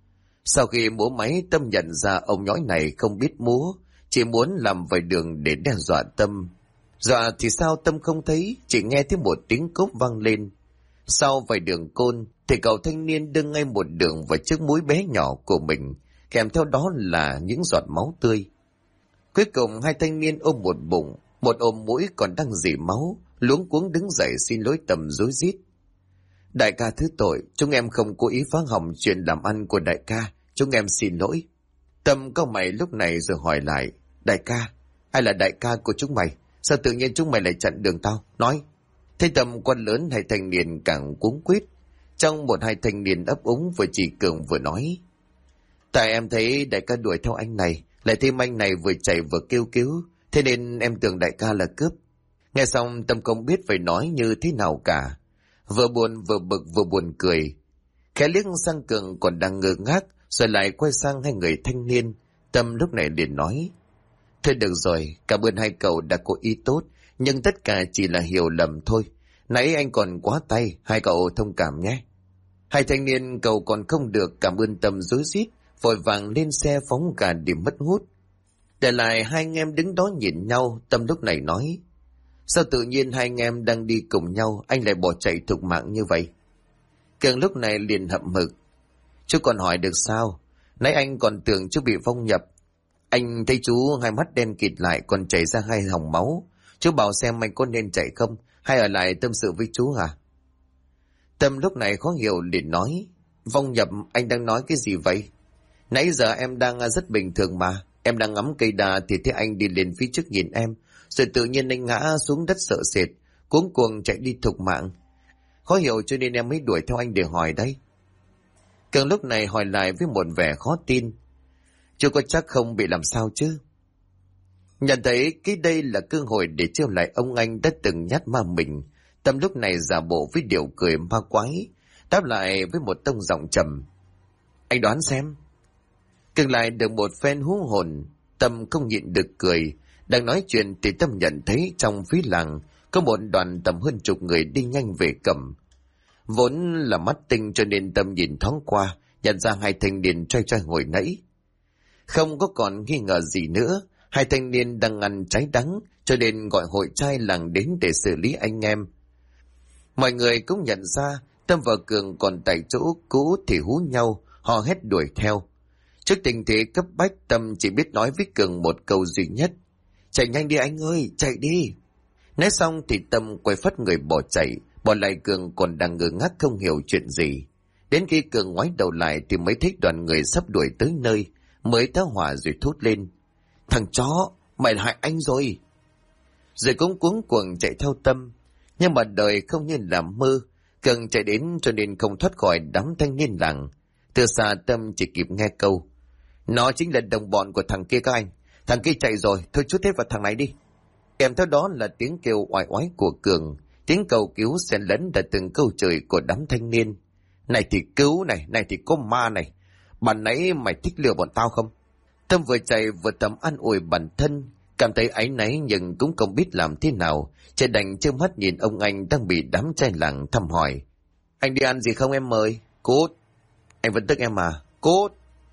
Sau khi múa máy, Tâm nhận ra ông nhõi này không biết múa, chỉ muốn làm vài đường để đe dọa Tâm. Dọa thì sao Tâm không thấy, chỉ nghe thấy một tiếng cốp vang lên. Sau vài đường côn thì cậu thanh niên đưa ngay một đường vào chiếc mũi bé nhỏ của mình, kèm theo đó là những giọt máu tươi. Cuối cùng hai thanh niên ôm một bụng, một ôm mũi còn đang rỉ máu, luống cuống đứng dậy xin lỗi Tâm rối rít: "Đại ca thứ tội, chúng em không cố ý phá hỏng chuyện làm ăn của đại ca, chúng em xin lỗi." Tâm cau mày lúc này rồi hỏi lại: "Đại ca? Ai là đại ca của chúng mày? Sao tự nhiên chúng mày lại chặn đường tao? Nói!" Thấy Tâm quan lớn, hai thanh niên càng cuống quýt. Trong một hai thanh niên ấp úng vừa chỉ Cường vừa nói: "Tại em thấy đại ca đuổi theo anh này, lại thêm anh này vừa chạy vừa kêu cứu, thế nên em tưởng đại ca là cướp." Nghe xong Tâm không biết phải nói như thế nào cả, vừa buồn vừa bực vừa buồn cười. Khẽ liếc sang Cường còn đang ngơ ngác, rồi lại quay sang hai người thanh niên. Tâm lúc này liền nói: "Thôi được rồi, cảm ơn hai cậu đã có ý tốt, nhưng tất cả chỉ là hiểu lầm thôi. Nãy anh còn quá tay, hai cậu thông cảm nhé." Hai thanh niên cậu còn không được cảm ơn Tâm rối rít, vội vàng lên xe phóng cả điểm mất hút. Để lại hai anh em đứng đó nhìn nhau, Tâm lúc này nói: "Sao tự nhiên hai anh em đang đi cùng nhau, anh lại bỏ chạy thục mạng như vậy?" Cường lúc này liền hậm hực: "Chú còn hỏi được sao? Nãy anh còn tưởng chú bị vong nhập. Anh thấy chú hai mắt đen kịt lại còn chảy ra hai hòng máu. Chú bảo xem anh có nên chạy không, hay ở lại tâm sự với chú hả? Tâm lúc này khó hiểu liền nói, Vong Nhập, anh đang nói cái gì vậy? Nãy giờ em đang rất bình thường mà. Em đang ngắm cây đà thì thấy anh đi lên phía trước nhìn em, rồi tự nhiên anh ngã xuống đất sợ sệt, cuống cuồng chạy đi thục mạng. Khó hiểu cho nên em mới đuổi theo anh để hỏi đấy. Cường lúc này hỏi lại với một vẻ khó tin, chú có chắc không bị làm sao chứ? Nhận thấy cái đây là cơ hội để trêu lại ông anh đã từng nhát ma mình, Tâm lúc này giả bộ với điệu cười ma quái, đáp lại với một tông giọng trầm, anh đoán xem. Cường lại được một phen hú hồn, Tâm không nhịn được cười. Đang nói chuyện thì Tâm nhận thấy trong phía làng có một đoàn tầm hơn chục người đi nhanh về cầm. Vốn là mắt tinh cho nên Tâm nhìn thoáng qua, nhận ra hai thanh niên trai trai hồi nãy. Không có còn nghi ngờ gì nữa, hai thanh niên đang ăn trái đắng, cho nên gọi hội trai làng đến để xử lý anh em. Mọi người cũng nhận ra Tâm và Cường còn tại chỗ cũ thì hú nhau, họ hét đuổi theo. Trước tình thế cấp bách, Tâm chỉ biết nói với Cường một câu duy nhất, chạy nhanh đi anh ơi, chạy đi. Nói xong thì Tâm quay phắt người bỏ chạy, bỏ lại Cường còn đang ngơ ngác không hiểu chuyện gì. Đến khi Cường ngoái đầu lại thì mới thấy đoàn người sắp đuổi tới nơi, mới tá hỏa rồi thốt lên, thằng chó, mày hại anh rồi. Rồi cũng cuống cuồng chạy theo Tâm, nhưng mà đời không như là mơ, Cường chạy đến cho nên không thoát khỏi đám thanh niên làng. Từ xa Tâm chỉ kịp nghe câu, nó chính là đồng bọn của thằng kia các anh, thằng kia chạy rồi, thôi chút hết vào thằng này đi. Kèm theo đó là tiếng kêu oai oái của Cường, tiếng cầu cứu xen lẫn đã từng câu chửi của đám thanh niên. Này thì cứu này, này thì có ma này, bạn nãy mày thích lừa bọn tao không? Tâm vừa chạy vừa tầm an ủi bản thân, cảm thấy áy náy nhưng cũng không biết làm thế nào, chỉ đành trơ mắt nhìn ông anh đang bị đám trai làng thăm hỏi. Anh đi ăn gì không em mời? Cút. Anh vẫn tức em à? Cút.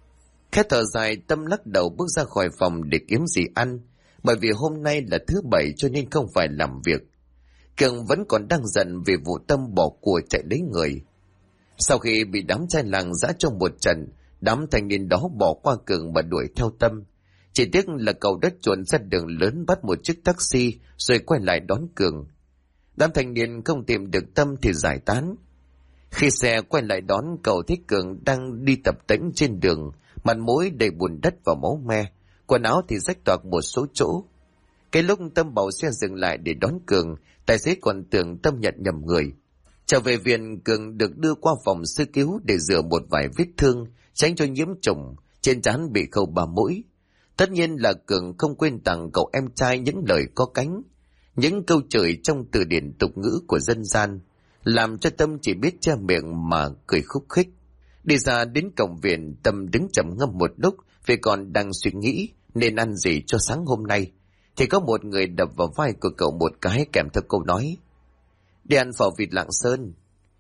Khẽ thở dài, Tâm lắc đầu bước ra khỏi phòng để kiếm gì ăn, bởi vì hôm nay là thứ bảy cho nên không phải làm việc. Cường vẫn còn đang giận vì vụ Tâm bỏ của chạy lấy người. Sau khi bị đám trai làng giã trong một trận, đám thanh niên đó bỏ qua Cường mà đuổi theo Tâm. Chỉ tiếc là cậu đã chuồn ra đường lớn bắt một chiếc taxi rồi quay lại đón Cường. Đám thanh niên không tìm được Tâm thì giải tán. Khi xe quay lại đón, cậu thấy Cường đang đi tập tễnh trên đường, mặt mũi đầy bùn đất và máu me, quần áo thì rách toạc một số chỗ. Cái lúc Tâm bảo xe dừng lại để đón Cường, tài xế còn tưởng Tâm nhận nhầm người. Trở về viện, Cường được đưa qua phòng sơ cứu để rửa một vài vết thương, tránh cho nhiễm trùng, trên trán bị khâu 3 mũi. Tất nhiên là Cường không quên tặng cậu em trai những lời có cánh, những câu chửi trong từ điển tục ngữ của dân gian, làm cho Tâm chỉ biết che miệng mà cười khúc khích. Đi ra đến cổng viện, Tâm đứng trầm ngâm một lúc vì còn đang suy nghĩ nên ăn gì cho sáng hôm nay, thì có một người đập vào vai của cậu một cái kèm theo câu nói, đi ăn phở vịt Lạng Sơn.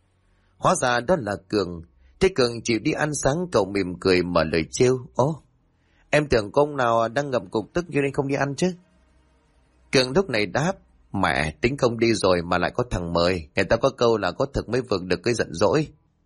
Hóa ra đó là Cường. Thế Cường chịu đi ăn sáng, cậu mỉm cười mở lời trêu, ố, em tưởng có ông nào đang ngậm cục tức cho nên không đi ăn chứ? Cường lúc này đáp, mẹ, tính không đi rồi mà lại có thằng mời, người ta có câu là có thực mới vượt được cái giận dỗi.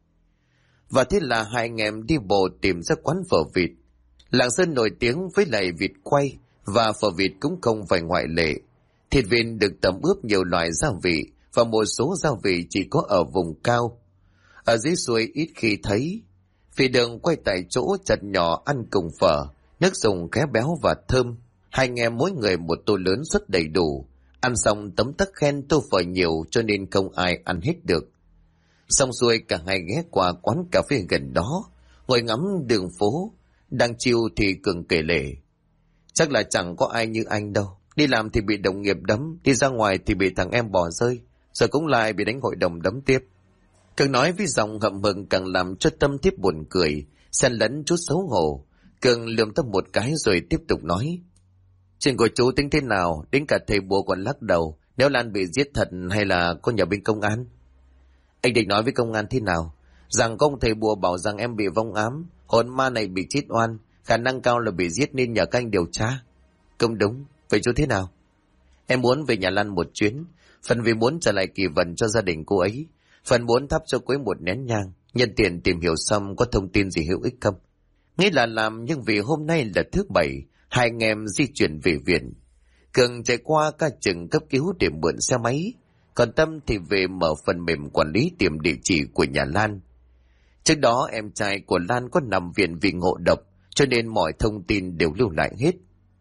Và thế là hai anh em đi bộ tìm ra quán phở vịt. Lạng Sơn nổi tiếng với lại vịt quay, và phở vịt cũng không phải ngoại lệ. Thịt vịt được tẩm ướp nhiều loại gia vị, và một số gia vị chỉ có ở vùng cao. Ở dưới xuôi ít khi thấy. Vì đường quay tại chỗ chặt nhỏ ăn cùng phở, nước dùng khá béo và thơm. Hai anh em mỗi người một tô lớn rất đầy đủ. Ăn xong tấm tắc khen tô phở nhiều cho nên không ai ăn hết được. Xong xuôi cả hai ghé qua quán cà phê gần đó, ngồi ngắm đường phố. Đang chill thì Cường kể lể, chắc là chẳng có ai như anh đâu. Đi làm thì bị đồng nghiệp đấm, đi ra ngoài thì bị thằng em bỏ rơi, rồi cũng lại bị đánh hội đồng đấm tiếp. Cường nói với giọng hậm hực càng làm cho Tâm tiếp buồn cười, xen lẫn chút xấu hổ. Cường lườm Tâm một cái rồi tiếp tục nói, chuyện của chú tính thế nào, đến cả thầy bùa còn lắc đầu, nếu Lan bị giết thật hay là có nhờ bên công an? Anh định nói với công an thế nào? Rằng công thầy bùa bảo rằng em bị vong ám, hồn ma này bị chết oan, khả năng cao là bị giết nên nhờ các anh điều tra. Không đúng, vậy chú thế nào? Em muốn về nhà Lan một chuyến, phần vì muốn trả lại kỳ vận cho gia đình cô ấy, phần muốn thắp cho cô ấy một nén nhang, nhân tiện tìm hiểu xem có thông tin gì hữu ích không. Nghĩ là làm, nhưng vì hôm nay là thứ bảy, Hai anh em di chuyển về viện. Cường chạy qua ca chừng cấp cứu để mượn xe máy, còn Tâm thì về mở phần mềm quản lý tìm địa chỉ của nhà Lan. Trước đó em trai của Lan có nằm viện vì ngộ độc, cho nên mọi thông tin đều lưu lại hết.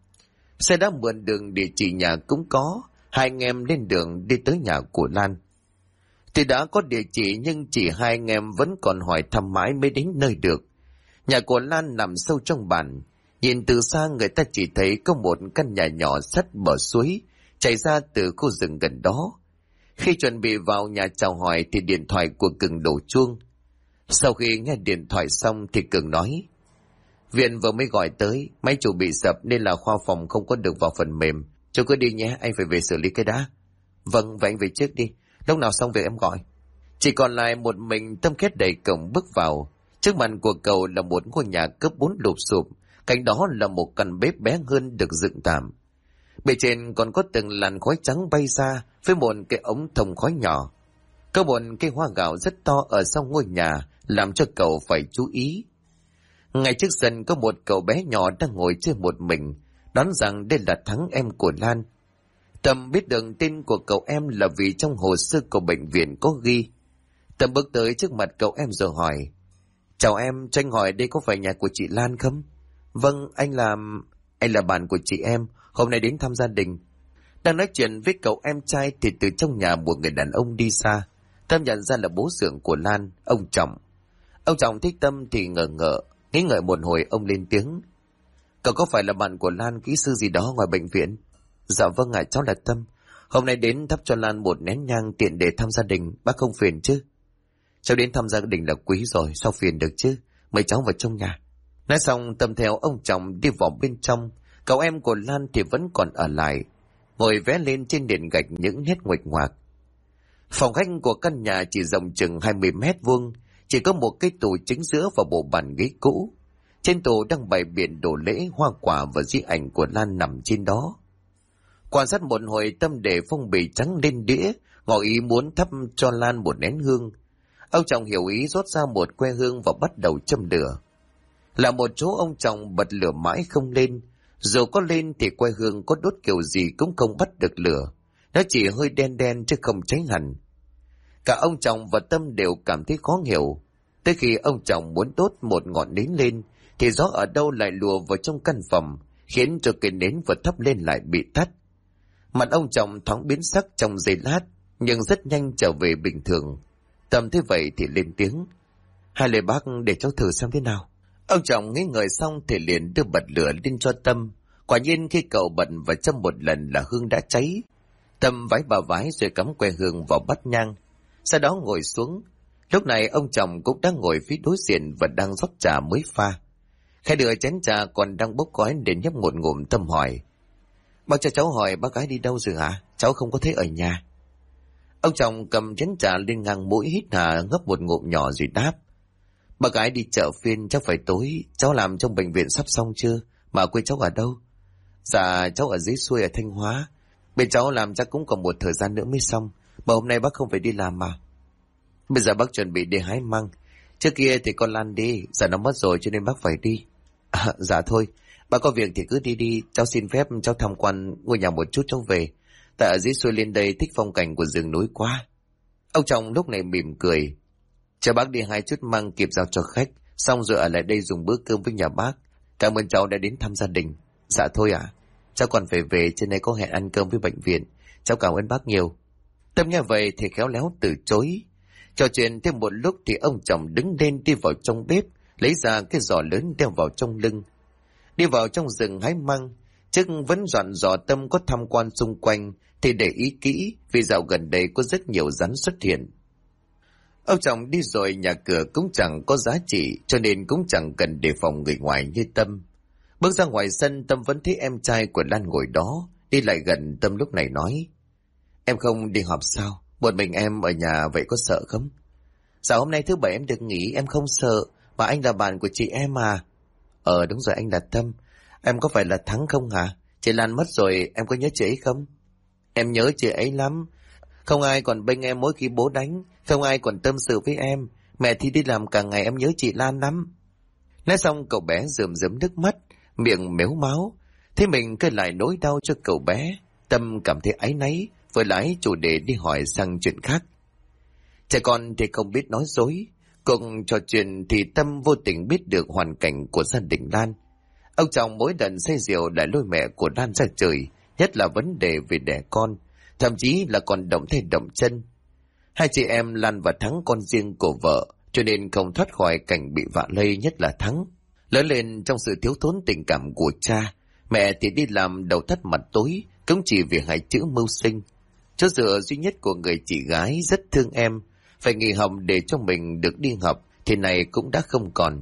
Xe đã mượn đường, địa chỉ nhà cũng có. Hai anh em lên đường đi tới nhà của Lan. Tuy đã có địa chỉ nhưng chỉ hai anh em vẫn còn hỏi thăm mãi mới đến nơi được. Nhà của Lan nằm sâu trong bản. Nhìn từ xa người ta chỉ thấy có một căn nhà nhỏ sát bờ suối chảy ra từ khu rừng gần đó. Khi chuẩn bị vào nhà chào hỏi thì điện thoại của Cường đổ chuông. Sau khi nghe điện thoại xong thì Cường nói: Viện vừa mới gọi tới, máy chủ bị sập nên là khoa phòng không có được vào phần mềm. Chú cứ đi nhé, anh phải về xử lý cái đã. Vâng, vậy anh về trước đi, lúc nào xong việc em gọi. Chỉ còn lại một mình Tâm khét đẩy cổng bước vào. Trước mặt của cậu là một ngôi nhà cấp 4 lụp xụp, cạnh đó là một căn bếp bé hơn được dựng tạm. Bề trên còn có từng làn khói trắng bay ra với một cái ống thông khói nhỏ. Có một cây hoa gạo rất to ở sau ngôi nhà làm cho cậu phải chú ý. Ngay trước sân có một cậu bé nhỏ đang ngồi chơi một mình, đoán rằng đây là Thắng, em của Lan. Tâm biết được tên của cậu em là vì trong hồ sơ của bệnh viện có ghi. Tâm bước tới trước mặt cậu em rồi hỏi: Chào em, cho anh hỏi đây có phải nhà của chị Lan không? Vâng, anh là bạn của chị em, hôm nay đến thăm gia đình. Đang nói chuyện với cậu em trai thì từ trong nhà một người đàn ông đi ra. Tâm nhận ra là bố xưởng của Lan, ông Trọng. Ông Trọng thích Tâm thì ngờ ngợ, nghĩ ngợi một hồi ông lên tiếng: Cậu có phải là bạn của Lan, kỹ sư gì đó ngoài bệnh viện? Dạ vâng ạ, cháu là Tâm. Hôm nay đến thắp cho Lan một nén nhang tiện để thăm gia đình, bác không phiền chứ? Cháu đến thăm gia đình là quý rồi, sao phiền được chứ? Mời cháu vào trong nhà. Nói xong Tâm theo ông Trọng đi vào bên trong. Cậu em của Lan thì vẫn còn ở lại, ngồi vẽ lên trên nền gạch những nét nguệch ngoạc. Phòng khách của căn nhà chỉ rộng chừng 20 mét vuông, chỉ có một cái tủ chính giữa và bộ bàn ghế cũ. Trên tủ đang bày biện đồ lễ, hoa quả và di ảnh của Lan nằm trên đó. Quan sát một hồi Tâm để phong bì trắng lên đĩa, ngỏ ý muốn thắp cho Lan một nén hương. Ông Trọng hiểu ý, rót ra một que hương và bắt đầu châm lửa. Là một chỗ ông Trọng bật lửa mãi không lên, dù có lên thì que hương có đốt kiểu gì cũng không bắt được lửa, nó chỉ hơi đen đen chứ không cháy hẳn. Cả ông Trọng và Tâm đều cảm thấy khó hiểu. Tới khi ông Trọng muốn đốt một ngọn nến lên thì gió ở đâu lại lùa vào trong căn phòng, khiến cho cây nến vừa thắp lên lại bị tắt. Mặt ông Trọng thoáng biến sắc trong giây lát, nhưng rất nhanh trở về bình thường. Tâm thấy vậy thì lên tiếng: Hai lời bác để cháu thử xem thế nào. Ông Trọng nghĩ ngợi xong thì liền đưa bật lửa lên cho Tâm. Quả nhiên khi cậu bật và châm một lần là hương đã cháy. Tâm vái bà vái rồi cắm que hương vào bát nhang, sau đó ngồi xuống. Lúc này ông Trọng cũng đang ngồi phía đối diện và đang rót trà mới pha. Khai đưa chén trà còn đang bốc khói để nhấp một ngụm. Tâm hỏi: Bác cho cháu hỏi bác gái đi đâu rồi hả? Cháu không có thấy ở nhà. Ông Trọng cầm chén trà lên ngang mũi, hít hà ngấp một ngụm nhỏ rồi đáp: Bác gái đi chợ phiên, chắc phải tối. Cháu làm trong bệnh viện sắp xong chưa? Mà quê cháu ở đâu? Dạ cháu ở dưới xuôi ở Thanh Hóa. Bên cháu làm chắc cũng còn một thời gian nữa mới xong. Mà hôm nay bác không phải đi làm mà. Bây giờ bác chuẩn bị đi hái măng. Trước kia thì con Lan đi, giờ nó mất rồi cho nên bác phải đi. Dạ thôi, bác có việc thì cứ đi đi. Cháu xin phép cháu tham quan ngôi nhà một chút cháu về. Tại ở dưới xuôi lên đây thích phong cảnh của rừng núi quá. Ông Trọng lúc này mỉm cười: Cho bác đi hái chút măng kịp giao cho khách, xong rồi ở lại đây dùng bữa cơm với nhà bác. Cảm ơn cháu đã đến thăm gia đình. Dạ thôi ạ, cháu còn phải về, trên đây có hẹn ăn cơm với bệnh viện. Cháu cảm ơn bác nhiều. Tâm nghe vậy thì khéo léo từ chối. Trò chuyện thêm một lúc thì ông Trọng đứng lên đi vào trong bếp, lấy ra cái giỏ lớn đeo vào trong lưng. Đi vào trong rừng hái măng, trước vẫn dặn dò Tâm có tham quan xung quanh thì để ý kỹ, vì dạo gần đây có rất nhiều rắn xuất hiện. Ông Trọng đi rồi nhà cửa cũng chẳng có giá trị, cho nên cũng chẳng cần đề phòng người ngoài như Tâm. Bước ra ngoài sân, Tâm vẫn thấy em trai của Lan ngồi đó. Đi lại gần, Tâm lúc này nói: Em không đi họp sao? Một mình em ở nhà vậy có sợ không? Dạ hôm nay thứ bảy em được nghỉ, em không sợ. Mà anh là bạn của chị em mà. Đúng rồi, anh là Tâm. Em có phải là Thắng không hả? Chị Lan mất rồi, em có nhớ chị ấy không? Em nhớ chị ấy lắm. Không ai còn bênh em mỗi khi bố đánh, không ai còn tâm sự với em. Mẹ thì đi làm cả ngày, em nhớ chị Lan lắm. Nói xong cậu bé rơm rớm nước mắt, miệng mếu máo. Thế mình cứ lại nỗi đau cho cậu bé, Tâm cảm thấy áy náy, vừa lái chủ đề đi hỏi sang chuyện khác. Trẻ con thì không biết nói dối. Cuộc trò chuyện thì Tâm vô tình biết được hoàn cảnh của gia đình Lan. Ông chồng mỗi lần say rượu đã lôi mẹ của Lan ra trời, nhất là vấn đề về đẻ con, thậm chí là còn động tay động chân. Hai chị em Lan và Thắng con riêng của vợ, cho nên không thoát khỏi cảnh bị vạ lây, nhất là Thắng. Lớn lên trong sự thiếu thốn tình cảm của cha, mẹ thì đi làm đầu thắt mặt tối, cũng chỉ vì hai chữ mưu sinh. Chỗ dựa duy nhất của người chị gái rất thương em, phải nghỉ học để cho mình được đi học thì này cũng đã không còn.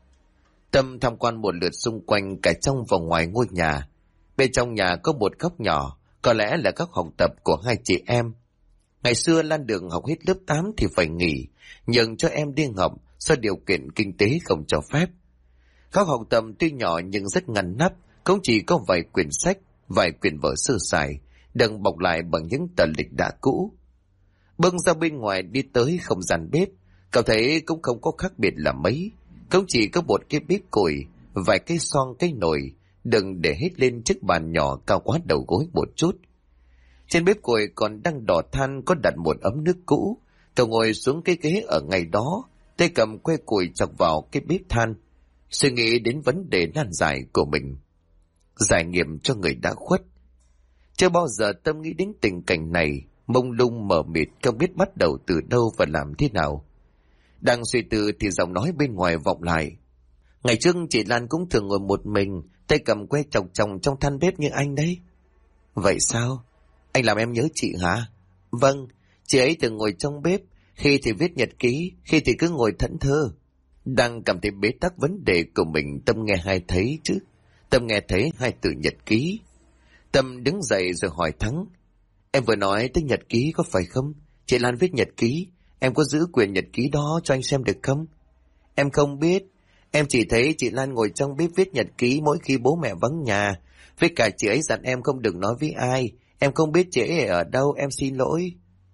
Tâm tham quan một lượt xung quanh cả trong và ngoài ngôi nhà. Bên trong nhà có một góc nhỏ, có lẽ là góc học tập của hai chị em. Ngày xưa Lan Đường học hết lớp 8 thì phải nghỉ, nhường cho em đi học do điều kiện kinh tế không cho phép. Góc học tập tuy nhỏ nhưng rất ngăn nắp, cũng chỉ có vài quyển sách, vài quyển vở sơ sài, đừng bọc lại bằng những tờ lịch đã cũ. Bước ra bên ngoài đi tới không gian bếp, cậu thấy cũng không có khác biệt là mấy, cũng chỉ có một cái bếp củi, vài cái xoong cái nồi, đừng để hết lên chiếc bàn nhỏ cao quá đầu gối một chút. Trên bếp củi còn đang đỏ than có đặt một ấm nước cũ, cậu ngồi xuống cái ghế ở ngay đó, tay cầm que củi chọc vào cái bếp than, suy nghĩ đến vấn đề nan giải của mình. Giải nghiệp cho người đã khuất. Chưa bao giờ Tâm nghĩ đến tình cảnh này, mông lung mờ mịt không biết bắt đầu từ đâu và làm thế nào. Đang suy tư thì giọng nói bên ngoài vọng lại. Ngày trước chị Lan cũng thường ngồi một mình, tay cầm que chọc chồng trong than bếp như anh đấy. Vậy sao? Anh làm em nhớ chị hả? Vâng, chị ấy từng ngồi trong bếp, khi thì viết nhật ký, khi thì cứ ngồi thẫn thơ. Đang cảm thấy bế tắc vấn đề của mình, Tâm nghe hai thấy chứ. Tâm nghe thấy hai từ nhật ký. Tâm đứng dậy rồi hỏi Thắng. Em vừa nói tới nhật ký có phải không? Chị Lan viết nhật ký, em có giữ quyền nhật ký đó cho anh xem được không? Em không biết, em chỉ thấy chị Lan ngồi trong bếp viết nhật ký mỗi khi bố mẹ vắng nhà. Với cả chị ấy dặn em không được nói với ai, em không biết chị ấy ở đâu, em xin lỗi.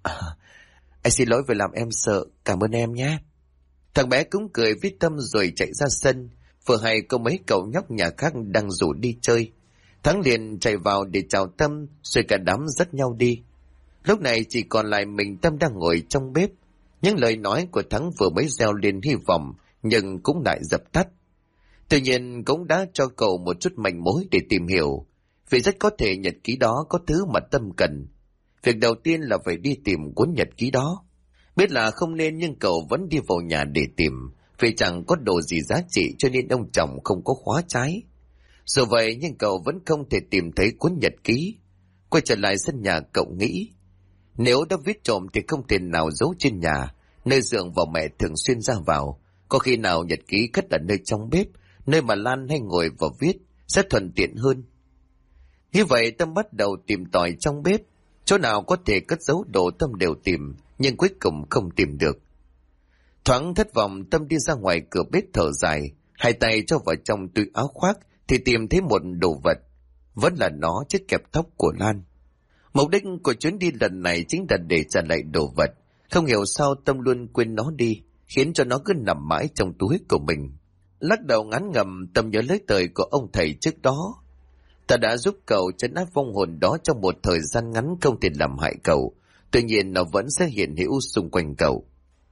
Anh xin lỗi vì làm em sợ, cảm ơn em nhé. Thằng bé cũng cười với Tâm rồi chạy ra sân. Vừa hay có mấy cậu nhóc nhà khác đang rủ đi chơi. Thắng liền chạy vào để chào Tâm, rồi cả đám dắt nhau đi. Lúc này chỉ còn lại mình Tâm đang ngồi trong bếp. Những lời nói của Thắng vừa mới gieo lên hy vọng, nhưng cũng lại dập tắt. Tuy nhiên cũng đã cho cậu một chút manh mối để tìm hiểu, vì rất có thể nhật ký đó có thứ mà Tâm cần. Việc đầu tiên là phải đi tìm cuốn nhật ký đó. Biết là không nên nhưng cậu vẫn đi vào nhà để tìm, vì chẳng có đồ gì giá trị cho nên ông chồng không có khóa trái. Dù vậy nhưng cậu vẫn không thể tìm thấy cuốn nhật ký. Quay trở lại sân nhà cậu nghĩ, nếu đã viết trộm thì không thể nào giấu trên nhà, nơi giường và mẹ thường xuyên ra vào. Có khi nào nhật ký cất ở nơi trong bếp, nơi mà Lan hay ngồi và viết, sẽ thuận tiện hơn. Như vậy Tâm bắt đầu tìm tòi trong bếp, chỗ nào có thể cất giấu đồ Tâm đều tìm, nhưng cuối cùng không tìm được. Thoáng thất vọng, Tâm đi ra ngoài cửa bếp thở dài, hai tay cho vào trong túi áo khoác thì tìm thấy một đồ vật, vẫn là nó, chiếc kẹp tóc của Lan. Mục đích của chuyến đi lần này chính là để trả lại đồ vật. Không hiểu sao Tâm luôn quên nó đi, khiến cho nó cứ nằm mãi trong túi của mình. Lắc đầu ngán ngẩm, Tâm nhớ lời lời của ông thầy trước đó. Ta đã giúp cậu trấn áp vong hồn đó trong một thời gian ngắn không thể làm hại cậu, tuy nhiên nó vẫn sẽ hiện hữu xung quanh cậu.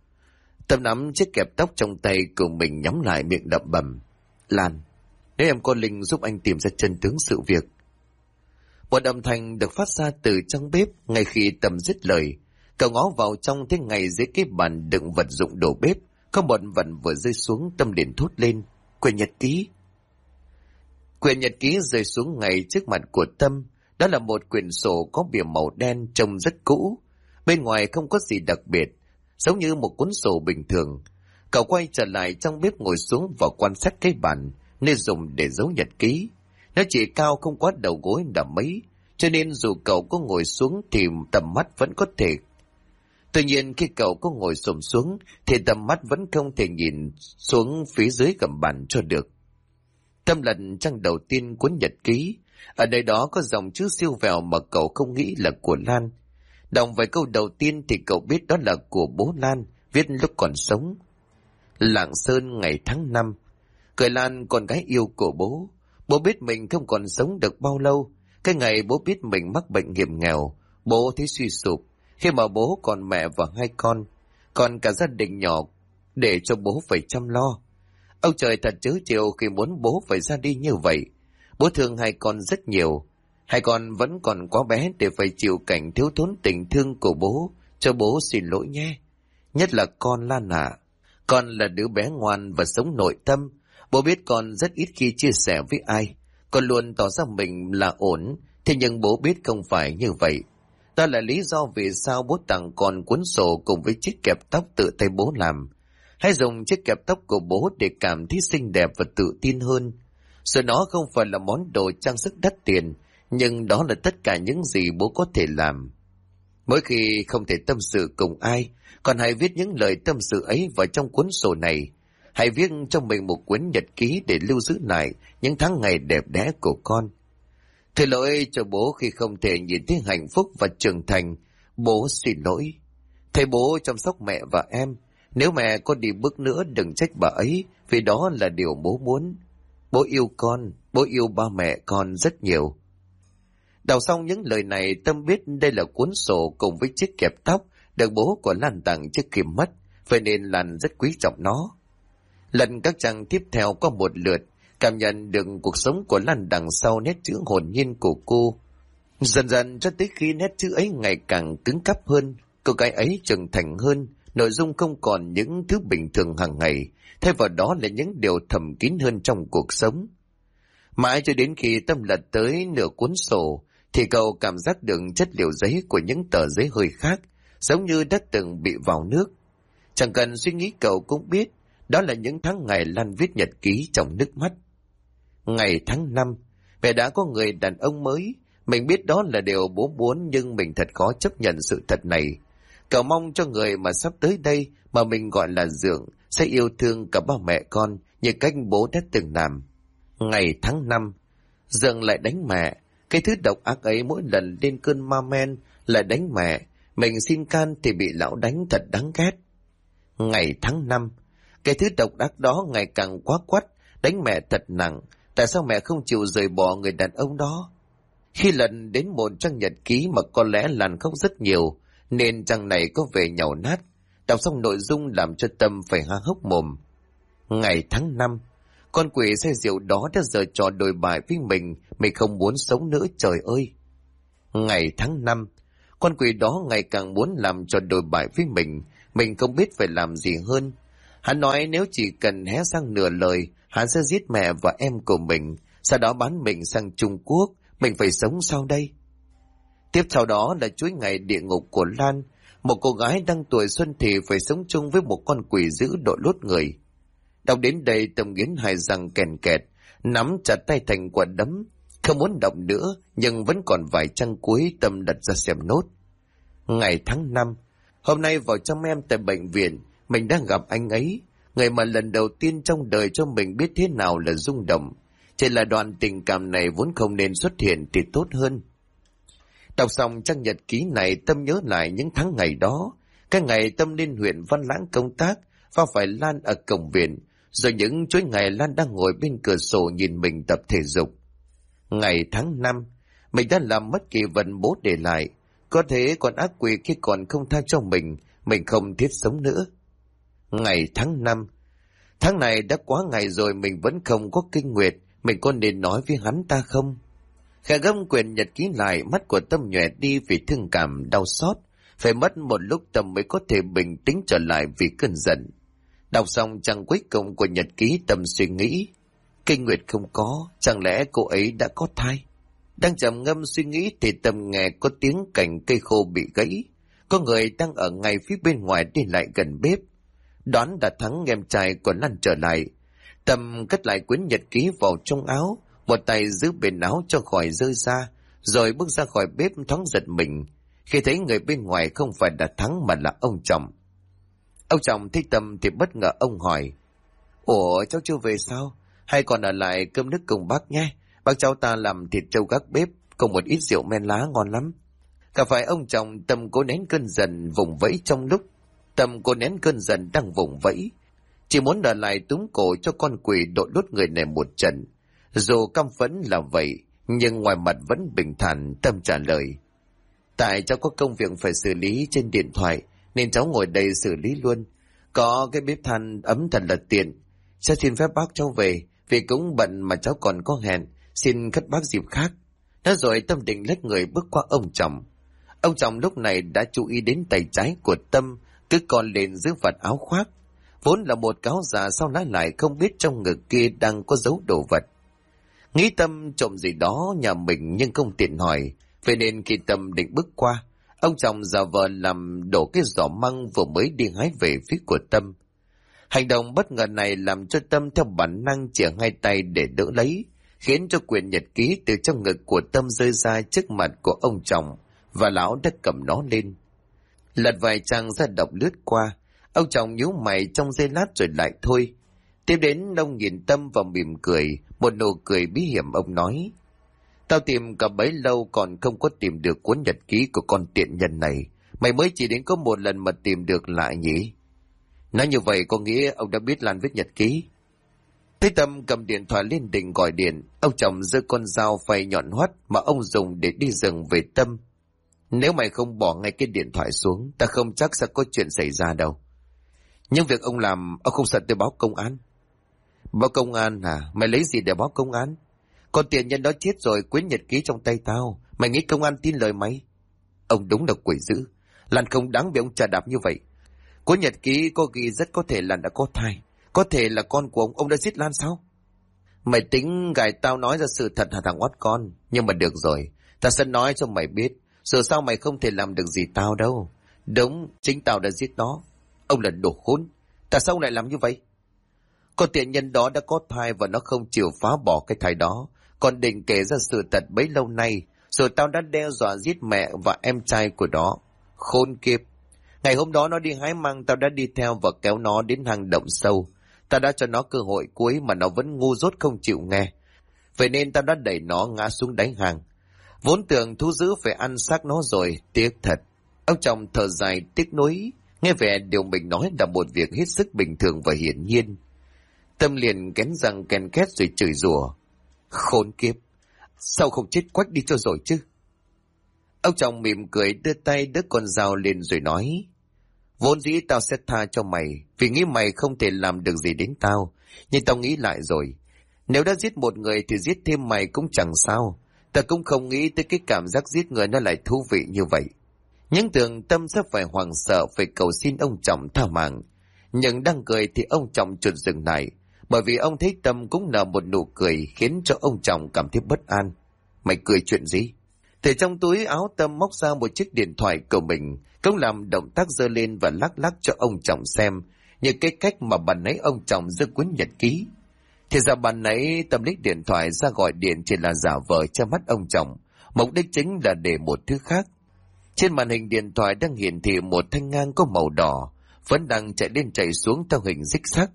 Tâm nắm chiếc kẹp tóc trong tay của mình, nhắm lại miệng đập bầm. Lan, nếu em có linh giúp anh tìm ra chân tướng sự việc. Một âm thanh được phát ra từ trong bếp. Ngay khi Tâm dứt lời, cậu ngó vào trong thấy ngay dưới cái bàn đựng vật dụng đồ bếp có một vật vừa rơi xuống. Tâm liền thốt lên, quyển nhật ký. Quyển nhật ký rơi xuống ngay trước mặt của Tâm. Đó là một quyển sổ có bìa màu đen, trông rất cũ. Bên ngoài không có gì đặc biệt, giống như một cuốn sổ bình thường. Cậu quay trở lại trong bếp, ngồi xuống và quan sát cái bàn nơi dùng để giấu nhật ký. Nó chỉ cao không quá đầu gối là mấy, cho nên dù cậu có ngồi xuống thì tầm mắt vẫn có thể. Tuy nhiên khi cậu có ngồi xổm xuống thì tầm mắt vẫn không thể nhìn xuống phía dưới gầm bàn cho được. Tâm lần trang đầu tiên cuốn nhật ký, ở đây đó có dòng chữ siêu vẹo mà cậu không nghĩ là của Lan. Đọc vài câu đầu tiên thì cậu biết đó là của bố Lan, viết lúc còn sống. Lạng Sơn ngày tháng 5. Cười Lan, con gái yêu của bố. Bố biết mình không còn sống được bao lâu. Cái ngày bố biết mình mắc bệnh hiểm nghèo, bố thấy suy sụp. Khi mà bố còn mẹ và hai con, còn cả gia đình nhỏ để cho bố phải chăm lo. Ông trời thật trớ trêu khi muốn bố phải ra đi như vậy. Bố thương hai con rất nhiều. Hai con vẫn còn quá bé để phải chịu cảnh thiếu thốn tình thương của bố. Cho bố xin lỗi nhé. Nhất là con Lan ạ. Con là đứa bé ngoan và sống nội tâm. Bố biết con rất ít khi chia sẻ với ai. Con luôn tỏ ra mình là ổn. Thế nhưng bố biết không phải như vậy. Đó là lý do vì sao bố tặng con cuốn sổ cùng với chiếc kẹp tóc tự tay bố làm. Hãy dùng chiếc kẹp tóc của bố để cảm thấy xinh đẹp và tự tin hơn. Rồi nó không phải là món đồ trang sức đắt tiền, nhưng đó là tất cả những gì bố có thể làm. Mỗi khi không thể tâm sự cùng ai, con hãy viết những lời tâm sự ấy vào trong cuốn sổ này. Hãy viết cho mình một cuốn nhật ký để lưu giữ lại những tháng ngày đẹp đẽ của con. Thưa lỗi cho bố khi không thể nhìn thấy hạnh phúc và trưởng thành. Bố xin lỗi. Thầy bố chăm sóc mẹ và em. Nếu mẹ có đi bước nữa đừng trách bà ấy, vì đó là điều bố muốn. Bố yêu con, bố yêu ba mẹ con rất nhiều. Đọc xong những lời này, Tâm biết đây là cuốn sổ cùng với chiếc kẹp tóc được bố của Lan tặng trước khi mất, vậy nên Lan rất quý trọng nó. Lần các trang tiếp theo có một lượt, cảm nhận được cuộc sống của Lan đằng sau nét chữ hồn nhiên của cô. Dần dần cho tới khi nét chữ ấy ngày càng cứng cáp hơn, cô gái ấy trưởng thành hơn, nội dung không còn những thứ bình thường hàng ngày, thay vào đó là những điều thầm kín hơn trong cuộc sống. Mãi cho đến khi Tâm lật tới nửa cuốn sổ, thì cậu cảm giác được chất liệu giấy của những tờ giấy hơi khác, giống như đã từng bị vào nước. Chẳng cần suy nghĩ cậu cũng biết, đó là những tháng ngày Lan viết nhật ký trong nước mắt. Ngày tháng 5, mẹ đã có người đàn ông mới. Mình biết đó là điều bố muốn, nhưng mình thật khó chấp nhận sự thật này. Cậu mong cho người mà sắp tới đây mà mình gọi là Dượng sẽ yêu thương cả ba mẹ con như cách bố đã từng làm. Ngày tháng 5, Dượng lại đánh mẹ. Cái thứ độc ác ấy mỗi lần lên cơn ma men lại đánh mẹ. Mình xin can thì bị lão đánh thật đáng ghét. Ngày tháng 5, cái thứ độc ác đó ngày càng quá quắt, đánh mẹ thật nặng. Tại sao mẹ không chịu rời bỏ người đàn ông đó? Khi lần đến một trang nhật ký mà có lẽ Lan khóc rất nhiều, nên trang này có vẻ nhàu nát. Đọc xong nội dung làm cho Tâm phải há hốc mồm. Ngày tháng 5, con quỷ say rượu đó đã giở trò đồi bại với mình không muốn sống nữa, trời ơi. Ngày tháng 5, con quỷ đó ngày càng muốn làm trò đồi bại với mình không biết phải làm gì hơn. Hắn nói nếu chỉ cần hé sang nửa lời, hắn sẽ giết mẹ và em của mình, sau đó bán mình sang Trung Quốc. Mình phải sống sau đây? Tiếp sau đó là chuỗi ngày địa ngục của Lan. Một cô gái đang tuổi xuân thì phải sống chung với một con quỷ dữ đội lốt người. Đọc đến đây Tâm nghiến hai răng kèn kẹt, nắm chặt tay thành quả đấm. Không muốn đọc nữa, nhưng vẫn còn vài trang cuối. Tâm đặt ra xem nốt. Ngày tháng 5, hôm nay vào chăm em tại bệnh viện, mình đang gặp anh ấy, người mà lần đầu tiên trong đời cho mình biết thế nào là rung động. Chỉ là đoạn tình cảm này vốn không nên xuất hiện thì tốt hơn. Đọc xong trang nhật ký này, Tâm nhớ lại những tháng ngày đó. Cái ngày Tâm lên huyện Văn Lãng công tác, và phải Lan ở cổng viện. Rồi những chuỗi ngày Lan đang ngồi bên cửa sổ nhìn mình tập thể dục. Ngày tháng 5, mình đã làm mất kỳ vật bố để lại. Có thế còn ác quỷ khi còn không tha cho mình không thiết sống nữa. Ngày tháng 5, tháng này đã quá ngày rồi mình vẫn không có kinh nguyệt. Mình có nên nói với hắn ta không? Khẽ gấp quyển nhật ký lại, mắt của Tâm nhòe đi vì thương cảm đau xót. Phải mất một lúc Tâm mới có thể bình tĩnh trở lại vì cơn giận. Đọc xong trang cuối cùng của nhật ký, Tâm suy nghĩ. Kinh nguyệt không có, chẳng lẽ cô ấy đã có thai? Đang trầm ngâm suy nghĩ thì Tâm nghe có tiếng cành cây khô bị gãy. Có người đang ở ngay phía bên ngoài đi lại gần bếp. Đoán đã thắng, em trai của Lan trở lại. Tâm cất lại quyển nhật ký vào trong áo, một tay giữ bền áo cho khỏi rơi ra, rồi bước ra khỏi bếp thoáng giật mình khi thấy người bên ngoài không phải là Thắng mà là ông chồng. Ông chồng thấy Tâm thì bất ngờ, ông hỏi: "Ủa, cháu chưa về sao? Hay còn ở lại cơm nước cùng bác nhé? Bác cháu ta làm thịt trâu gác bếp, cùng một ít rượu men lá ngon lắm." Cả phải ông chồng, Tâm cố nén cơn giận vùng vẫy trong lúc Tâm cố nén cơn giận đang vùng vẫy, chỉ muốn ở lại túm cổ cho con quỷ đội đốt người này một trận. Dù căm phẫn là vậy, nhưng ngoài mặt vẫn bình thản. Tâm trả lời: tại cháu có công việc phải xử lý trên điện thoại, nên cháu ngồi đây xử lý luôn. Có cái bếp than ấm thật là tiện. Cháu xin phép bác cháu về, vì cũng bận mà cháu còn có hẹn. Xin khất bác dịp khác. Nói rồi Tâm định lách người bước qua ông chồng. Ông chồng lúc này đã chú ý đến tay trái của Tâm cứ còn lên giữ vạt áo khoác. Vốn là một cáo già, sau nói lại không biết trong ngực kia đang có giấu đồ vật. Nghĩ Tâm trộm gì đó nhà mình nhưng không tiện hỏi, vậy nên khi Tâm định bước qua, ông chồng giả vờ làm đổ cái giỏ măng vừa mới đi hái về phía của Tâm. Hành động bất ngờ này làm cho Tâm theo bản năng chìa hai tay để đỡ lấy, khiến cho quyển nhật ký từ trong ngực của Tâm rơi ra trước mặt của ông chồng, và lão đã cầm nó lên. Lật vài trang ra đọc lướt qua, ông chồng nhíu mày trong giây lát rồi lại thôi. Tiếp đến ông nhìn Tâm và mỉm cười, một nụ cười bí hiểm. Ông nói: tao tìm cả bấy lâu còn không có tìm được cuốn nhật ký của con tiện nhân này. Mày mới chỉ đến có một lần mà tìm được lại nhỉ? Nói như vậy có nghĩa ông đã biết Lan viết nhật ký. Thấy Tâm cầm điện thoại lên định gọi điện, ông chồng giơ con dao phay nhọn hoắt mà ông dùng để đi rừng về Tâm. Nếu mày không bỏ ngay cái điện thoại xuống, ta không chắc sẽ có chuyện xảy ra đâu. Nhưng việc ông làm, ông không sợ tôi báo công an? Báo công an hả? Mày lấy gì để báo công an? Con tiền nhân đó chết rồi, quyển nhật ký trong tay tao. Mày nghĩ công an tin lời mày? Ông đúng là quỷ dữ. Lan không đáng bị ông chà đạp như vậy. Cuốn nhật ký có ghi rất có thể Lan đã có thai. Có thể là con của ông đã giết Lan sao? Mày tính gài tao nói ra sự thật hả thằng oát con? Nhưng mà được rồi, ta sẽ nói cho mày biết. Dù sao mày không thể làm được gì tao đâu. Đúng, chính tao đã giết nó. Ông là đồ khốn. Tại sao ông lại làm như vậy? Con tiện nhân đó đã có thai và nó không chịu phá bỏ cái thai đó. Còn định kể ra sự thật bấy lâu nay. Rồi tao đã đe dọa giết mẹ và em trai của nó. Khốn kiếp. Ngày hôm đó nó đi hái măng, tao đã đi theo và kéo nó đến hang động sâu. Tao đã cho nó cơ hội cuối mà nó vẫn ngu dốt không chịu nghe. Vậy nên tao đã đẩy nó ngã xuống đáy hang. Vốn tưởng thú dữ phải ăn xác nó rồi, tiếc thật. Ông chồng thở dài tiếc nuối, nghe vẻ điều mình nói là một việc hết sức bình thường và hiển nhiên. Tâm liền kén răng ken két rồi chửi rủa: khốn kiếp, sao không chết quách đi cho rồi chứ? Ông chồng mỉm cười đưa tay đỡ con dao lên rồi nói: vốn dĩ tao sẽ tha cho mày, vì nghĩ mày không thể làm được gì đến tao. Nhưng tao nghĩ lại rồi, nếu đã giết một người thì giết thêm mày cũng chẳng sao. Ta cũng không nghĩ tới cái cảm giác giết người nó lại thú vị như vậy. Những tưởng Tâm sẽ phải hoảng sợ, phải cầu xin ông chồng tha mạng. Nhưng đang cười thì ông chồng chợt dừng lại, bởi vì ông thấy Tâm cũng nở một nụ cười khiến cho ông chồng cảm thấy bất an. Mày cười chuyện gì? Từ trong túi áo Tâm móc ra một chiếc điện thoại của mình, cũng làm động tác giơ lên và lắc lắc cho ông chồng xem, như cái cách mà bà nãy ông chồng giơ cuốn nhật ký. Thì ra bà nãy Tâm lấy điện thoại ra gọi điện chỉ là giả vờ che mắt ông chồng, mục đích chính là để một thứ khác. Trên màn hình điện thoại đang hiển thị một thanh ngang có màu đỏ, vẫn đang chạy lên chạy xuống theo hình xích xác.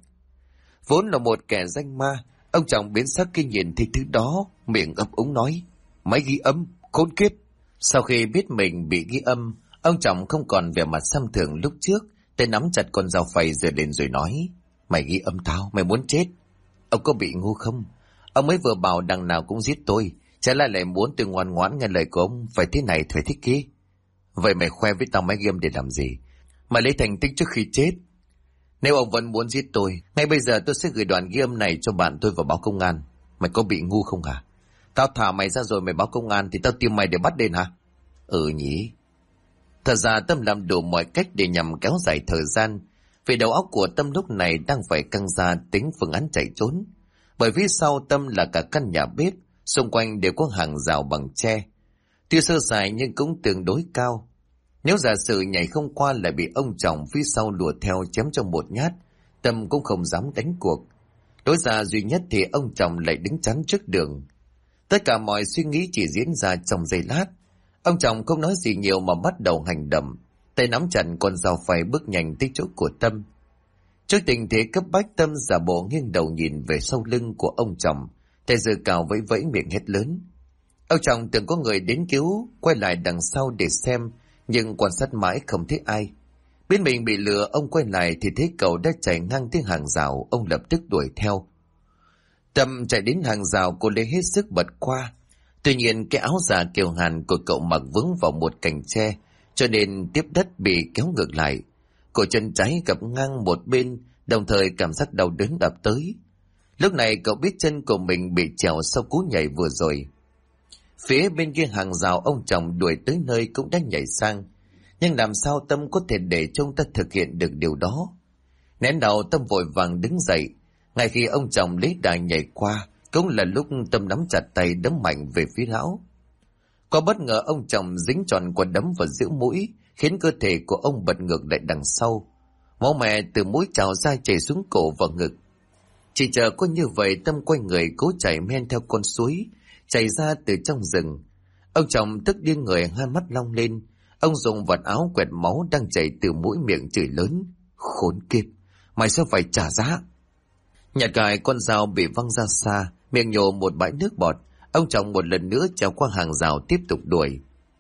Vốn là một kẻ danh ma, ông chồng biến sắc khi nhìn thấy thứ đó, miệng ấp úng nói: máy ghi âm, khốn kiếp. Sau khi biết mình bị ghi âm, ông chồng không còn vẻ mặt xem thường lúc trước, tay nắm chặt con dao phay giơ lên rồi nói: mày ghi âm tao, mày muốn chết? Ông có bị ngu không? Ông mới vừa bảo đằng nào cũng giết tôi, chả lại muốn tôi ngoan ngoãn nghe lời của ông, phải thế này phải thế kia. Vậy mày khoe với tao máy ghi âm để làm gì? Mày lấy thành tích trước khi chết. Nếu ông vẫn muốn giết tôi, ngay bây giờ tôi sẽ gửi đoạn ghi âm này cho bạn tôi và báo công an. Mày có bị ngu không hả? Tao thả mày ra rồi mày báo công an thì tao tìm mày để bắt đền hả? Ừ nhỉ. Thật ra Tâm làm đủ mọi cách để nhằm kéo dài thời gian, vì đầu óc của Tâm lúc này đang phải căng ra tính phương án chạy trốn. Bởi phía sau Tâm là cả căn nhà bếp, xung quanh đều có hàng rào bằng tre. Tuy sơ sài nhưng cũng tương đối cao. Nếu giả sử nhảy không qua lại bị ông chồng phía sau lùa theo chém cho một nhát, Tâm cũng không dám đánh cuộc. Đối ra duy nhất thì ông chồng lại đứng chắn trước đường. Tất cả mọi suy nghĩ chỉ diễn ra trong giây lát. Ông chồng không nói gì nhiều mà bắt đầu hành động, tay nắm chặt con dao phay bước nhanh tới chỗ của Tâm. Trước tình thế cấp bách, Tâm giả bộ nghiêng đầu nhìn về sau lưng của ông chồng, tay giơ cao vẫy vẫy miệng hét lớn. Ông chồng tưởng có người đến cứu, quay lại đằng sau để xem, nhưng quan sát mãi không thấy ai. Biết mình bị lừa, ông quay lại thì thấy cậu đã chạy ngang tiếng hàng rào, ông lập tức đuổi theo. Tâm chạy đến hàng rào, cô lấy hết sức bật qua. Tuy nhiên cái áo da kiều hàn của cậu mặc vướng vào một cành tre, cho nên tiếp đất bị kéo ngược lại. Cổ chân trái gập ngang một bên, đồng thời cảm giác đau đớn ập tới. Lúc này cậu biết chân của mình bị trèo sau cú nhảy vừa rồi. Phía bên kia hàng rào, ông chồng đuổi tới nơi cũng đã nhảy sang. Nhưng làm sao Tâm có thể để cho ông ta thực hiện được điều đó? Nén đầu, Tâm vội vàng đứng dậy. Ngay khi ông chồng lấy đà nhảy qua, cũng là lúc Tâm nắm chặt tay đấm mạnh về phía lão. Qua bất ngờ, ông chồng dính tròn quả đấm vào giữa mũi, khiến cơ thể của ông bật ngược lại đằng sau. Máu me từ mũi trào ra chảy xuống cổ và ngực. Chỉ chờ có như vậy, Tâm quay người cố chạy men theo con suối chảy ra từ trong rừng. Ông chồng tức điên người, hai mắt long lên. Ông dùng vật áo quẹt máu đang chảy từ mũi miệng chửi lớn: "Khốn kiếp, mày sẽ phải trả giá!" Nhặt cài con dao bị văng ra xa, miệng nhổ một bãi nước bọt. Ông chồng một lần nữa trèo qua hàng rào tiếp tục đuổi.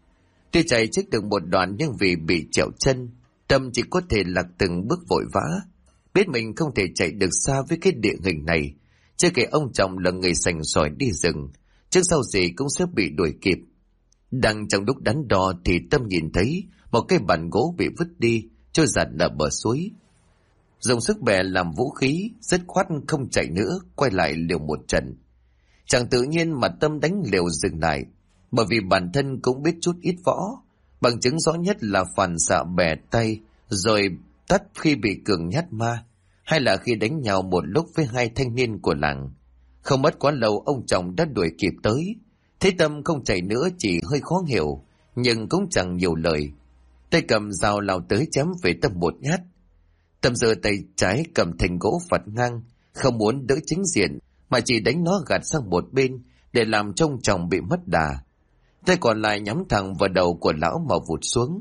Tuy chạy trước được một đoạn, nhưng vì bị trẹo chân, Tâm chỉ có thể lạc từng bước vội vã. Biết mình không thể chạy được xa với cái địa hình này, chưa kể ông chồng là người sành sỏi đi rừng, trước sau gì cũng sẽ bị đuổi kịp. Đang trong lúc đắn đo thì Tâm nhìn thấy một cái bàn gỗ bị vứt đi, trôi giạt ở bờ suối. Dùng sức bè làm vũ khí, dứt khoát không chạy nữa, quay lại liều một trận. Chẳng tự nhiên mà Tâm đánh liều dừng lại, bởi vì bản thân cũng biết chút ít võ. Bằng chứng rõ nhất là phản xạ bè tay rồi tắt khi bị cường nhát ma, hay là khi đánh nhau một lúc với hai thanh niên của làng. Không mất quá lâu, ông chồng đã đuổi kịp tới. Thấy Tâm không chạy nữa, chỉ hơi khó hiểu, nhưng cũng chẳng nhiều lời. Tay cầm dao lao tới chém về Tâm một nhát. Tâm giơ tay trái cầm thành gỗ phật ngang, không muốn đỡ chính diện mà chỉ đánh nó gạt sang một bên để làm trông chồng bị mất đà. Tay còn lại nhắm thẳng vào đầu của lão mà vụt xuống.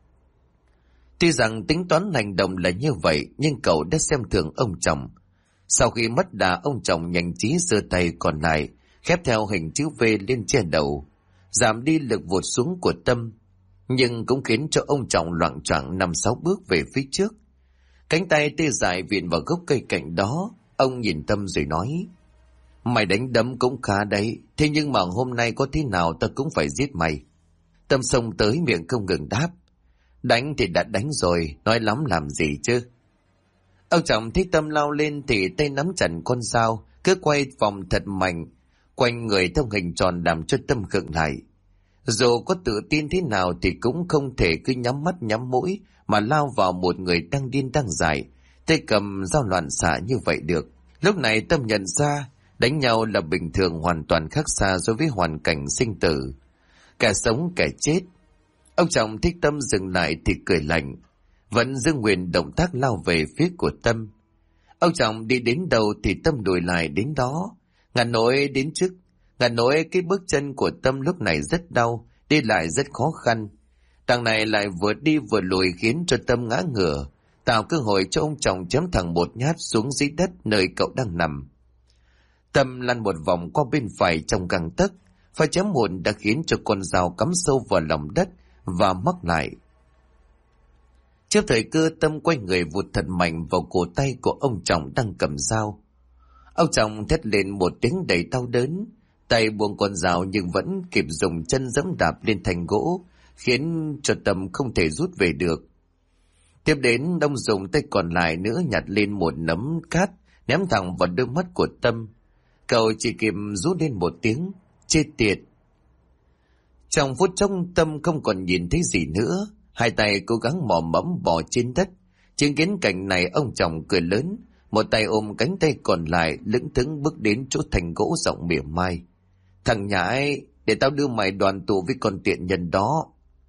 Tuy rằng tính toán hành động là như vậy, nhưng cậu đã xem thường ông chồng. Sau khi mất đà, ông chồng nhanh trí giơ tay còn lại khép theo hình chữ V lên che đầu, giảm đi lực vụt xuống của Tâm, nhưng cũng khiến cho ông chồng loạng choạng 5-6 bước về phía trước. Cánh tay tê dại viện vào gốc cây cạnh đó. Ông nhìn Tâm rồi nói: "Mày đánh đấm cũng khá đấy, thế nhưng mà hôm nay có thế nào ta cũng phải giết mày." Tâm xông tới, miệng không ngừng đáp: "Đánh thì đã đánh rồi, nói lắm làm gì chứ." Ông chồng thấy Tâm lao lên thì tay nắm chặt con dao, cứ quay vòng thật mạnh quanh người theo hình tròn, làm cho Tâm khựng lại. Dù có tự tin thế nào thì cũng không thể cứ nhắm mắt nhắm mũi mà lao vào một người đang điên đang dại, tay cầm dao loạn xạ như vậy được. Lúc này Tâm nhận ra đánh nhau là bình thường, hoàn toàn khác xa so với hoàn cảnh sinh tử, kẻ sống kẻ chết. Ông chồng thích Tâm dừng lại thì cười lạnh, vẫn giữ nguyên động tác lao về phía của Tâm. Ông chồng đi đến đâu thì Tâm đuổi lại đến đó, ngàn nỗi đến trước. Ngàn nỗi cái bước chân của Tâm lúc này rất đau, đi lại rất khó khăn. Đằng này lại vừa đi vừa lùi khiến cho Tâm ngã ngửa, tạo cơ hội cho ông chồng chém thẳng một nhát xuống dưới đất nơi cậu đang nằm. Tâm lăn một vòng qua bên phải trong gang tấc, pha chém hụt đã khiến cho con dao cắm sâu vào lòng đất và mắc lại. Trước thời cơ, Tâm quay người vụt thật mạnh vào cổ tay của ông chồng đang cầm dao. Ông chồng thét lên một tiếng đầy đau đớn, tay buông con dao nhưng vẫn kịp dùng chân giẫm đạp lên thành gỗ, khiến cho Tâm không thể rút về được. Tiếp đến, ông dùng tay còn lại nữa nhặt lên một nắm cát ném thẳng vào đôi mắt của Tâm. Cậu chỉ kịp rú lên một tiếng: "Chết tiệt!" Trong phút chốc, Tâm không còn nhìn thấy gì nữa, hai tay cố gắng mò mẫm bò trên đất. Chứng kiến cảnh này, ông chồng cười lớn, một tay ôm cánh tay còn lại lững thững bước đến chỗ thành gỗ, giọng mỉa mai: "Thằng nhãi, để tao đưa mày đoàn tụ với con tiện nhân đó."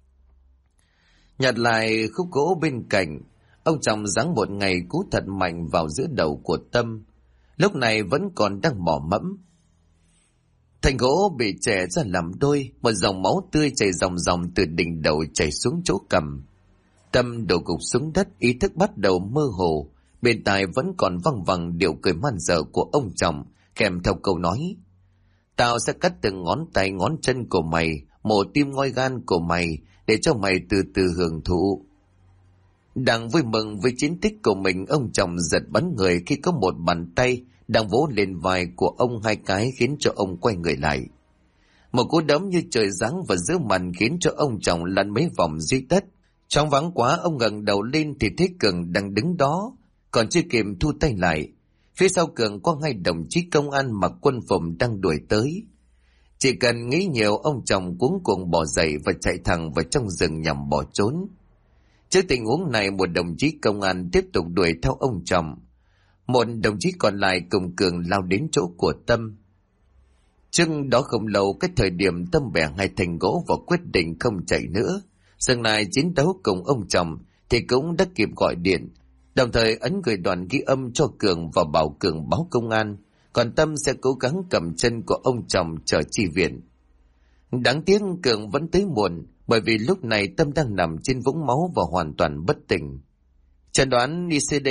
Nhặt lại khúc gỗ bên cạnh, ông chồng giáng một ngày cú thật mạnh vào giữa đầu của Tâm. Lúc này vẫn còn đang mò mẫm. Thành gỗ bị chẻ ra làm đôi, một dòng máu tươi chảy ròng ròng từ đỉnh đầu chảy xuống chỗ cằm. Tâm đổ gục xuống đất, ý thức bắt đầu mơ hồ. Bên tai vẫn còn văng vẳng điệu cười man dợ của ông chồng, kèm theo câu nói: "Tao sẽ cắt từng ngón tay ngón chân của mày, mổ tim ngoi gan của mày, để cho mày từ từ hưởng thụ." Đang vui mừng với chiến tích của mình, ông chồng giật bắn người khi có một bàn tay đang vỗ lên vai của ông hai cái khiến cho ông quay người lại. Một cú đấm như trời giáng vào giữa mặt khiến cho ông chồng lăn mấy vòng dưới đất. Choáng váng quá, ông ngẩng đầu lên thì thấy Cường đang đứng đó, còn chưa kịp thu tay lại. Phía sau Cường có hai đồng chí công an mặc quân phục đang đuổi tới. Chỉ cần nghĩ nhiều, ông chồng cuống cuồng bỏ dậy và chạy thẳng vào trong rừng nhằm bỏ trốn. Trước tình huống này, một đồng chí công an tiếp tục đuổi theo ông chồng. Một đồng chí còn lại cùng Cường lao đến chỗ của Tâm. Trước đó không lâu, cái thời điểm Tâm bẻ hai thành gỗ và quyết định không chạy nữa, dừng lại chiến đấu cùng ông chồng, thì cũng đã kịp gọi điện, đồng thời ấn gửi đoạn ghi âm cho Cường và bảo Cường báo công an, còn Tâm sẽ cố gắng cầm chân của ông chồng chờ chi viện. Đáng tiếc Cường vẫn tới muộn, bởi vì lúc này Tâm đang nằm trên vũng máu và hoàn toàn bất tỉnh. Chẩn đoán ICD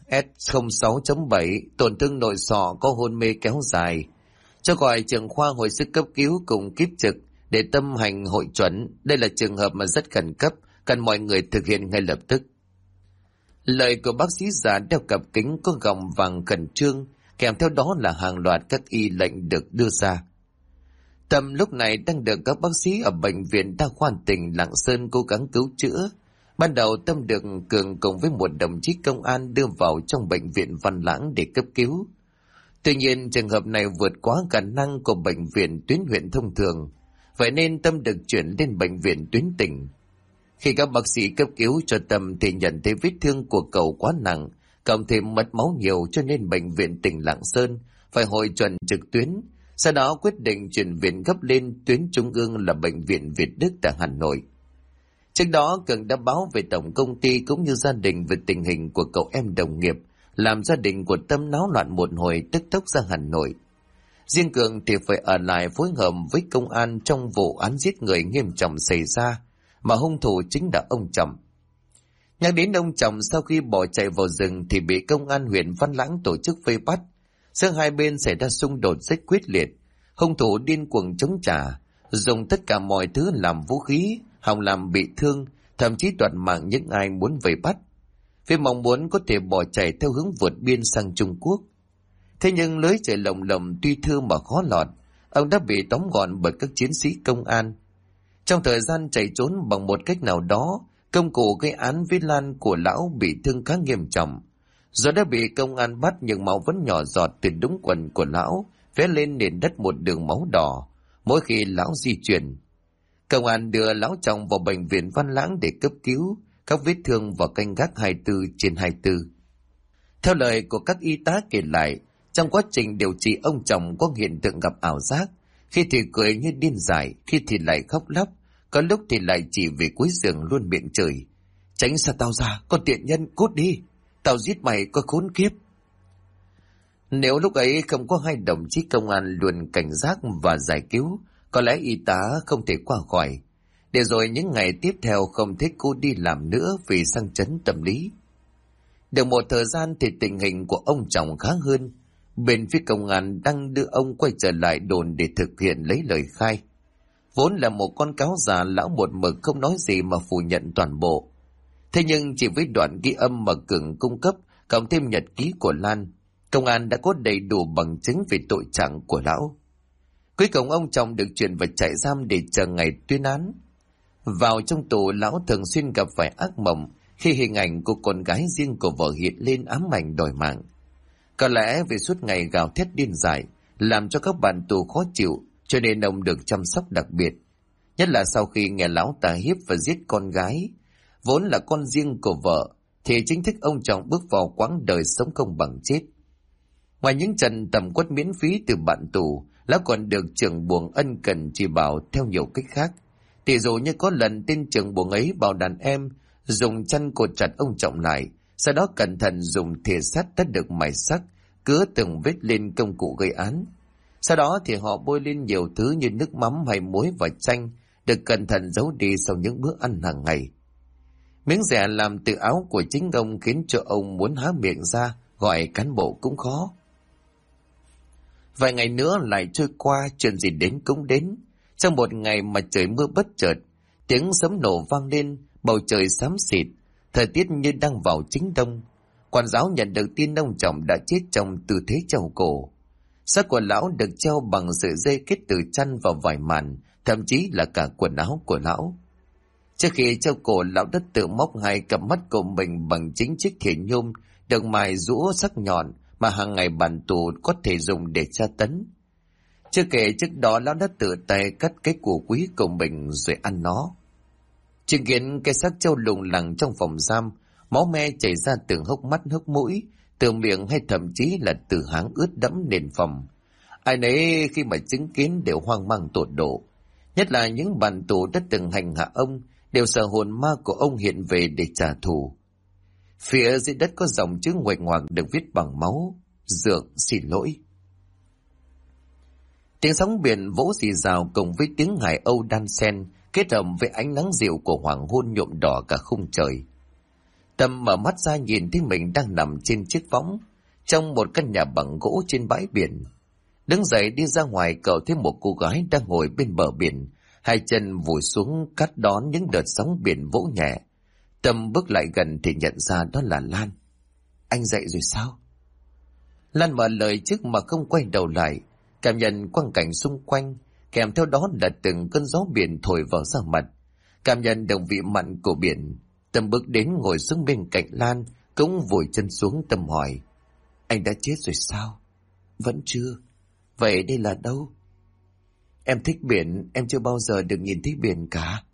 S06.7, tổn thương nội sọ, có hôn mê kéo dài. Cho gọi trưởng khoa hồi sức cấp cứu cùng kíp trực để Tâm hành hội chuẩn. Đây là trường hợp mà rất khẩn cấp, cần mọi người thực hiện ngay lập tức. Lời của bác sĩ già đeo cặp kính có gọng vàng khẩn trương, kèm theo đó là hàng loạt các y lệnh được đưa ra. Tâm lúc này đang được các bác sĩ ở bệnh viện Đa khoa tỉnh Lạng Sơn cố gắng cứu chữa. Ban đầu Tâm được Cường cùng với một đồng chí công an đưa vào trong bệnh viện Văn Lãng để cấp cứu. Tuy nhiên trường hợp này vượt quá khả năng của bệnh viện tuyến huyện thông thường, vậy nên Tâm được chuyển lên bệnh viện tuyến tỉnh. Khi các bác sĩ cấp cứu cho Tâm thì nhận thấy vết thương của cậu quá nặng, cộng thêm mất máu nhiều, cho nên bệnh viện tỉnh Lạng Sơn phải hội chuẩn trực tuyến, sau đó quyết định chuyển viện gấp lên tuyến trung ương là bệnh viện Việt Đức tại Hà Nội. Trước đó Cường đã báo về tổng công ty cũng như gia đình về tình hình của cậu em đồng nghiệp, làm gia đình của Tâm náo loạn một hồi, tức tốc ra Hà Nội. Riêng Cường thì phải ở lại phối hợp với công an trong vụ án giết người nghiêm trọng xảy ra, mà hung thủ chính là ông chồng. Nhắc đến ông chồng, sau khi bỏ chạy vào rừng thì bị công an huyện Văn Lãng tổ chức vây bắt. Giữa hai bên xảy ra xung đột rất quyết liệt, hung thủ điên cuồng chống trả, dùng tất cả mọi thứ làm vũ khí, hòng làm bị thương, thậm chí đoạt mạng những ai muốn vây bắt, vì mong muốn có thể bỏ chạy theo hướng vượt biên sang Trung Quốc. Thế nhưng lưới trời lồng lồng tuy thưa mà khó lọt, ông đã bị tóm gọn bởi các chiến sĩ công an. Trong thời gian chạy trốn bằng một cách nào đó, công cụ gây án với Lan của lão bị thương khá nghiêm trọng. Do đã bị công an bắt nhưng máu vẫn nhỏ giọt từ đúng quần của lão, vẽ lên nền đất một đường máu đỏ mỗi khi lão di chuyển. Công an đưa lão chồng vào bệnh viện Văn Lãng để cấp cứu, các vết thương và canh gác 24/24. Theo lời của các y tá kể lại, trong quá trình điều trị ông chồng có hiện tượng gặp ảo giác, khi thì cười như điên dại, khi thì lại khóc lóc, có lúc thì lại chỉ về cuối giường luôn miệng chửi: "Tránh xa tao ra, con tiện nhân, cút đi, tao giết mày có khốn kiếp." Nếu lúc ấy không có hai đồng chí công an luôn cảnh giác và giải cứu, có lẽ y tá không thể qua khỏi. Để rồi những ngày tiếp theo không thấy cô đi làm nữa vì sang chấn tâm lý. Được một thời gian thì tình hình của ông chồng khá hơn. Bên phía công an đang đưa ông quay trở lại đồn để thực hiện lấy lời khai. Vốn là một con cáo già, lão một mực không nói gì mà phủ nhận toàn bộ. Thế nhưng chỉ với đoạn ghi âm mà Cường cung cấp, cộng thêm nhật ký của Lan, công an đã có đầy đủ bằng chứng về tội trạng của lão. Cuối cùng ông chồng được chuyển vào trại giam để chờ ngày tuyên án. Vào trong tù, lão thường xuyên gặp phải ác mộng khi hình ảnh của con gái riêng của vợ hiện lên ám ảnh đòi mạng. Có lẽ vì suốt ngày gào thét điên dại làm cho các bạn tù khó chịu, cho nên ông được chăm sóc đặc biệt. Nhất là sau khi nghe lão tà hiếp và giết con gái, vốn là con riêng của vợ, thì chính thức ông chồng bước vào quãng đời sống không bằng chết. Ngoài những trận tẩm quất miễn phí từ bạn tù, lão còn được trưởng buồng ân cần chỉ bảo theo nhiều cách khác. Tỷ dụ như có lần tên trưởng buồng ấy bảo đàn em dùng chăn cột chặt ông trọng lại, sau đó cẩn thận dùng thìa sắt đã được mài sắc cứa từng vết lên công cụ gây án. Sau đó thì họ bôi lên nhiều thứ như nước mắm hay muối và chanh, được cẩn thận giấu đi sau những bữa ăn hàng ngày. Miếng rẻ làm từ áo của chính ông khiến cho ông muốn há miệng ra gọi cán bộ cũng khó. Vài ngày nữa lại trôi qua, chuyện gì đến cũng đến. Trong một ngày mà trời mưa bất chợt, tiếng sấm nổ vang lên, bầu trời xám xịt, thời tiết như đang vào chính đông. Quản giáo nhận được tin ông chồng đã chết trong tư thế treo cổ. Xác của lão được treo bằng sợi dây kết từ chăn và vải màn, thậm chí là cả quần áo của lão. Trước khi treo cổ, lão đã tự móc hai cặp mắt của mình bằng chính chiếc thìa nhôm được mài rũa sắc nhọn mà hàng ngày bản tù có thể dùng để tra tấn. Chưa kể trước đó lão đã tự tay cắt cái của quý của mình rồi ăn nó. Chứng kiến cái xác trâu lủng lẳng trong phòng giam, máu me chảy ra từ hốc mắt hốc mũi, từ miệng hay thậm chí là từ háng ướt đẫm nền phòng. Ai nấy khi mà chứng kiến đều hoang mang tột độ. Nhất là những bản tù đã từng hành hạ ông, đều sợ hồn ma của ông hiện về để trả thù. Phía dưới đất có dòng chữ nguệch ngoạc được viết bằng máu: Dượng xin lỗi. Tiếng sóng biển vỗ rì rào cùng với tiếng hải âu đan xen, kết hợp với ánh nắng dịu của hoàng hôn nhuộm đỏ cả khung trời. Tâm mở mắt ra nhìn thấy mình đang nằm trên chiếc võng trong một căn nhà bằng gỗ trên bãi biển. Đứng dậy đi ra ngoài, cậu thấy một cô gái đang ngồi bên bờ biển, hai chân vùi xuống cắt đón những đợt sóng biển vỗ nhẹ. Tâm bước lại gần thì nhận ra đó là Lan. Anh dậy rồi sao? Lan mở lời trước mà không quay đầu lại, cảm nhận quang cảnh xung quanh, kèm theo đó là từng cơn gió biển thổi vào da mặt, cảm nhận được vị mặn của biển. Tâm bước đến ngồi xuống bên cạnh Lan, cũng vùi chân xuống. Tâm hỏi: Anh đã chết rồi sao? Vẫn chưa. Vậy đây là đâu? Em thích biển, em chưa bao giờ được nhìn thấy biển cả.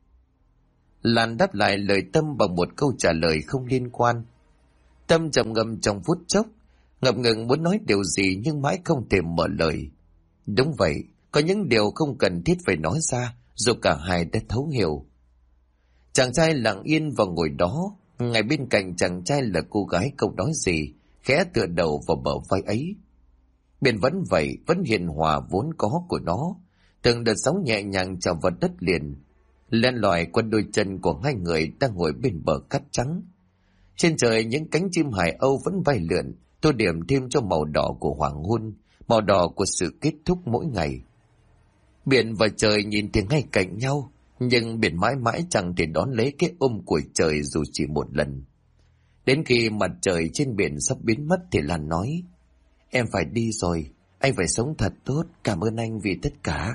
Lan đáp lại lời Tâm bằng một câu trả lời không liên quan. Tâm trầm ngâm trong phút chốc, ngập ngừng muốn nói điều gì nhưng mãi không thể mở lời. Đúng vậy, có những điều không cần thiết phải nói ra, dù cả hai đã thấu hiểu. Chàng trai lặng yên và ngồi đó, ngay bên cạnh chàng trai là cô gái không nói gì, khẽ tựa đầu vào bờ vai ấy. Biển vẫn vậy, vẫn hiền hòa vốn có của nó, từng đợt sóng nhẹ nhàng chạm vào đất liền, len lỏi qua đôi chân của hai người đang ngồi bên bờ cát trắng. Trên trời những cánh chim hải âu vẫn bay lượn, tô điểm thêm cho màu đỏ của hoàng hôn, màu đỏ của sự kết thúc mỗi ngày. Biển và trời nhìn thì ngay cạnh nhau, nhưng biển mãi mãi chẳng thể đón lấy cái ôm của trời dù chỉ một lần. Đến khi mặt trời trên biển sắp biến mất thì Lan nói: Em phải đi rồi, anh phải sống thật tốt, cảm ơn anh vì tất cả.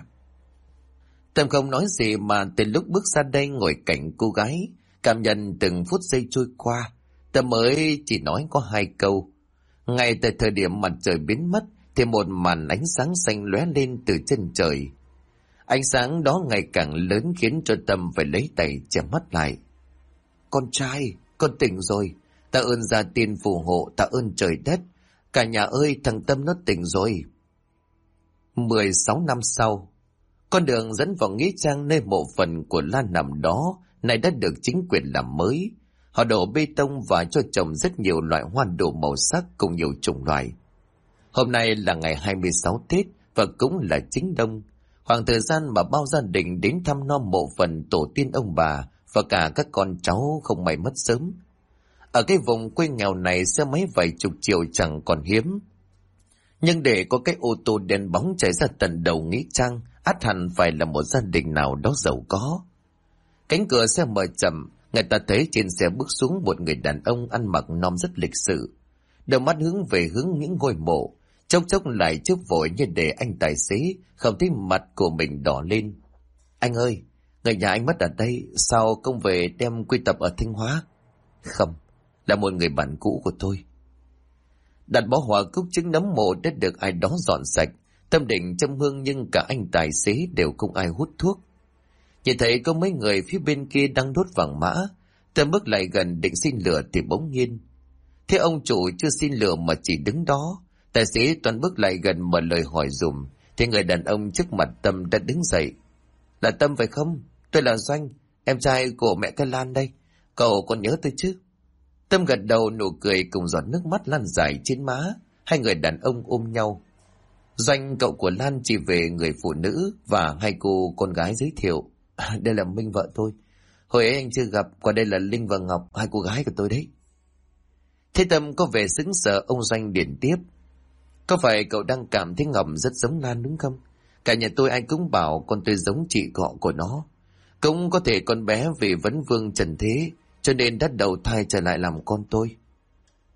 Tâm không nói gì mà từ lúc bước ra đây ngồi cạnh cô gái, cảm nhận từng phút giây trôi qua, Tâm mới chỉ nói có hai câu. Ngay tại thời điểm mặt trời biến mất thì một màn ánh sáng xanh lóe lên từ chân trời. Ánh sáng đó ngày càng lớn khiến cho Tâm phải lấy tay che mắt lại. Con trai, con tỉnh rồi. Tạ ơn gia tiên phù hộ, tạ ơn trời đất. Cả nhà ơi, thằng Tâm nó tỉnh rồi. 16 năm sau, con đường dẫn vào nghĩa trang nơi mộ phần của Lan nằm đó nay đã được chính quyền làm mới. Họ đổ bê tông và cho trồng rất nhiều loại hoa đồ màu sắc cùng nhiều chủng loại. Hôm nay là ngày 26 Tết và cũng là chính đông, khoảng thời gian mà bao gia đình đến thăm nom mộ phần tổ tiên ông bà và cả các con cháu không may mất sớm. Ở cái vùng quê nghèo này xe máy vài chục triệu chẳng còn hiếm. Nhưng để có cái ô tô đèn bóng chạy ra tận đầu nghĩa trang, ắt hẳn phải là một gia đình nào đó giàu có. Cánh cửa xe mở chậm, người ta thấy trên xe bước xuống một người đàn ông ăn mặc nom rất lịch sự, đôi mắt hướng về hướng những ngôi mộ, chốc chốc lại chớp vội như để anh tài xế không thấy mặt của mình đỏ lên. Anh ơi, người nhà anh mất ở đây, sao không về đem quy tập ở Thanh Hóa? Không, là một người bạn cũ của tôi. Đặt bó hoa cúc trứng nấm mộ đã được ai đó dọn sạch, Tâm định châm hương nhưng cả anh tài xế đều không ai hút thuốc. Nhìn thấy có mấy người phía bên kia đang đốt vàng mã, Tâm bước lại gần định xin lửa thì bỗng nhiên thế ông chủ chưa xin lửa mà chỉ đứng đó. Tài xế toàn bước lại gần mở lời hỏi dùm thì người đàn ông trước mặt Tâm đã đứng dậy. Là Tâm phải không? Tôi là Doanh, em trai của mẹ cái Lan đây. Cậu còn nhớ tôi chứ? Tâm gật đầu, nụ cười cùng giọt nước mắt lan dài trên má. Hai người đàn ông ôm nhau. Doanh, cậu của Lan, chỉ về người phụ nữ và hai cô con gái giới thiệu. Đây là Minh vợ tôi. Hồi ấy anh chưa gặp, còn đây là Linh và Ngọc, hai cô gái của tôi đấy. Thế Tâm có vẻ sững sờ, ông Doanh điển tiếp. Có phải cậu đang cảm thấy Ngọc rất giống Lan đúng không? Cả nhà tôi ai cũng bảo con tôi giống chị họ của nó. Cũng có thể con bé vì vấn vương trần thế cho nên đã đầu thai trở lại làm con tôi.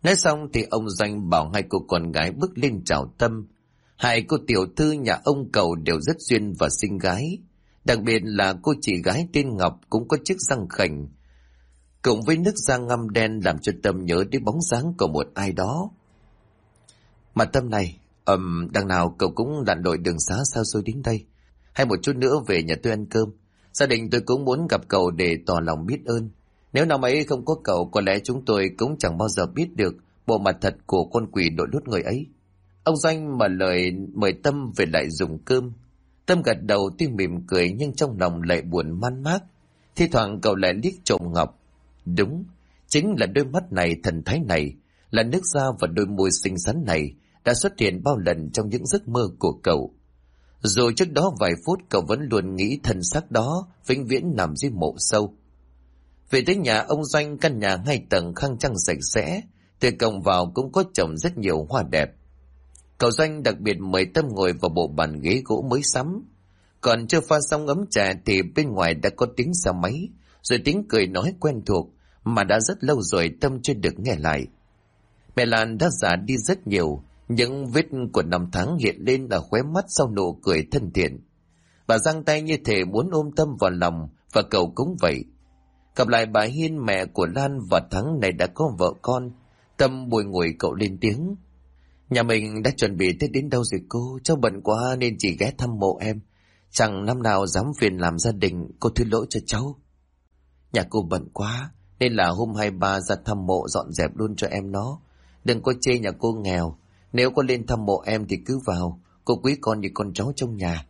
Nói xong thì ông Doanh bảo hai cô con gái bước lên chào Tâm. Hai cô tiểu thư nhà ông Cầu đều rất duyên và xinh gái. Đặc biệt là cô chị gái tên Ngọc cũng có chiếc răng khểnh, cộng với nước da ngăm đen làm cho Tâm nhớ đến bóng dáng của một ai đó. Mà Tâm này, đằng nào cậu cũng lặn lội đường xá xa xôi đến đây. Hay một chút nữa về nhà tôi ăn cơm. Gia đình tôi cũng muốn gặp cậu để tỏ lòng biết ơn. Nếu năm ấy không có cậu, có lẽ chúng tôi cũng chẳng bao giờ biết được bộ mặt thật của con quỷ đội lốt người ấy. Ông Doanh mở lời mời Tâm về lại dùng cơm. Tâm gật đầu tuy mỉm cười nhưng trong lòng lại buồn man mác. Thi thoảng cậu lại liếc trộm Ngọc. Đúng, chính là đôi mắt này thần thái này, là nước da và đôi môi xinh xắn này đã xuất hiện bao lần trong những giấc mơ của cậu. Rồi trước đó vài phút cậu vẫn luôn nghĩ thân xác đó vĩnh viễn nằm dưới mộ sâu. Về tới nhà ông Doanh, căn nhà 2 tầng khang trang sạch sẽ, từ cổng vào cũng có trồng rất nhiều hoa đẹp. Cậu Doanh đặc biệt mời Tâm ngồi vào bộ bàn ghế gỗ mới sắm. Còn chưa pha xong ấm trà thì bên ngoài đã có tiếng xe máy, rồi tiếng cười nói quen thuộc mà đã rất lâu rồi Tâm chưa được nghe lại. Mẹ Lan đã già đi rất nhiều, những vết của năm tháng hiện lên ở khóe mắt sau nụ cười thân thiện. Bà giang tay như thể muốn ôm Tâm vào lòng, và cậu cũng vậy. Gặp lại bà Hiên, mẹ của Lan, và Thắng này đã có vợ con. Tâm bồi ngồi cậu lên tiếng. Nhà mình đã chuẩn bị Tết đến đâu rồi cô? Cháu bận quá nên chỉ ghé thăm mộ em. Chẳng năm nào dám phiền làm gia đình, cô thứ lỗi cho cháu. Nhà cô bận quá nên là hôm 23 ra thăm mộ dọn dẹp luôn cho em nó. Đừng có chê nhà cô nghèo. Nếu có lên thăm mộ em thì cứ vào. Cô quý con như con cháu trong nhà.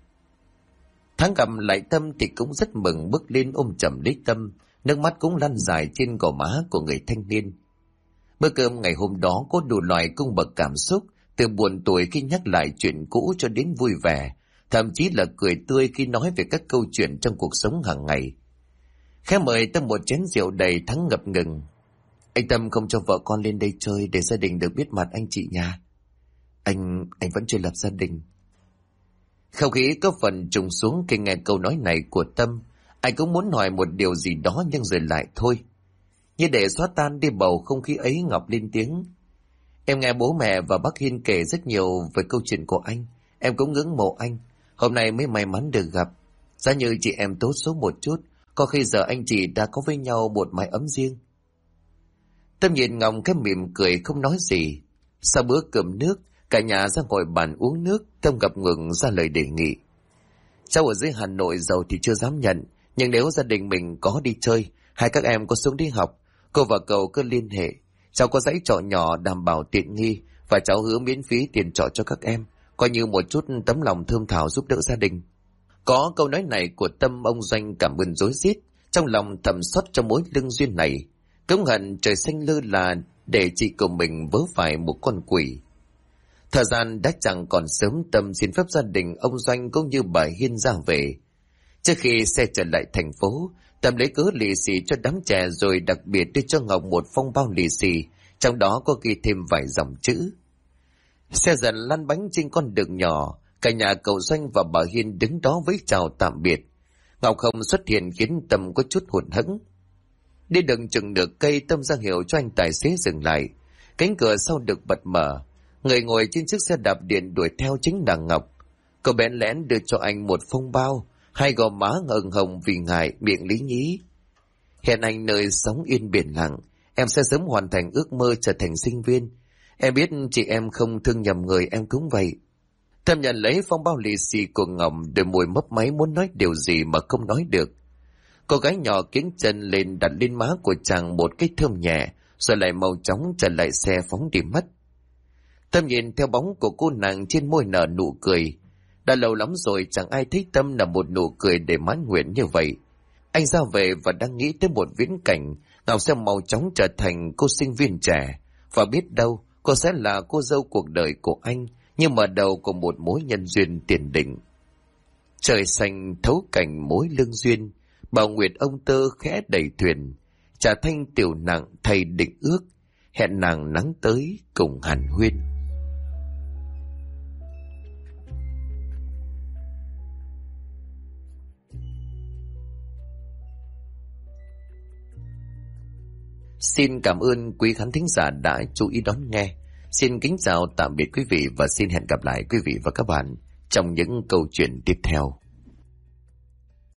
Thắng gặp lại Tâm thì cũng rất mừng, bước lên ôm chầm lấy Tâm. Nước mắt cũng lăn dài trên gò má của người thanh niên. Bữa cơm ngày hôm đó có đủ loại cung bậc cảm xúc, từ buồn tủi khi nhắc lại chuyện cũ cho đến vui vẻ, thậm chí là cười tươi khi nói về các câu chuyện trong cuộc sống hàng ngày. Khẽ mời Tâm một chén rượu đầy, Thắng ngập ngừng. Anh Tâm không cho vợ con lên đây chơi để gia đình được biết mặt anh chị nhà. Anh vẫn chưa lập gia đình. Không khí có phần trùng xuống khi nghe câu nói này của Tâm. Anh cũng muốn hỏi một điều gì đó nhưng rồi lại thôi. Như để xóa tan đi bầu không khí ấy, Ngọc lên tiếng. Em nghe bố mẹ và bác Hiên kể rất nhiều về câu chuyện của anh. Em cũng ngưỡng mộ anh. Hôm nay mới may mắn được gặp. Giá như chị em tốt số một chút, có khi giờ anh chị đã có với nhau một mái ấm riêng. Tâm nhìn Ngọc cái mỉm cười không nói gì. Sau bữa cơm nước, cả nhà ra ngồi bàn uống nước. Tâm gặp ngừng ra lời đề nghị. Cháu ở dưới Hà Nội giàu thì chưa dám nhận, nhưng nếu gia đình mình có đi chơi, hay các em có xuống đi học, cô và cậu cứ liên hệ. Cháu có dãy trọ nhỏ đảm bảo tiện nghi, và cháu hứa miễn phí tiền trọ cho các em, coi như một chút tấm lòng thơm thảo giúp đỡ gia đình. Có câu nói này của Tâm, ông Doanh cảm ơn rối rít, trong lòng thầm xót cho mối lương duyên này. Cống hận trời xanh lơ là để chị của mình vớ phải một con quỷ. Thời gian đã chẳng còn sớm, Tâm xin phép gia đình ông Doanh cũng như bà Hiên ra về. Trước khi xe trở lại thành phố, Tâm lấy cớ lì xì cho đám trẻ, rồi đặc biệt đưa cho Ngọc một phong bao lì xì, trong đó có ghi thêm vài dòng chữ. Xe dần lăn bánh trên con đường nhỏ, cả nhà cậu Doanh và bà Hiên đứng đó với chào tạm biệt. Ngọc không xuất hiện khiến Tâm có chút hụt hẫng. Đi đường chừng nửa cây, Tâm ra hiệu cho anh tài xế dừng lại. Cánh cửa sau được bật mở. Người ngồi trên chiếc xe đạp điện đuổi theo chính là Ngọc. Cậu bẽn lẽn đưa cho anh một phong bao, hai gò má ửng hồng vì ngại, miệng lý nhí. Hẹn anh nơi sống yên biển lặng, em sẽ sớm hoàn thành ước mơ trở thành sinh viên. Em biết chị em không thương nhầm người, em cũng vậy. Tâm nhận lấy phong bao lì xì của Ngọc, đôi môi mấp máy muốn nói điều gì mà không nói được. Cô gái nhỏ kiếng chân lên đặt lên má của chàng một cái thơm nhẹ, rồi lại mau chóng trở lại xe phóng đi mất. Tâm nhìn theo bóng của cô nàng, trên môi nở nụ cười. Đã lâu lắm rồi chẳng ai thấy Tâm là một nụ cười để mãn nguyện như vậy. Anh ra về và đang nghĩ tới một viễn cảnh Ngọc sẽ mau chóng trở thành cô sinh viên trẻ, và biết đâu cô sẽ là cô dâu cuộc đời của anh, nhưng mở đầu của một mối nhân duyên tiền định. Trời xanh thấu cảnh mối lương duyên, Bảo Nguyệt ông tơ khẽ đẩy thuyền, Trà Thanh tiểu nặng thay định ước, hẹn nàng nắng tới cùng hàn huyên. Xin cảm ơn quý khán thính giả đã chú ý đón nghe. Xin kính chào tạm biệt quý vị và xin hẹn gặp lại quý vị và các bạn trong những câu chuyện tiếp theo.